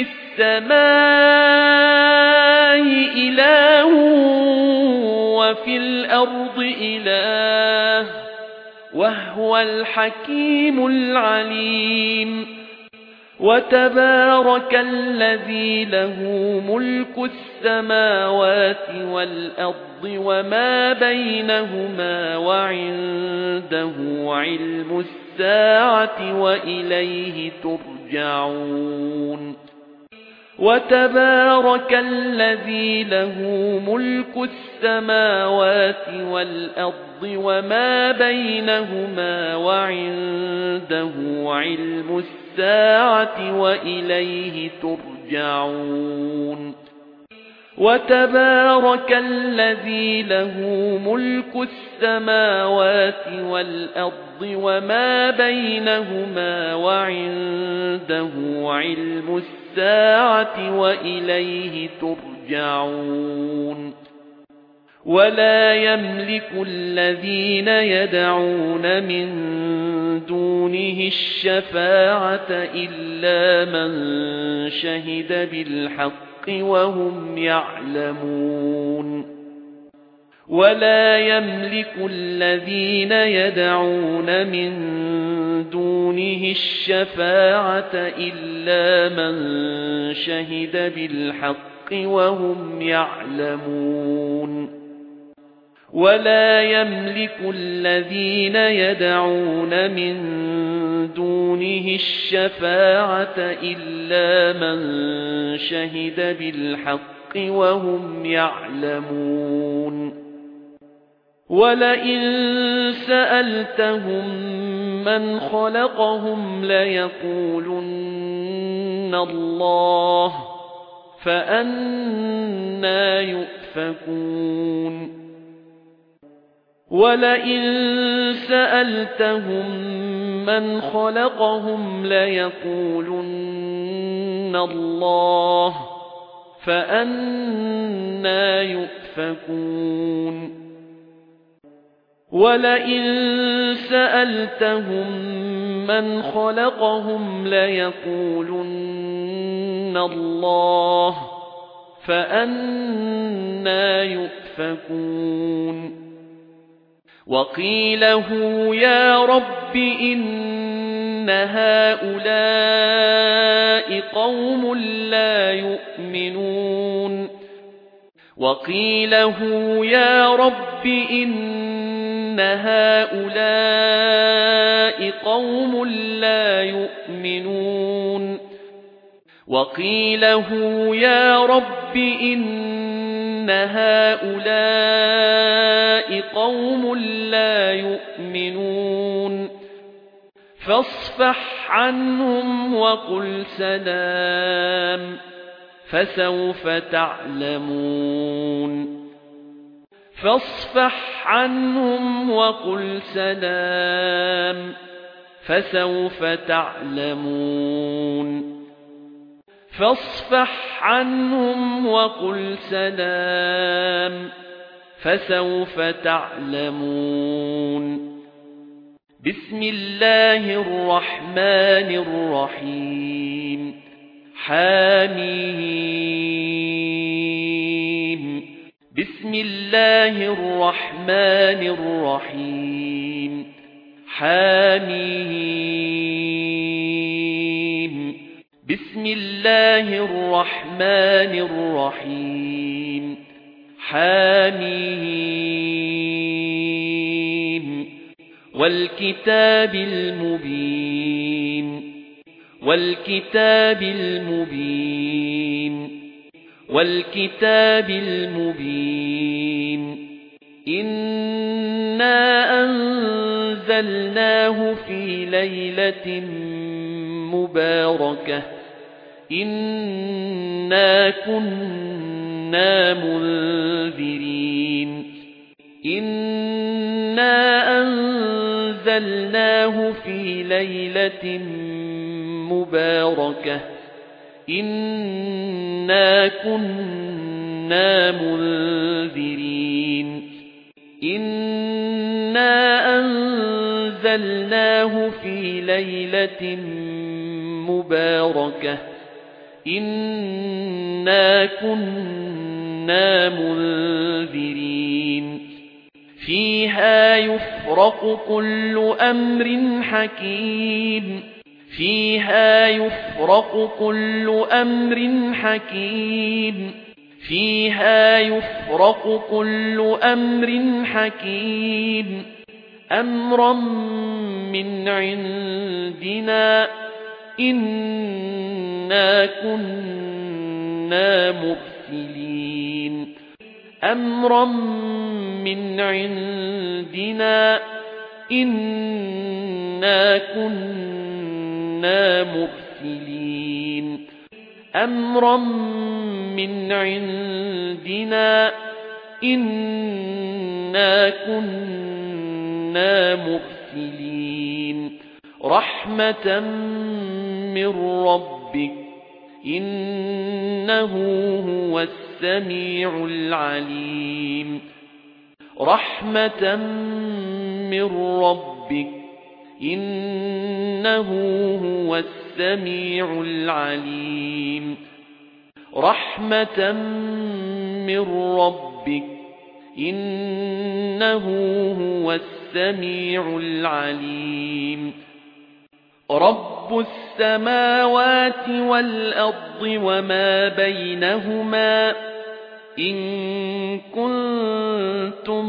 السَّمَاءِ إِلَٰهٌ وَفِي الْأَرْضِ إِلَٰهٌ وَهُوَ الْحَكِيمُ الْعَلِيمُ وَتَبَارَكَ الَّذِي لَهُ مُلْكُ السَّمَاوَاتِ وَالْأَرْضِ وَمَا بَيْنَهُمَا وَعِندَهُ عِلْمُ السَّاعَةِ وَإِلَيْهِ تُرْجَعُونَ وَتَبَارَكَ الَّذِي لَهُ مُلْكُ السَّمَاوَاتِ وَالْأَرْضِ وَمَا بَيْنَهُمَا وَعِندَهُ عِلْمُ السَّاعَةِ وَإِلَيْهِ تُرْجَعُونَ وَتَبَارَكَ الَّذِي لَهُ مُلْكُ السَّمَاوَاتِ وَالْأَرْضِ وَمَا بَيْنَهُمَا وَعِندَهُ عِلْمُ السَّاعَةِ وَإِلَيْهِ تُرْجَعُونَ وَلَا يَمْلِكُ الَّذِينَ يَدْعُونَ مِن دُونِهِ الشَّفَاعَةَ إِلَّا مَن شَهِدَ بِالْحَقِّ وَهُمْ يَعْلَمُونَ وَلَا يَمْلِكُ الَّذِينَ يَدْعُونَ مِن دُونِهِ الشَّفَاعَةَ إِلَّا مَن شَهِدَ بِالْحَقِّ وَهُمْ يَعْلَمُونَ وَلَا يَمْلِكُ الَّذِينَ يَدْعُونَ مِن دُونِهِ الشَّفَاعَةَ إِلَّا مَن شَهِدَ بِالْحَقِّ وَهُمْ يَعْلَمُونَ وَلَئِن سَأَلْتَهُم مَّنْ خَلَقَهُمْ لَيَقُولُنَّ اللَّهُ فَأَنَّىٰ يُؤْفَكُونَ وَلَئِن سَأَلْتَهُم مَّنْ خَلَقَهُمْ لَيَقُولُنَّ اللَّهُ فَأَنَّىٰ يُؤْفَكُونَ وَلَئِن سَأَلْتَهُم مَّنْ خَلَقَهُمْ لَيَقُولُنَّ اللَّهُ فَأَنَّىٰ يُؤْفَكُونَ وَقِيلَهُ يَا رَبِّ إِنَّ هَٰؤُلَاءِ قَوْمٌ لَّا يُؤْمِنُونَ وَقِيلَهُ يَا رَبِّ إِنَّ هَٰؤُلَاءِ قَوْمٌ لَّا يُؤْمِنُونَ وَقِيلَهُ يَا رَبِّ إِنَّ هَٰؤُلَاءِ قَوْمٌ لَّا يُؤْمِنُونَ فَاصْفَحْ عَنْهُمْ وَقُلْ سَلَامٌ فَسَوْفَ تَعْلَمُونَ فَاصْفَحْ عَنْهُمْ وَقُلْ سَلَامٌ فَسَوْفَ تَعْلَمُونَ فَاصْفَحْ عَنْهُمْ وَقُلْ سَلَامٌ فَسَوْفَ تَعْلَمُونَ بِسْمِ اللَّهِ الرَّحْمَنِ الرَّحِيمِ حم بسم الله الرحمن الرحيم حم بسم الله الرحمن الرحيم حم والكتاب المبين والكتاب المبين والكتاب المبين إنا أنزلناه في ليلة مباركة إنا كنا منذرين إنا أنزلناه في ليلة مباركة إنا كنا منذرين إنا أنزلناه في ليلة مباركة إنا كنا منذرين فيها يفرق كل أمر حكيم فيها يفرق كل أمر حكيم فيها يفرق كل أمر حكيم أمرا من عندنا إنا كنا مرسلين أمرا من عندنا إنا كنا مرسلين أمرا من عندنا إنا كنا مرسلين رحمة من ربك إنه هو السميع العليم رحمة من ربك إنه هو السميع العليم رحمة من ربك إنه هو السميع العليم رب السماوات والأرض وما بينهما إن كنتم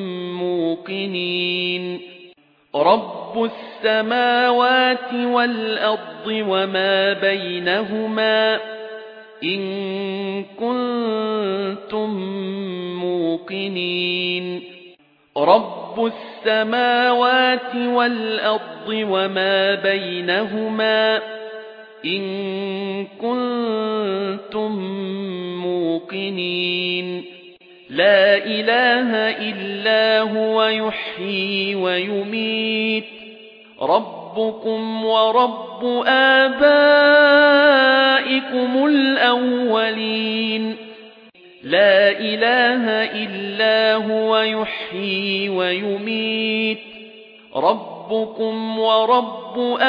موقنين رب السماوات والأرض وما بينهما إن كنتم موقنين رب السماوات والأرض وما بينهما إن كنتم موقنين لا إله إلا هو يحيي ويميت ربكم ورب آبائكم الأولين لا إله إلا هو يحيي ويميت ربكم ورب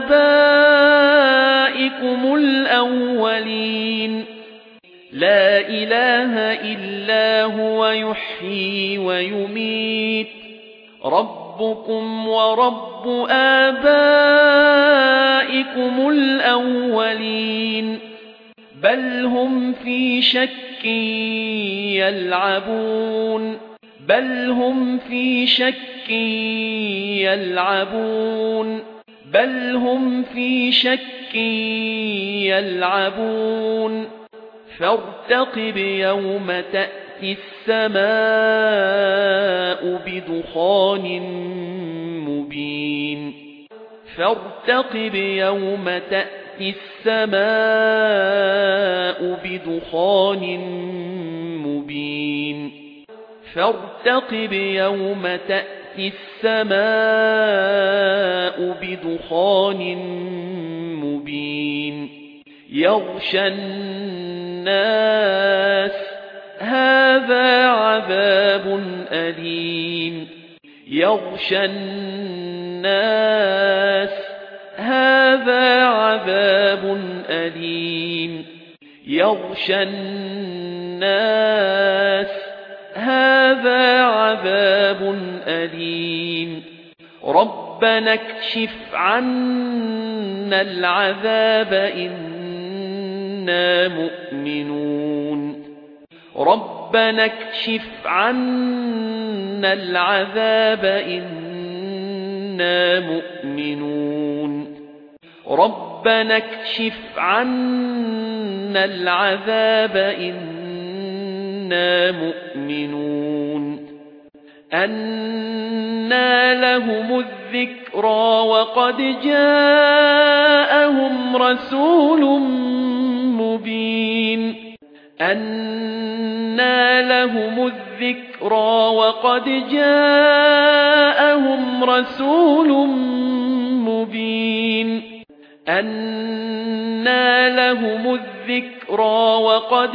آبائكم الأولين لا إله إلا هو يحيي ويميت ربكم ورب آبائكم الأولين بل هم في شك يلعبون بل هم في شك يلعبون بل هم في شك يلعبون فارتقب يوم تأتي السماء بدخان مبين فارتقب يوم تأتي السماء بدخان مبين فارتقب يوم تأتي السماء بدخان مبين يغشى الناس هذا عذاب أليم يغشى الناس هذا عذاب أليم يغشى الناس هذا عذاب أليم ربنا اكشف عنا العذاب إنا مؤمنون ربنا اكشف عنا العذاب إنا مؤمنون ربنا اكشف عنا العذاب إنا مؤمنون أنى لهم الذكرى وقد جاءهم رسول مبين أنى لهم الذكرى وقد جاءهم رسول مبين أنى لهم الذكرى وقد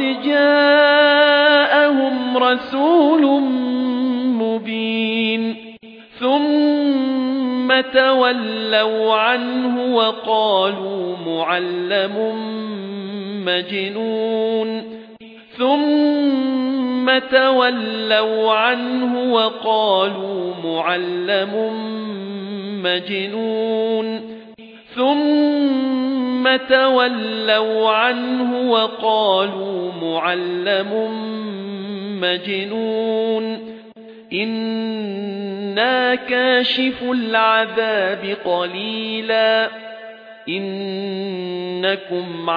جاءهم رسول مبين ثم تولوا عنه وقالوا معلم مجنون ثم تولوا عنه وقالوا معلم مجنون ثم تولوا عنه وقالوا معلم مجنون إنا كاشف العذاب قليلا إنكم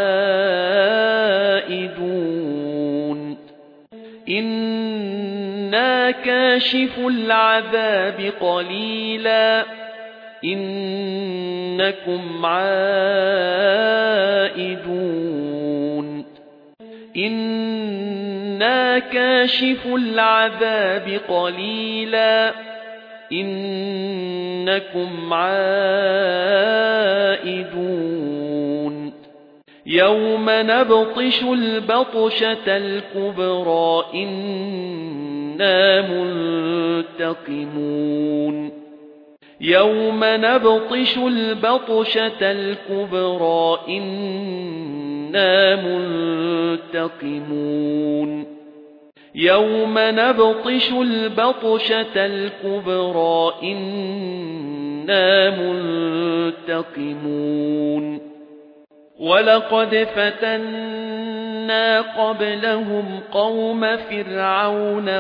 عائدون إنا كاشف العذاب قليلا إنكم عائدون إنا كاشف العذاب قليلا إنكم عائدون يوم نبطش البطشة الكبرى إنا منتقمون يوم نبطش البطشة الكبرى إنا منتقمون يوم نبطش البطشة الكبرى إنا منتقمون ولقد فتنا قبلهم قوم فرعون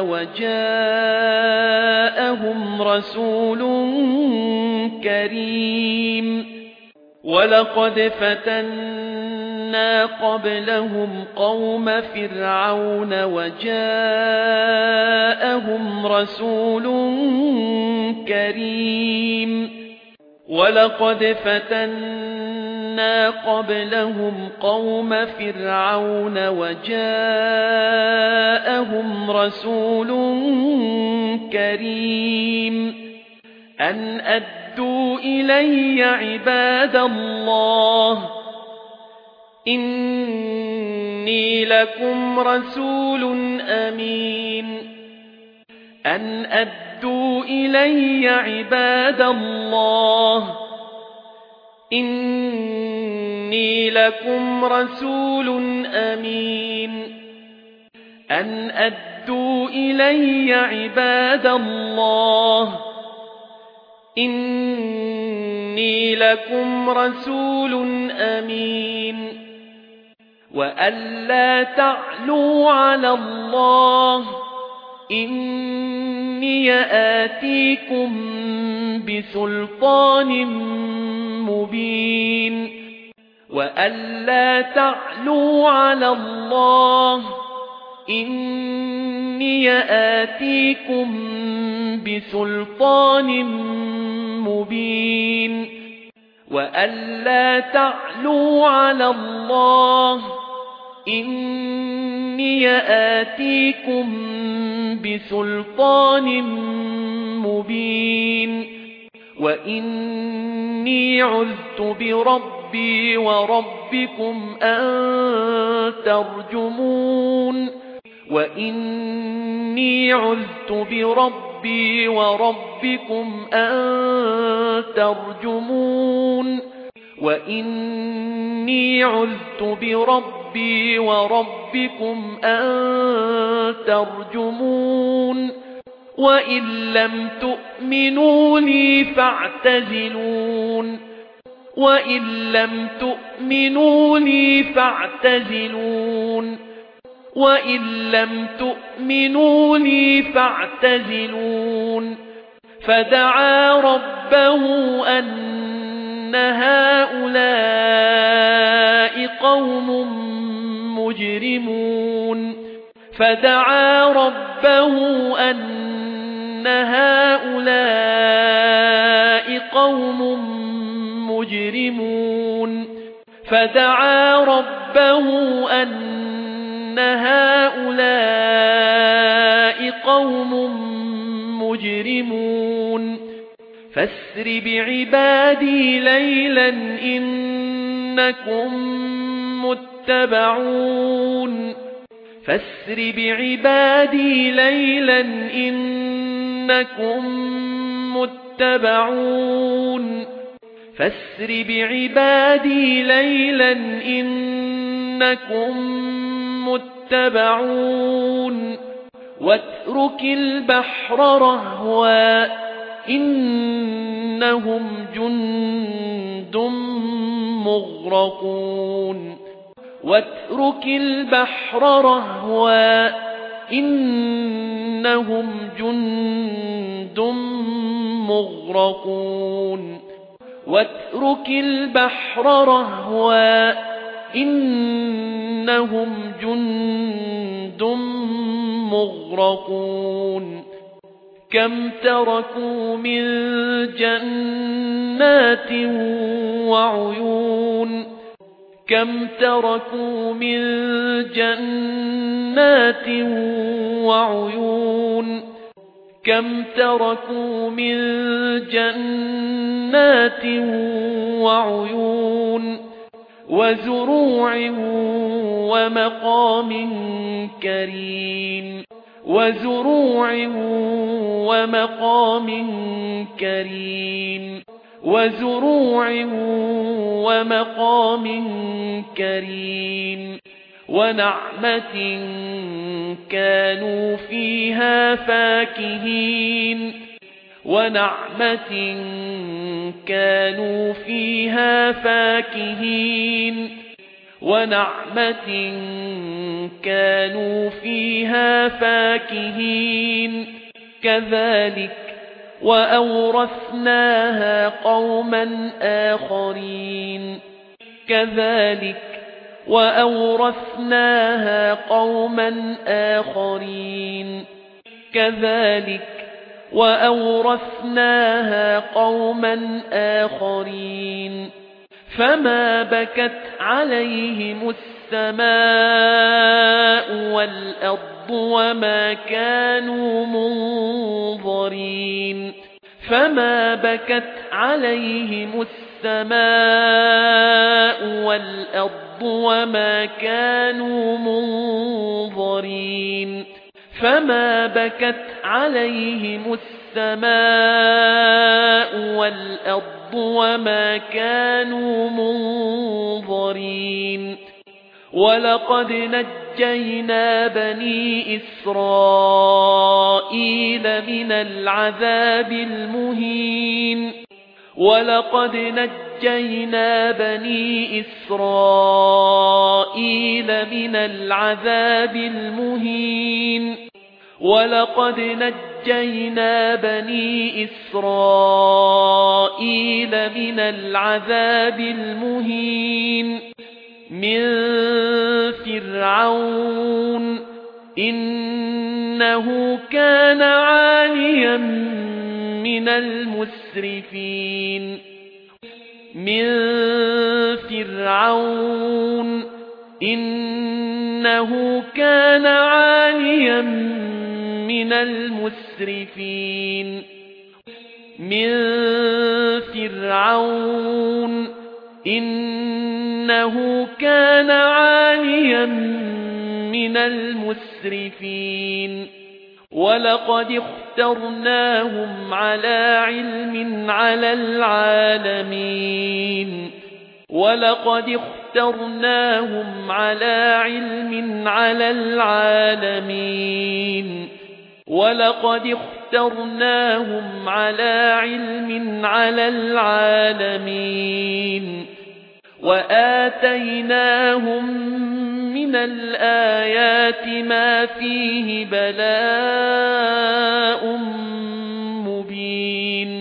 وجاءهم رسول كريم ولقد فتنا قبلهم قوم فرعون وجاءهم جاءهم رسول كريم ولقد فتنا قبلهم قوم فرعون وجاءهم رسول كريم أن أدوا إلي عباد الله إني لكم رسول أمين أن أدوا إلي عباد الله إني لكم رسول أمين أن أدوا إلي عباد الله إني لكم رسول أمين وألا تعلوا على الله إني آتيكم بسلطان مبين وألا تعلوا على الله إني آتيكم بسلطان مبين وألا تعلوا على الله إني آتيكم بسلطان مبين وإني عذت بربي وربكم أن ترجمون وإني عذت بربي وربكم أن ترجمون وإني عذت بربي وربكم أن ترجمون وإن لم تؤمنوا لي فاعتزلون وإن لم تؤمنوا لي فاعتزلون وإن لم تؤمنوا لي فاعتزلون فدعا ربه أن هؤلاء قوم مجرمون فدعا ربه أن هؤلاء قوم مجرمون فدعا ربه أن هؤلاء قوم مجرمون فاسر بعبادي ليلا إنكم متبعون فاسر بعبادي ليلا إنكم متبعون فاسر بعبادي ليلا إنكم متبعون واترك البحر رهوا إنهم جند مغرقون واترك البحر رهوا إنهم جند مغرقون واترك البحر رهوا إنهم جند مغرقون كم تركوا من جنات وعيون كم تركوا من جنات وعيون كم تركوا من جنات وعيون وزروع ومقام كريم وزروع ومقام كريم وزروع ومقام كريم ونعمة كانوا فيها فاكهين ونعمة كانوا فيها فاكهين ونعمة كانوا فيها فاكهين كذلك وأورثناها قوما آخرين كذلك وأورثناها قوما آخرين كذلك وأورثناها قوما آخرين فما بكت عليهم السماء والأرض وما كانوا منظرين فما بكت عليهم السماء والأرض وما كانوا منظرين فما بكت عليهم السماء والأرض وما كانوا منظرين ولقد نجينا بني إسرائيل من العذاب المهين ولقد نجينا بني إسرائيل من العذاب المهين ولقد نجينا بني إسرائيل من العذاب المهين من فرعون إنه كان عاليا من المسرفين من فرعون إنه كان عاليا من المسرفين من فرعون إنه كان عاليا من المسرفين ولقد اخترناهم على علم على العالمين ولقد اخترناهم على علم على العالمين ولقد اخترناهم على علم على العالمين وآتيناهم من الآيات ما فيه بلاء مبين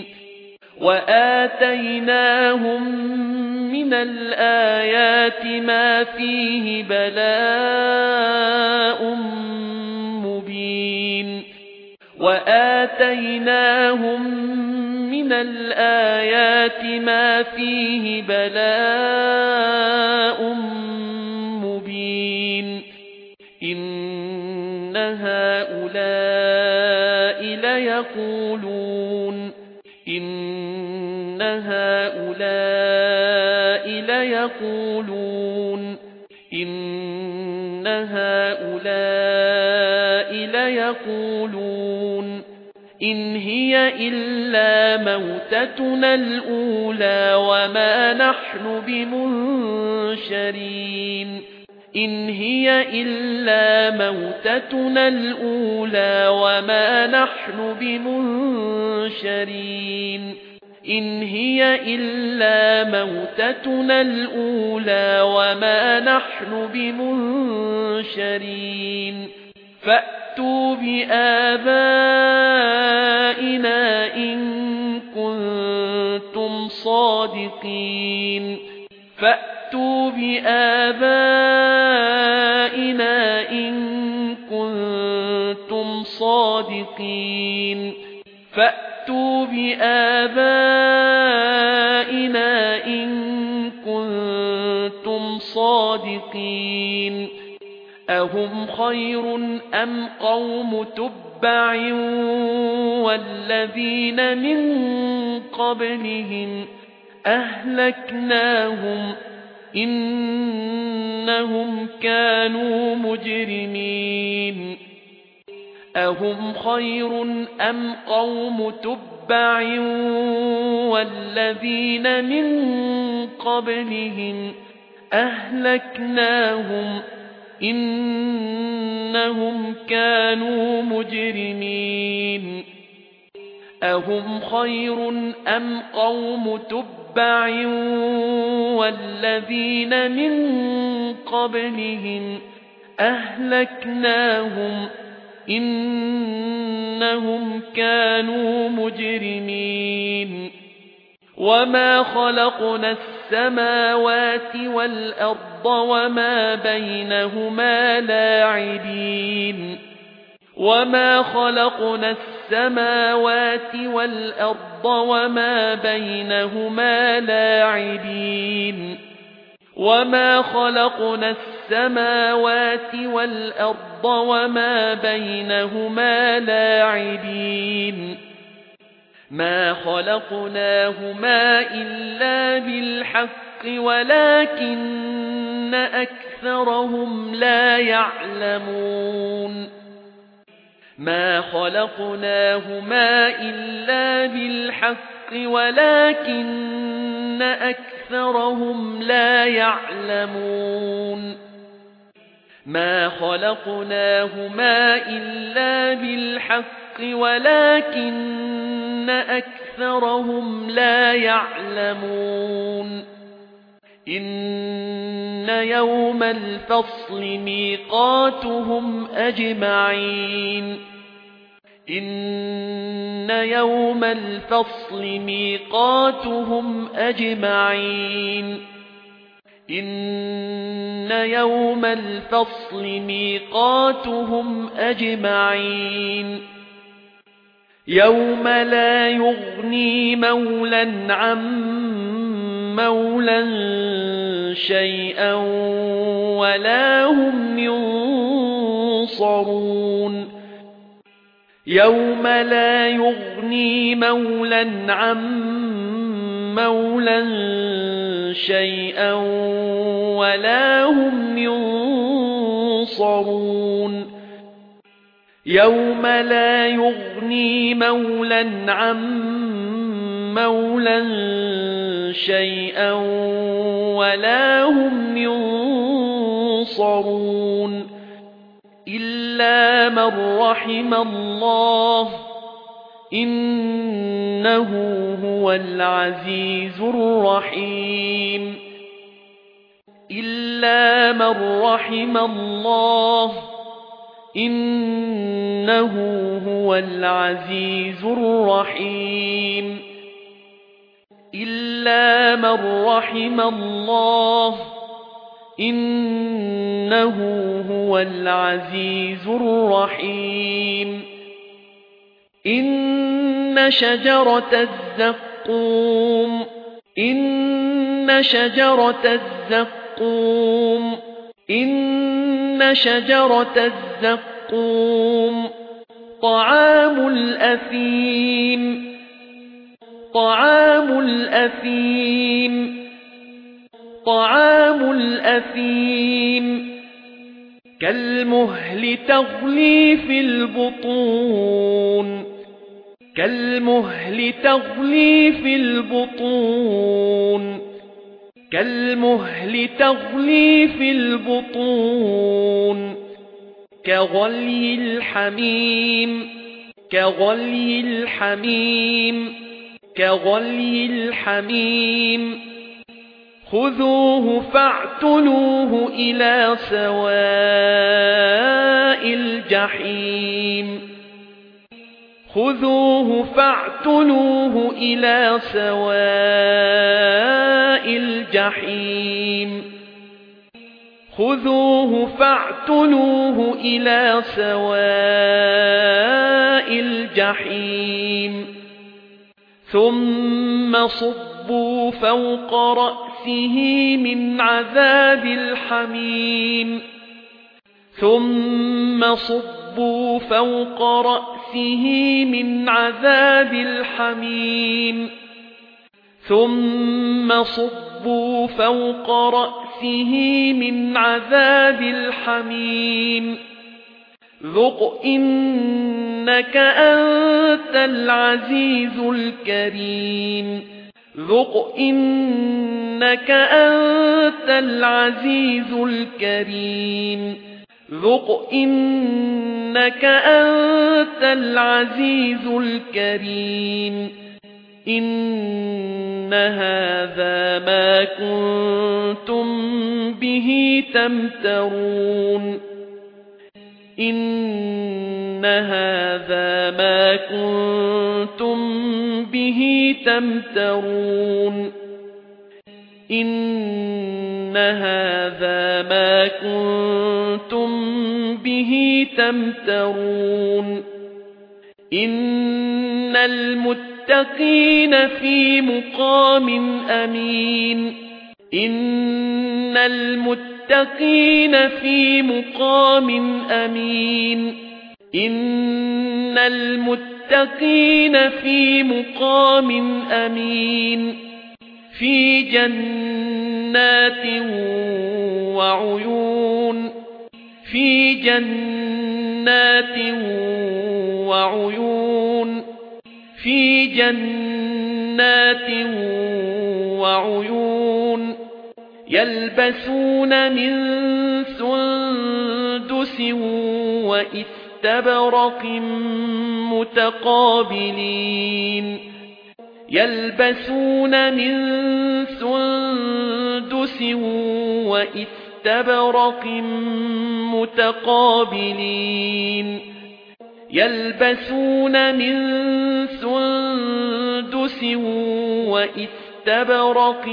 وآتيناهم من الآيات ما فيه بلاء مبين وآتيناهم من الآيات ما فيه بلاء مبين إن هؤلاء ليقولون إن هؤلاء ليقولون إن هؤلاء ليقولون إن هي إلا موتتنا الأولى وما نحن بمنشرين إن هي إلا موتتنا الأولى وما نحن بمنشرين إن هي إلا موتتنا الأولى وما نحن بمنشرين فأتوا بآبائنا إن كنتم صادقين فأتوا بآبائنا إن كنتم صادقين فأتوا بآبائنا إن كنتم صادقين أهم خير أم قوم تبع والذين من قبلهم أهلكناهم إنهم كانوا مجرمين أهم خير أم قوم تبع والذين من قبلهم أهلكناهم إنهم كانوا مجرمين أهم خير أم قوم تبع والذين من قبلهم أهلكناهم إنهم كانوا مجرمين وما خلقنا السماوات والأرض وما بينهما لاعبين وما خلقنا السماوات والأرض وما بينهما لاعبين وما خلقنا السماوات والأرض وما بينهما لاعبين ما خلقناهما إلا بالحق ولكن أكثرهم لا يعلمون ما خلقناهما إلا بالحق ولكن أكثرهم لا يعلمون ما خلقناهما إلا بالحق ولكن أكثرهم لا يعلمون إن يوم الفصل ميقاتهم أجمعين إن يوم الفصل ميقاتهم أجمعين إن يوم الفصل ميقاتهم أجمعين يوم لا يغني مولا عن مولا شيئا ولا هم ينصرون يوم لا يغني مولا عن مولا شيئا ولا هم ينصرون يوم لا يغني مولا عن مولا شيئا ولا هم ينصرون إلا من رحم الله إنه هو العزيز الرحيم إلا من رحم الله إنه هو العزيز الرحيم إلا من رحم الله إنه هو العزيز الرحيم إن شجرة الزقوم إن شجرة الزقوم إن شجرة الزقوم طعام الأثيم طعام الأثيم طعام الأثيم كالمهل تغلي في البطون كالمهل تغلي في البطون كالمهل تغلي في البطون كغلي الحميم كغلي الحميم كغلي الحميم خذوه فاعتلوه إلى سواء الجحيم خذوه فاعتلوه إلى سواء الجحيم خذوه فاعتلوه إلى سواء الجحيم ثم صبوا فوق رأسه من عذاب الحميم ثم صبوا فوق رأسه من عذاب الحميم ثم صبوا فوق رأسه من عذاب الحميم ذق إنك أنت العزيز الكريم ذق إنك أنت العزيز الكريم ذق إنك أنت العزيز الكريم إن هذا ما كنتم به تمترون إن هذا ما كنتم به تمترون إن هذا ما كنتم به تمترون إن المتقين في مقام أمين إن المتقين في مقام أمين إن المتقين في مقام أمين في جنات وعيون في جنات وعيون في جنات وعيون يلبسون من سندس وإستبرق متقابلين يلبسون من سندس وإستبرق متقابلين يلبسون من سندس وإستبرق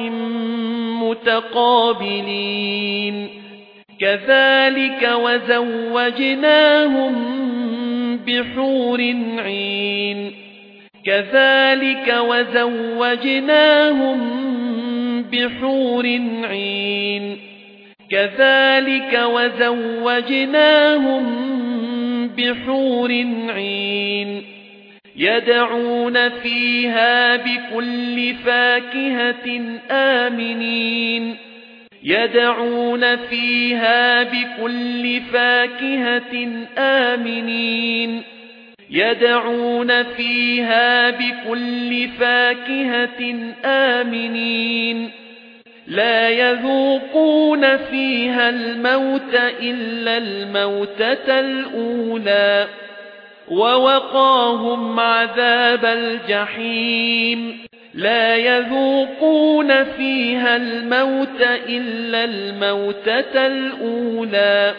متقابلين كذلك وزوجناهم بحور عين كذلك وزوجناهم بحور عين كذلك وزوجناهم بحور عين يدعون فيها بكل فاكهة آمنين يدعون فيها بكل فاكهة آمنين يدعون فيها بكل فاكهة آمنين لا يذوقون فيها الموت إلا الموتة الأولى ووقاهم عذاب الجحيم لا يذوقون فيها الموت إلا الموتة الأولى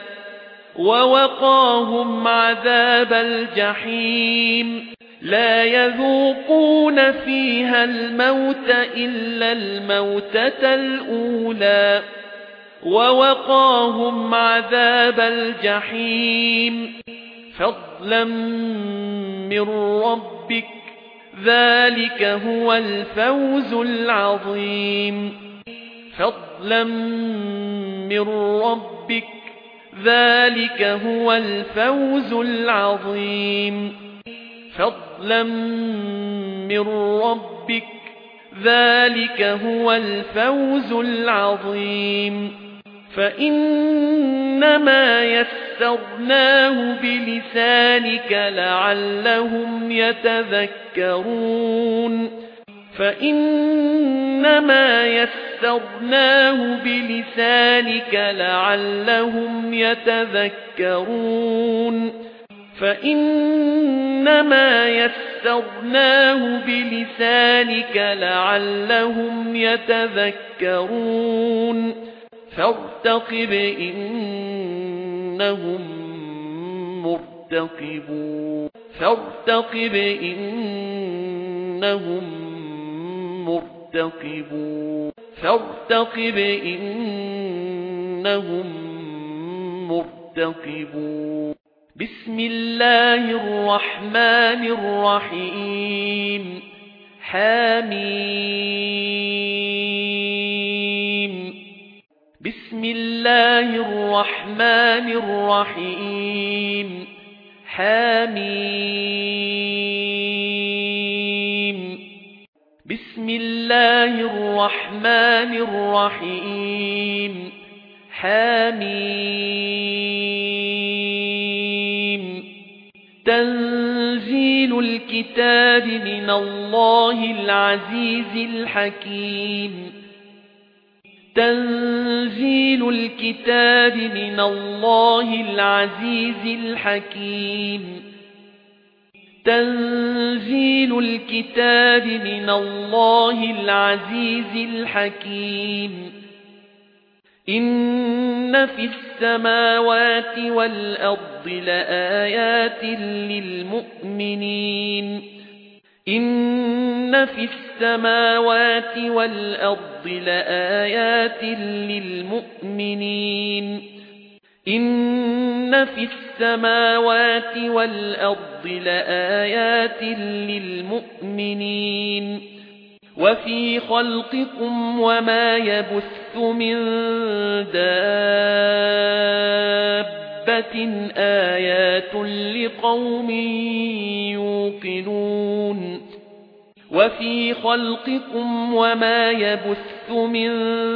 ووقاهم عذاب الجحيم لا يذوقون فيها الموت إلا الموتة الأولى ووقاهم عذاب الجحيم فضلا من ربك ذلك هو الفوز العظيم فضلا من ربك ذلك هو الفوز العظيم فضلا من ربك ذلك هو الفوز العظيم فإنما يسرناه بلسانك لعلهم يتذكرون فإنما يسرناه بلسانك لعلهم يتذكرون فإنما يسرناه بلسانك لعلهم يتذكرون فارتقب إنهم مرتقبون فارتقب إنهم مرتقبون فارتقب إنهم مرتقبون بسم الله الرحمن الرحيم حميم بسم الله الرحمن الرحيم حميم بسم الله الرحمن الرحيم حميم تنزيل الكتاب من الله العزيز الحكيم تنزيل الكتاب من الله العزيز الحكيم تنزيل الكتاب من الله العزيز الحكيم إن في السماوات والأرض لآيات للمؤمنين إن في السماوات والأرض لآيات للمؤمنين إن في السماوات والأرض لآيات للمؤمنين وفي خلقكم وما يبث من دابة آيات لقوم يوقنون وفي خلقكم وما يبث من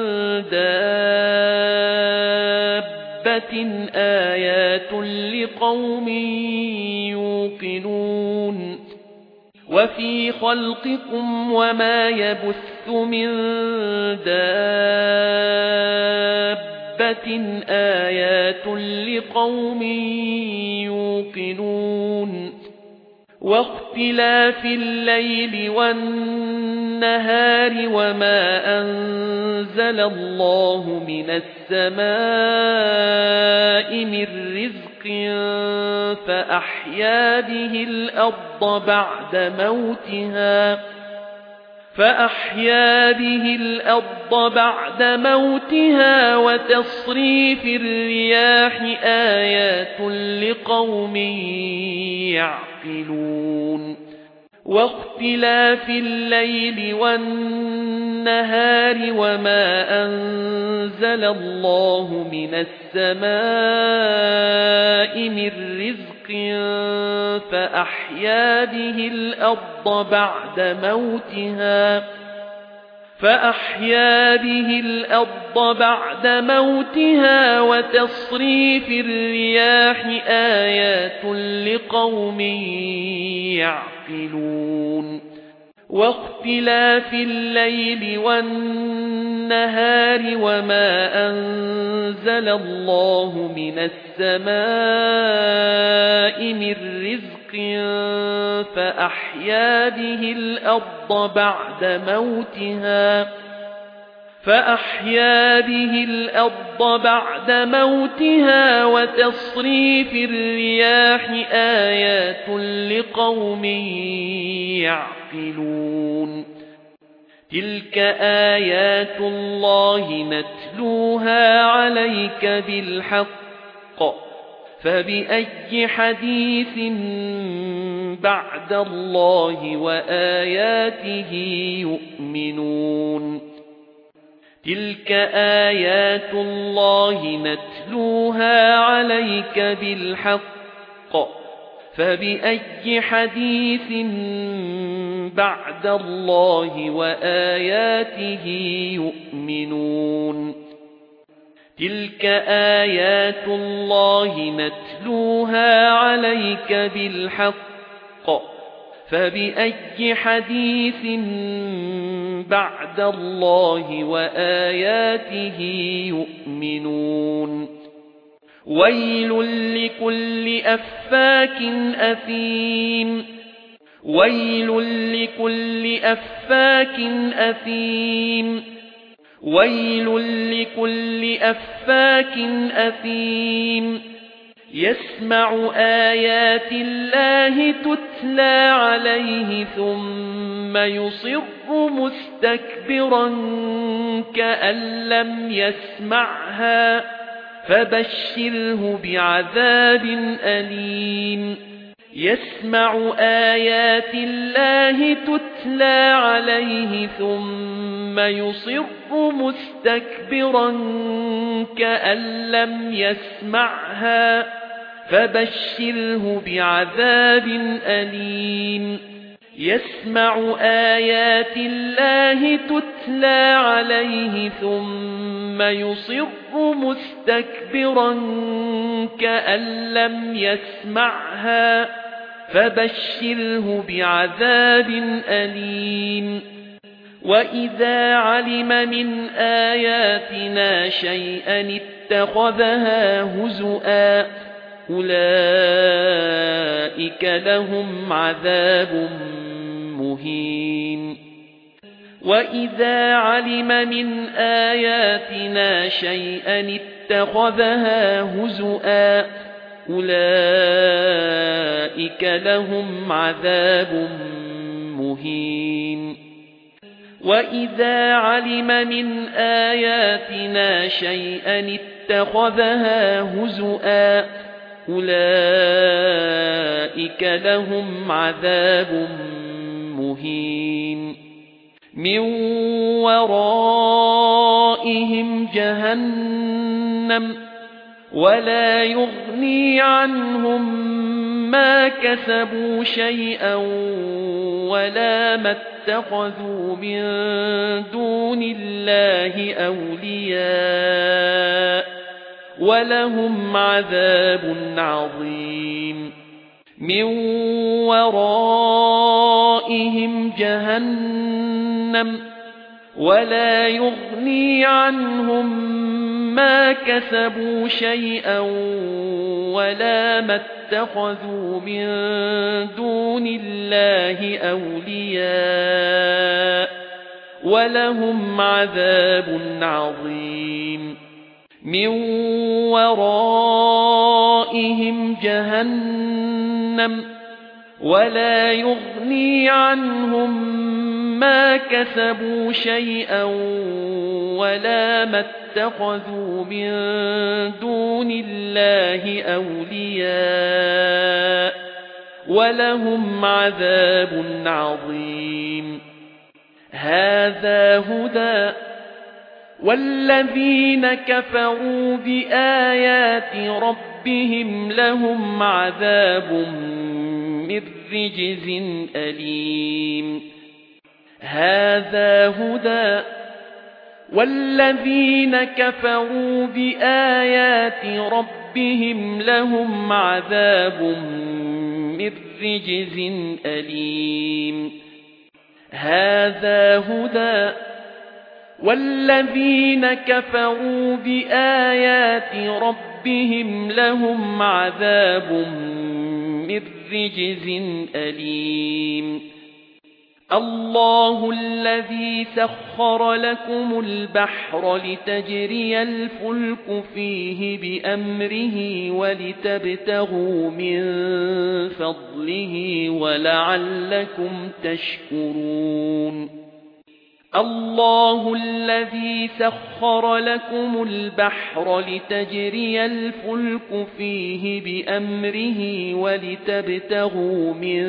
دابة آيات لقوم يوقنون وفي خلقكم وما يبث من دابة آيات لقوم يوقنون واختلاف الليل والنهار وما أنزل الله من السماء من رزق فأحيا به الأرض بعد موتها فأحيا به الأرض بعد موتها وتصريف الرياح آيات لقوم يعقلون واختلاف الليل والنهار وما أنزل الله من السماء من رزق فأحيا به الأرض بعد موتها فأحيا به الأرض بعد موتها وتصريف الرياح آيات لقوم يعقلون واختلاف الليل والنهار وما أنزل الله من السماء من رزق فأحيا به الأرض بعد موتها فأحيا به الأرض بعد موتها وتصريف الرياح آيات لقوم يعقلون تلك آيات الله نتلوها عليك بالحق فبأي حديث بعد الله وآياته يؤمنون تلك آيات الله نتلوها عليك بالحق فبأي حديث بعد الله وآياته يؤمنون تلك آيات الله نتلوها عليك بالحق فبأي حديث بعد الله وآياته يؤمنون ويل لكل أفاك أثيم ويل لكل أفاك أثيم ويل لكل أفاك أثيم يسمع آيات الله تتلى عليه ثم يصر مستكبرا كأن لم يسمعها فبشره بعذاب أليم يسمع آيات الله تتلى عليه ثم يصر مستكبرا كأن لم يسمعها فبشره بعذاب أليم يسمع آيات الله تتلى عليه ثم يصر مستكبرا كأن لم يسمعها فبشره بعذاب أليم وإذا علم من آياتنا شيئا اتخذها هزؤا أولئك لهم عذاب مهين وإذا علم من آياتنا شيئا اتخذها هزؤا أولئك لهم عذاب مهين وإذا علم من آياتنا شيئا اتخذها هزؤا أولئك لهم عذاب مهين من ورائهم جهنم ولا يغني عنهم ما كسبوا شيئا ولا ما اتخذوا من دون الله أولياء ولهم عذاب عظيم من ورائهم جهنم ولا يغني عنهم ما كسبوا شيئا ولا ما اتخذوا من دون الله أولياء ولهم عذاب عظيم من ورائهم جهنم ولا يغني عنهم ما كسبوا شيئا ولا ما اتخذوا من دون الله أولياء ولهم عذاب عظيم هذا هدى والذين كفروا بآيات ربهم لهم عذاب من رجز أليم هذا هدى والذين كفروا بآيات ربهم لهم عذاب من رجز أليم هذا هدى والذين كفروا بآيات ربهم لهم عذاب من رجز أليم الله الذي سخر لكم البحر لتجري الفلك فيه بأمره ولتبتغوا من فضله ولعلكم تشكرون الله الذي سخر لكم البحر لتجري الفلك فيه بأمره ولتبتغوا من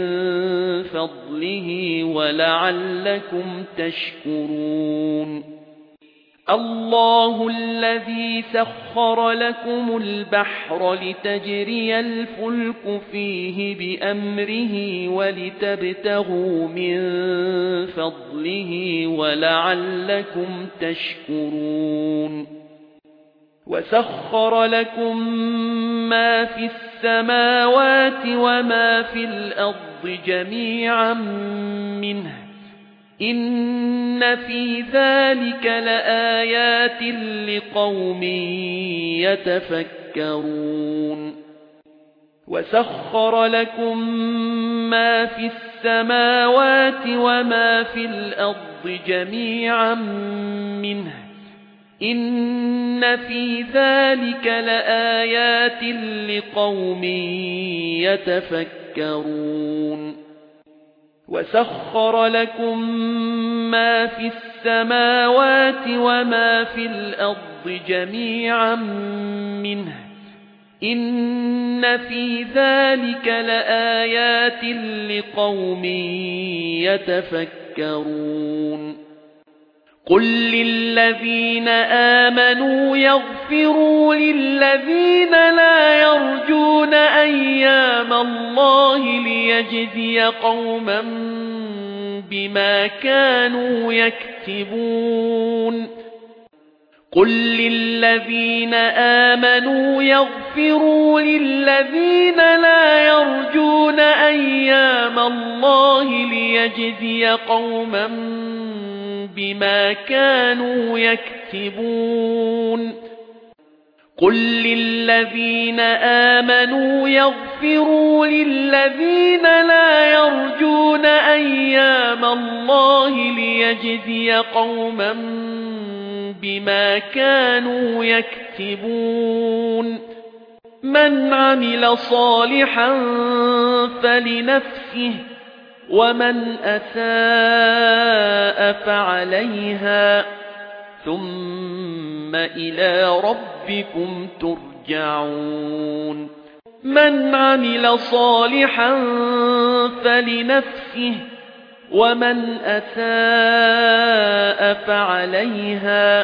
فضله ولعلكم تشكرون الله الذي سخر لكم البحر لتجري الفلك فيه بأمره ولتبتغوا من فضله ولعلكم تشكرون وسخر لكم ما في السماوات وما في الأرض جميعا منه إن في ذلك لآيات لقوم يتفكرون وسخر لكم ما في السماوات وما في الأرض جميعا منه إن في ذلك لآيات لقوم يتفكرون وسخر لكم ما في السماوات وما في الأرض جميعا منه إن في ذلك لآيات لقوم يتفكرون قل للذين آمنوا يغفروا للذين لا يرجون أيام الله ليجزي قوما بما كانوا يكسبون قل للذين آمنوا يغفروا للذين لا يرجون أيام الله ليجزي قوما بما كانوا يكسبون قل للذين آمنوا يغفروا للذين لا يرجون أيام الله ليجزي قوما بما كانوا يكسبون من عمل صالحا فلنفسه ومن أساء فعليها ثم إلى ربكم ترجعون من عمل صالحا فلنفسه ومن أساء فعليها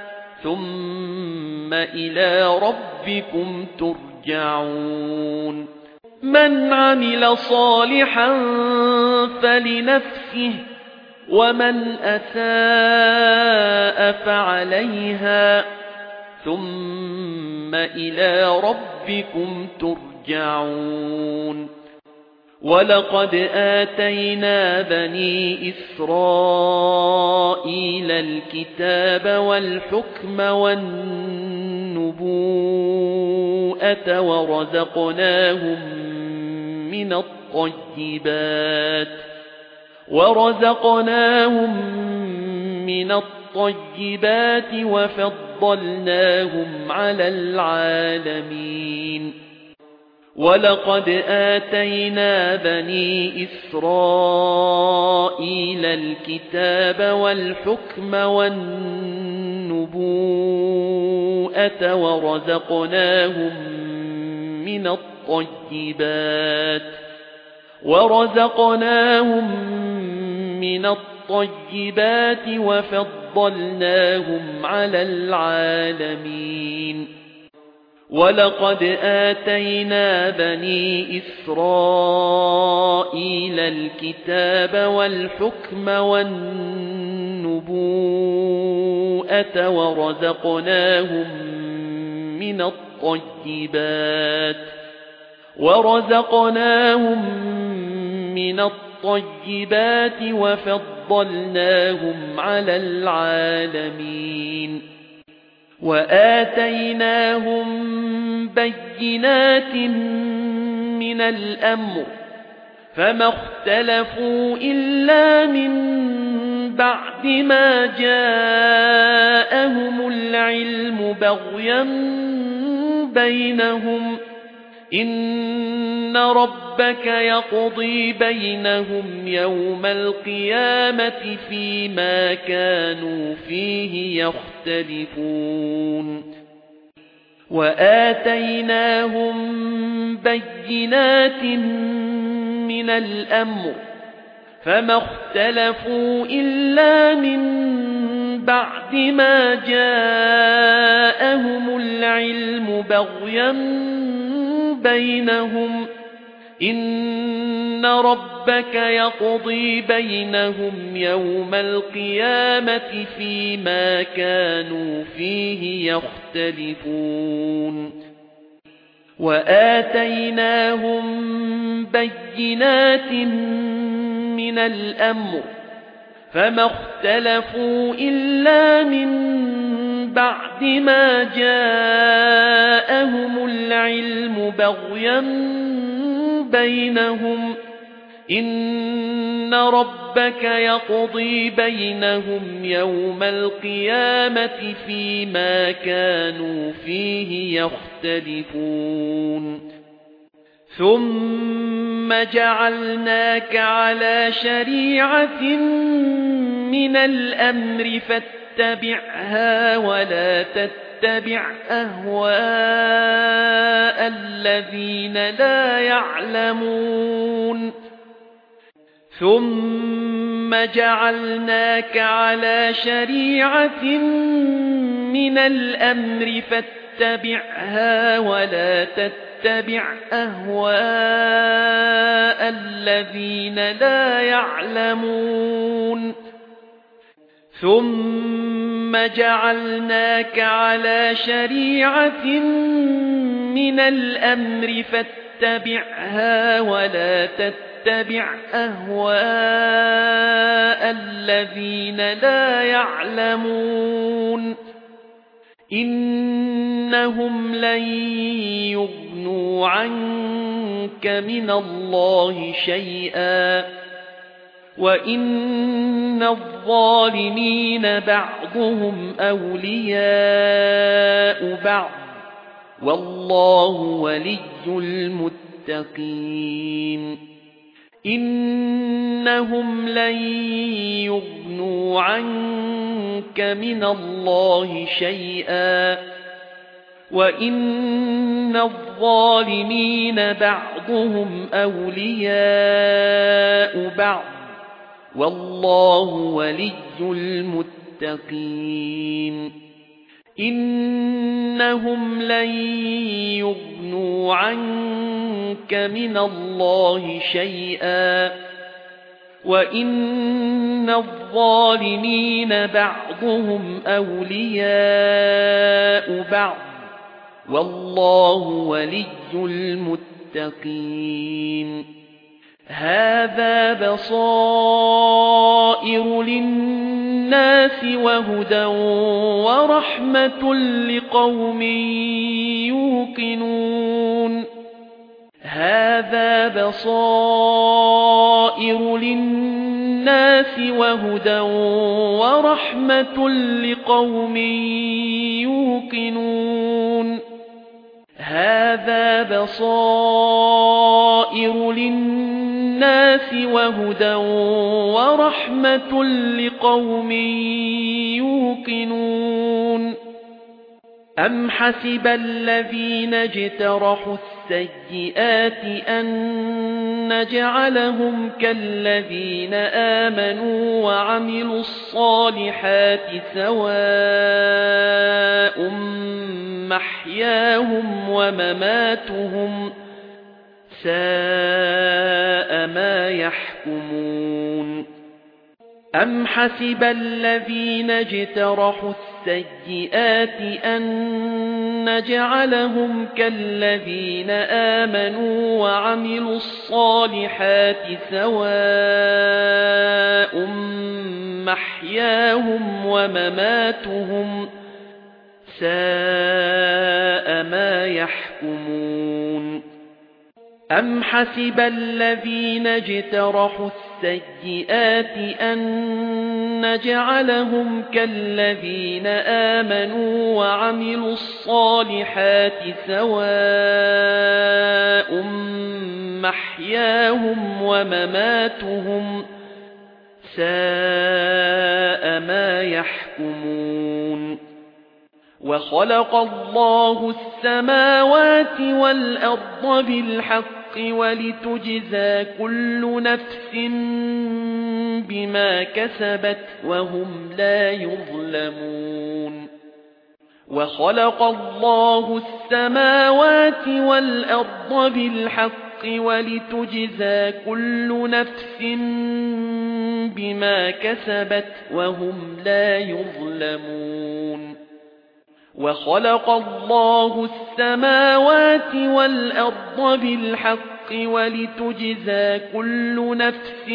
ثم إلى ربكم ترجعون من عمل صالحا فلنفسه ومن أساء فعليها ثم إلى ربكم ترجعون ولقد آتينا بني إسرائيل الكتاب والحكم والنبوءة ورزقناهم من الطيبات ورزقناهم من الطيبات وفضلناهم على العالمين ولقد آتينا بني إسرائيل الكتاب والحكم والنبوءة ورزقناهم من الطيبات ورزقناهم من الطيبات وفضلناهم على العالمين ولقد آتينا بني إسرائيل الكتاب والحكم والنبوءة ورزقناهم من الطيبات ورزقناهم من الطيبات وفضلناهم على العالمين وآتيناهم بينات من الأمر فما اختلفوا إلا من بعد ما جاءهم العلم بغيا بينهم إن ربك يقضي بينهم يوم القيامة فيما كانوا فيه يختلفون وآتيناهم بينات من الأمر فما اختلفوا إلا من بعد ما جاءهم العلم بغيا بينهم إن ربك يقضي بينهم يوم القيامة فيما كانوا فيه يختلفون وآتيناهم بينات من الأمر فما اختلفوا إلا من بعد ما جاءهم العلم بغيا بينهم إن ربك يقضي بينهم يوم القيامة فيما كانوا فيه يختلفون ثم جعلناك على شريعة من الأمر فاتبعها ولا تتبع أهواء الذين لا يعلمون ثم جعلناك على شريعة من الأمر فاتبعها ولا تتبع أهواء الذين لا يعلمون ثم جعلناك على شريعة من الأمر فاتبعها ولا تتبع أهواء الذين لا يعلمون إنهم لن يغنوا عنك من الله شيئا وإن الظالمين بعضهم أولياء بعض والله ولي المتقين إنهم لن يغنوا عنك من الله شيئا وإن الظالمين بعضهم أولياء بعض والله ولي المتقين إنهم لن يغنوا عنك من الله شيئا وإن الظالمين بعضهم أولياء بعض والله ولي المتقين هذا بصائر للناس وهدى ورحمة لقوم يوقنون هذا بصائر للناس وهدى ورحمة لقوم يوقنون هذا بصائر للناس وهدى ورحمة لقوم يوقنون أم حسب الذين اجترحوا السيئات أن نجعلهم كالذين آمنوا وعملوا الصالحات سواء محياهم ومماتهم ساء ما يحكمون أم حسب الذين اجترحوا السيئات أن نجعلهم كالذين آمنوا وعملوا الصالحات سواء محياهم ومماتهم ساء ما يحكمون أم حسب الذين اجترحوا السيئات أن نجعلهم كالذين آمنوا وعملوا الصالحات سواء محياهم ومماتهم ساء ما يحكمون وخلق الله السماوات والأرض بالحق ولتجزى كل نفس بما كسبت وهم لا يظلمون وخلق الله السماوات والأرض بالحق ولتجزى كل نفس بما كسبت وهم لا يظلمون وخلق الله السماوات والأرض بالحق ولتجزى كل نفس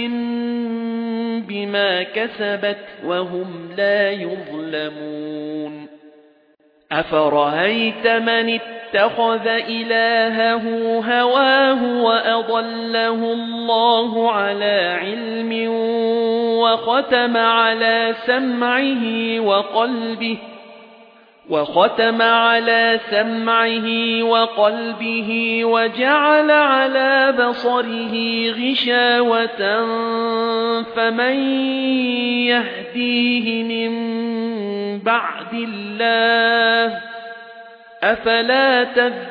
بما كسبت وهم لا يظلمون أفرأيت من اتخذ إلهه هواه وأضله الله على علم وختم على سمعه وقلبه وختم على سمعه وقلبه وجعل على بصره غشاوة فمن يهديه من بعد الله أفلا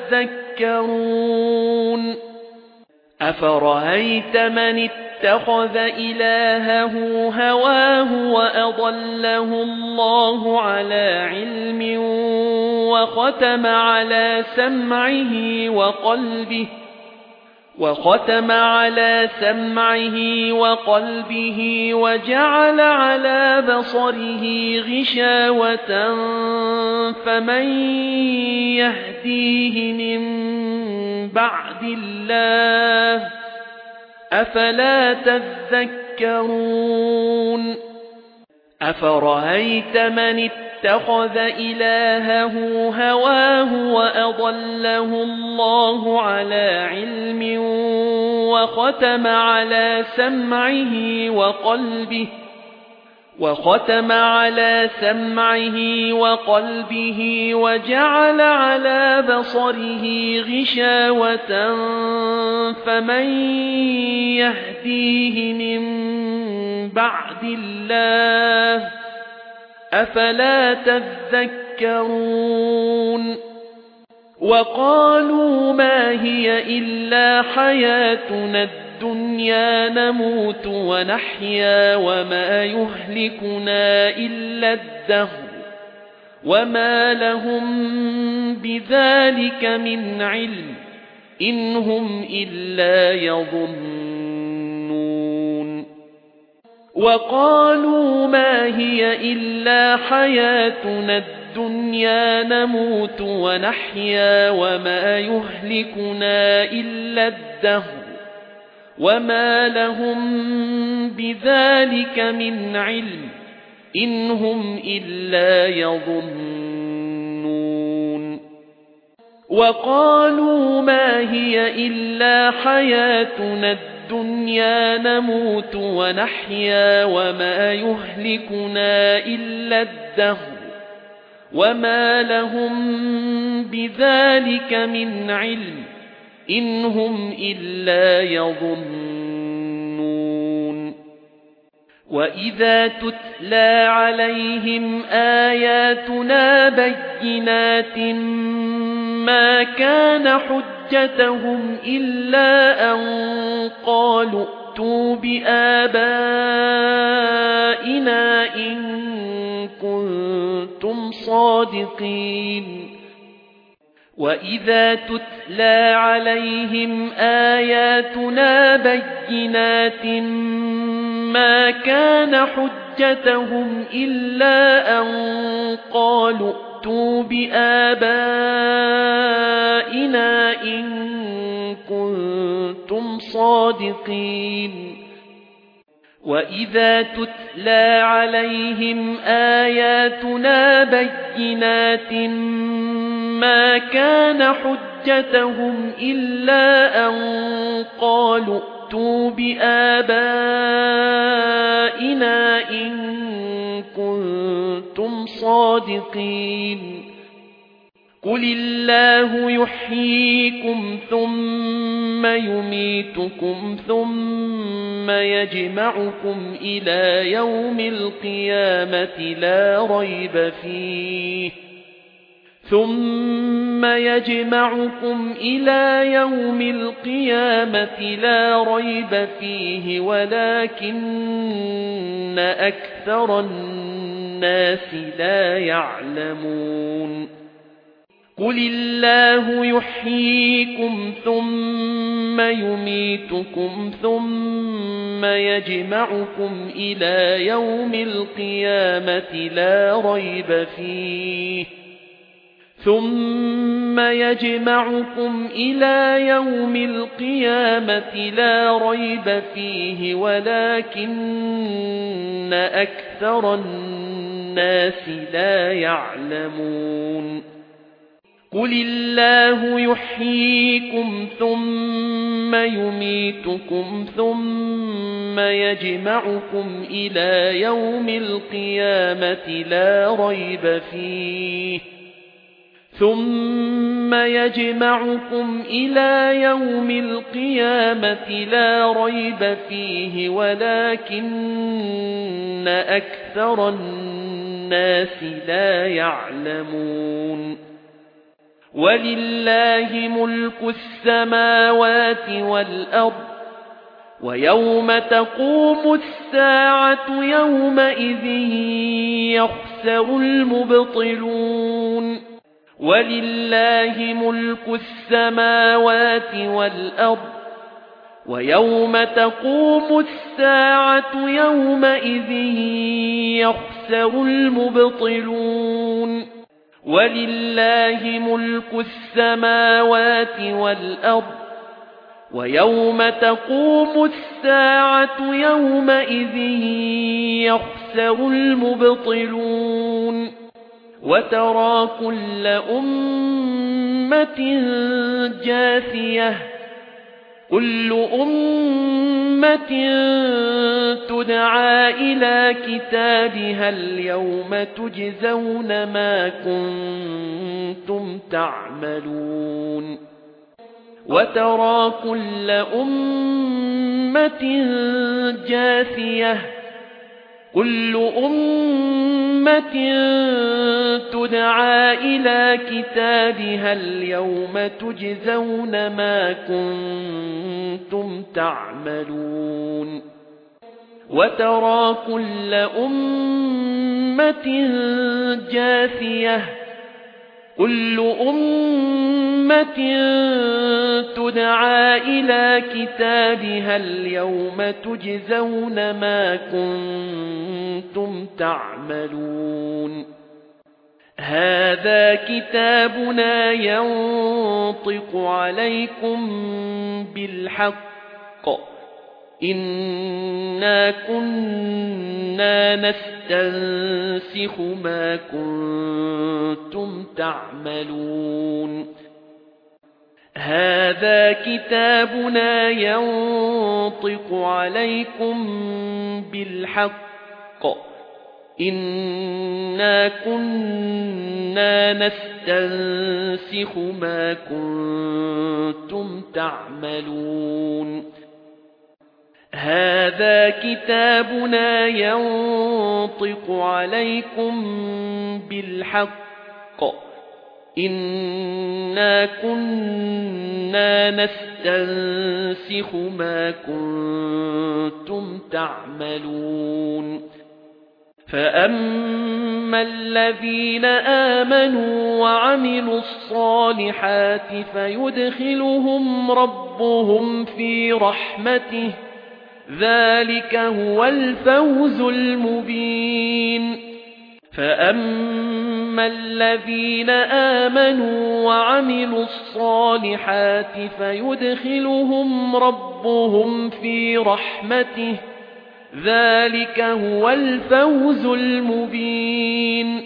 تذكرون أفرأيت من اتخذ إلهه هواه وأضله الله على علم وختم على سمعه وقلبه وختم على سمعه وقلبه وجعل على بصره غشاوة فمن يهديه من بعد الله أفلا تذكرون أفرأيت من اتخذ إلهه هواه وأضله الله على علم وختم على سمعه وقلبه وختم على سمعه وقلبه وجعل على بصره غشاوة فمن يهديه من بعد الله أفلا تذكرون وقالوا ما هي إلا حياتنا الدنيا نموت ونحيا وما يهلكنا إلا الدهر وما لهم بذلك من علم إن هم إلا يظنون وقالوا ما هي إلا حياتنا الدنيا نموت ونحيا وما يهلكنا إلا الدهر وما لهم بذلك من علم إن هم إلا يظنون وقالوا ما هي إلا حياتنا الدنيا نموت ونحيا وما يهلكنا إلا الدهر وما لهم بذلك من علم إن هم إلا يظنون وإذا تتلى عليهم آياتنا بينات ما كان حجتهم إلا أن قالوا ائتوا بآبائنا إن كنتم صادقين وإذا تتلى عليهم آياتنا بينات ما كان حجتهم إلا أن قالوا ائتوا بآبائنا إن كنتم صادقين وإذا تتلى عليهم آياتنا بينات ما كان حجتهم إلا أن قالوا ائتوا بآبائنا إن كنتم صادقين قل الله يحييكم ثم يميتكم ثم يجمعكم إلى يوم القيامة لا ريب فيه ثم يجمعكم إلى يوم القيامة لا ريب فيه ولكن أكثر الناس لا يعلمون قل الله يحييكم ثم يميتكم ثم يجمعكم إلى يوم القيامة لا ريب فيه ثم يجمعكم إلى يوم القيامة لا ريب فيه ولكن أكثر الناس لا يعلمون قل الله يحييكم ثم يميتكم ثم يجمعكم إلى يوم القيامة لا ريب فيه ثم يجمعكم إلى يوم القيامة لا ريب فيه ولكن أكثر الناس لا يعلمون ولله ملك السماوات والأرض ويوم تقوم الساعة يومئذ يخسر المبطلون ولله ملك السماوات والأرض ويوم تقوم الساعة يومئذ يخسر المبطلون ولله ملك السماوات والأرض ويوم تقوم الساعة يومئذ يخسر المبطلون وترى كل أمة جاثية كل أمة أمة تدعى إلى كتابها اليوم تجزون ما كنتم تعملون وترى كل أمة جاثية كل أمة تدعى إلى كتابها اليوم تجزون ما كنتم تعملون وترى كل أمة جاثية كل أمة تدعى إلى كتابها اليوم تجزون ما كنتم تعملون هذا كتابنا ينطق عليكم بالحق إنا كنا نستنسخ ما كنتم تعملون هذا كتابنا ينطق عليكم بالحق إنا كنا نستنسخ ما كنتم تعملون هذا كتابنا ينطق عليكم بالحق إنا كنا نستنسخ ما كنتم تعملون فأما الذين آمنوا وعملوا الصالحات فيدخلهم ربهم في رحمته ذلك هو الفوز المبين فأما الذين آمنوا وعملوا الصالحات فيدخلهم ربهم في رحمته ذلك هو الفوز المبين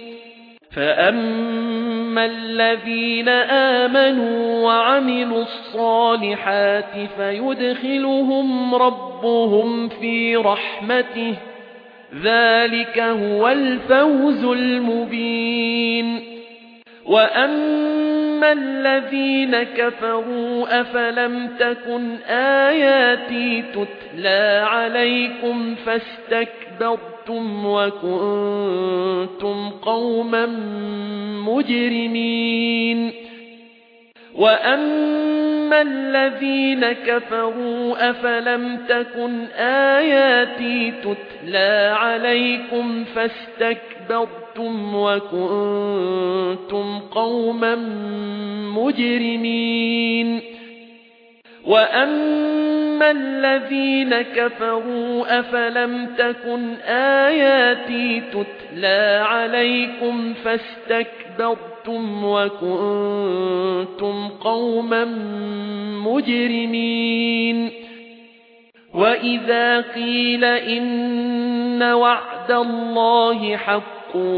فأما الذين آمنوا وعملوا الصالحات فيدخلهم ربهم في رحمته ذلك هو الفوز المبين وأما الذين كفروا أفلم تكن آياتي تتلى عليكم فاستكبرتم وكنتم قوما مجرمين وأما الذين كفروا أفلم تكن آياتي تتلى عليكم فاستكبرتم وكنتم قوما مجرمين وأما الذين كفروا أفلم تكن آياتي تتلى عليكم فاستكبرتم وكنتم قوما مجرمين وإذا قيل إن وعد الله حق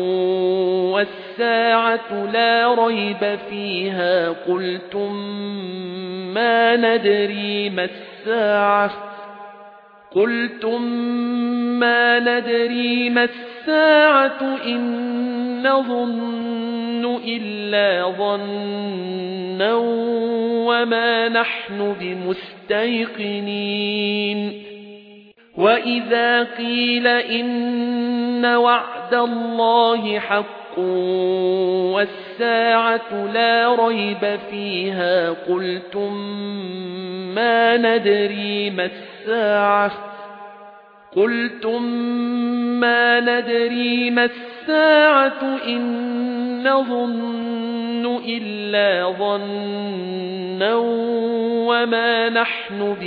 والساعة لا ريب فيها قلتم ما ندري ما الساعة قلتم ما ندري ما الساعة إن نظن إلا ظنا وما نحن بمستيقنين وإذا قيل إن وعد الله حق والساعة لا ريب فيها قلتم ما ندري ما الساعة قلتم ما ندري ما الساعة إن نظن إلا ظنا وما نحن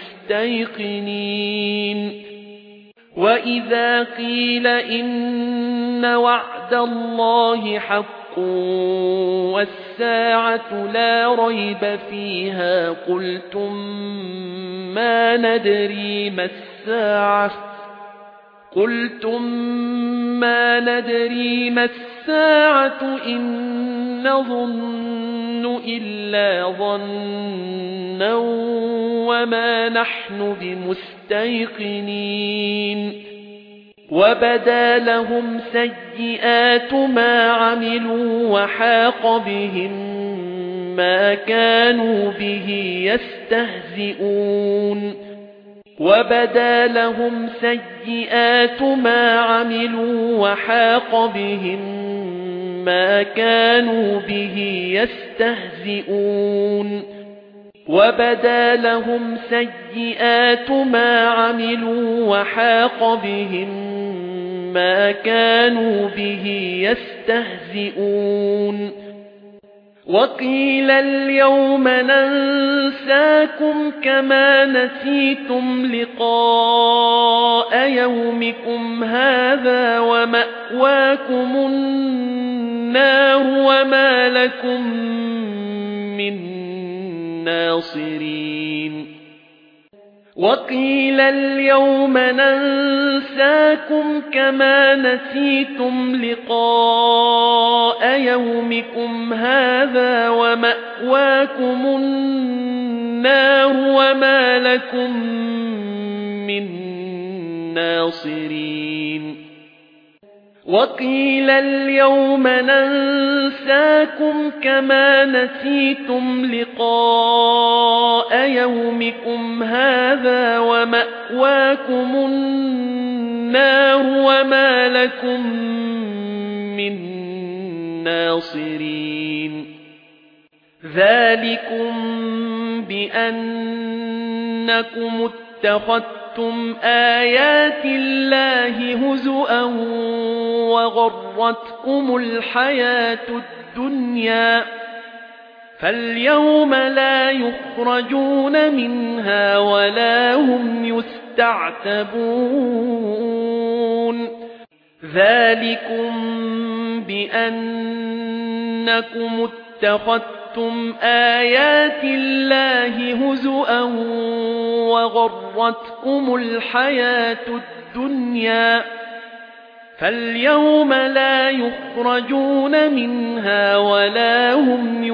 بمستيقنين وإذا قيل إن وعد الله حق والساعة لا ريب فيها قلتم ما ندري ما الساعة قلتم ما ندري ما الساعة إن نظن إلا ظنا وما نحن بمستيقنين وبدا لهم سيئات ما عملوا وحاق بهم ما كانوا به يستهزئون وبدا لهم سيئات ما عملوا وحاق بهم ما كانوا به يستهزئون وبدا لهم سيئات ما عملوا وحاق بهم ما كانوا به يستهزئون وقيل اليوم ننساكم كما نسيتم لقاء يومكم هذا ومأواكم النار وما لكم من ناصرين وقيل اليوم ننساكم كما نسيتم لقاء يومكم هذا ومأواكم النار وما لكم من ناصرين وقيل اليوم ننساكم كما نسيتم لقاء يومكم هذا ومأواكم النار وما لكم من ناصرين ذلكم بأنكم اتخذتم آيات الله هزؤا وغرتكم الحياة الدنيا فاليوم لا يخرجون منها ولا هم يستعتبون ذلكم بأنكم اتخذتم آيات الله هزؤا وغرتكم الحياة الدنيا فاليوم لا يخرجون منها ولا هم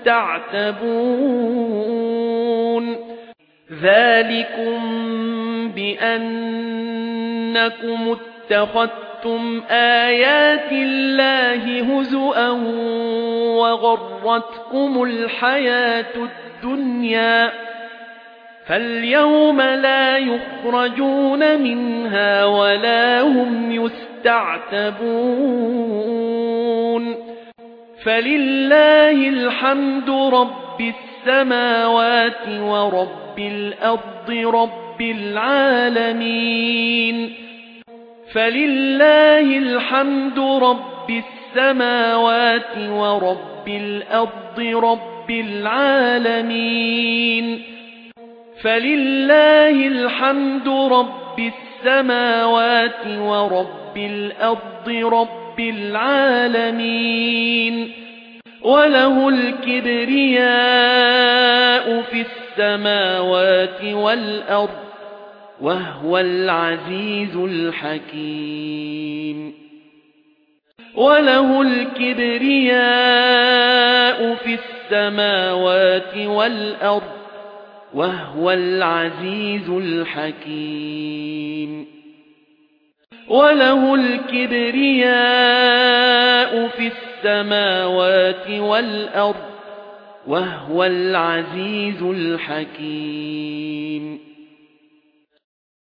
يستعتبون ذلكم بأنكم اتخذتم آيات الله هزؤا وغرتكم الحياة الدنيا فاليوم لا يخرجون منها ولا هم يستعتبون فلله الحمد رب السماوات ورب الأرض رب العالمين فلله الحمد رب السماوات ورب الأرض رب العالمين فلله الحمد رب السماوات ورب الأرض رب العالمين وله الكبرياء في السماوات والأرض وهو العزيز الحكيم وله الكبرياء في السماوات والأرض وهو العزيز الحكيم وله الكبرياء في السماوات والأرض وهو العزيز الحكيم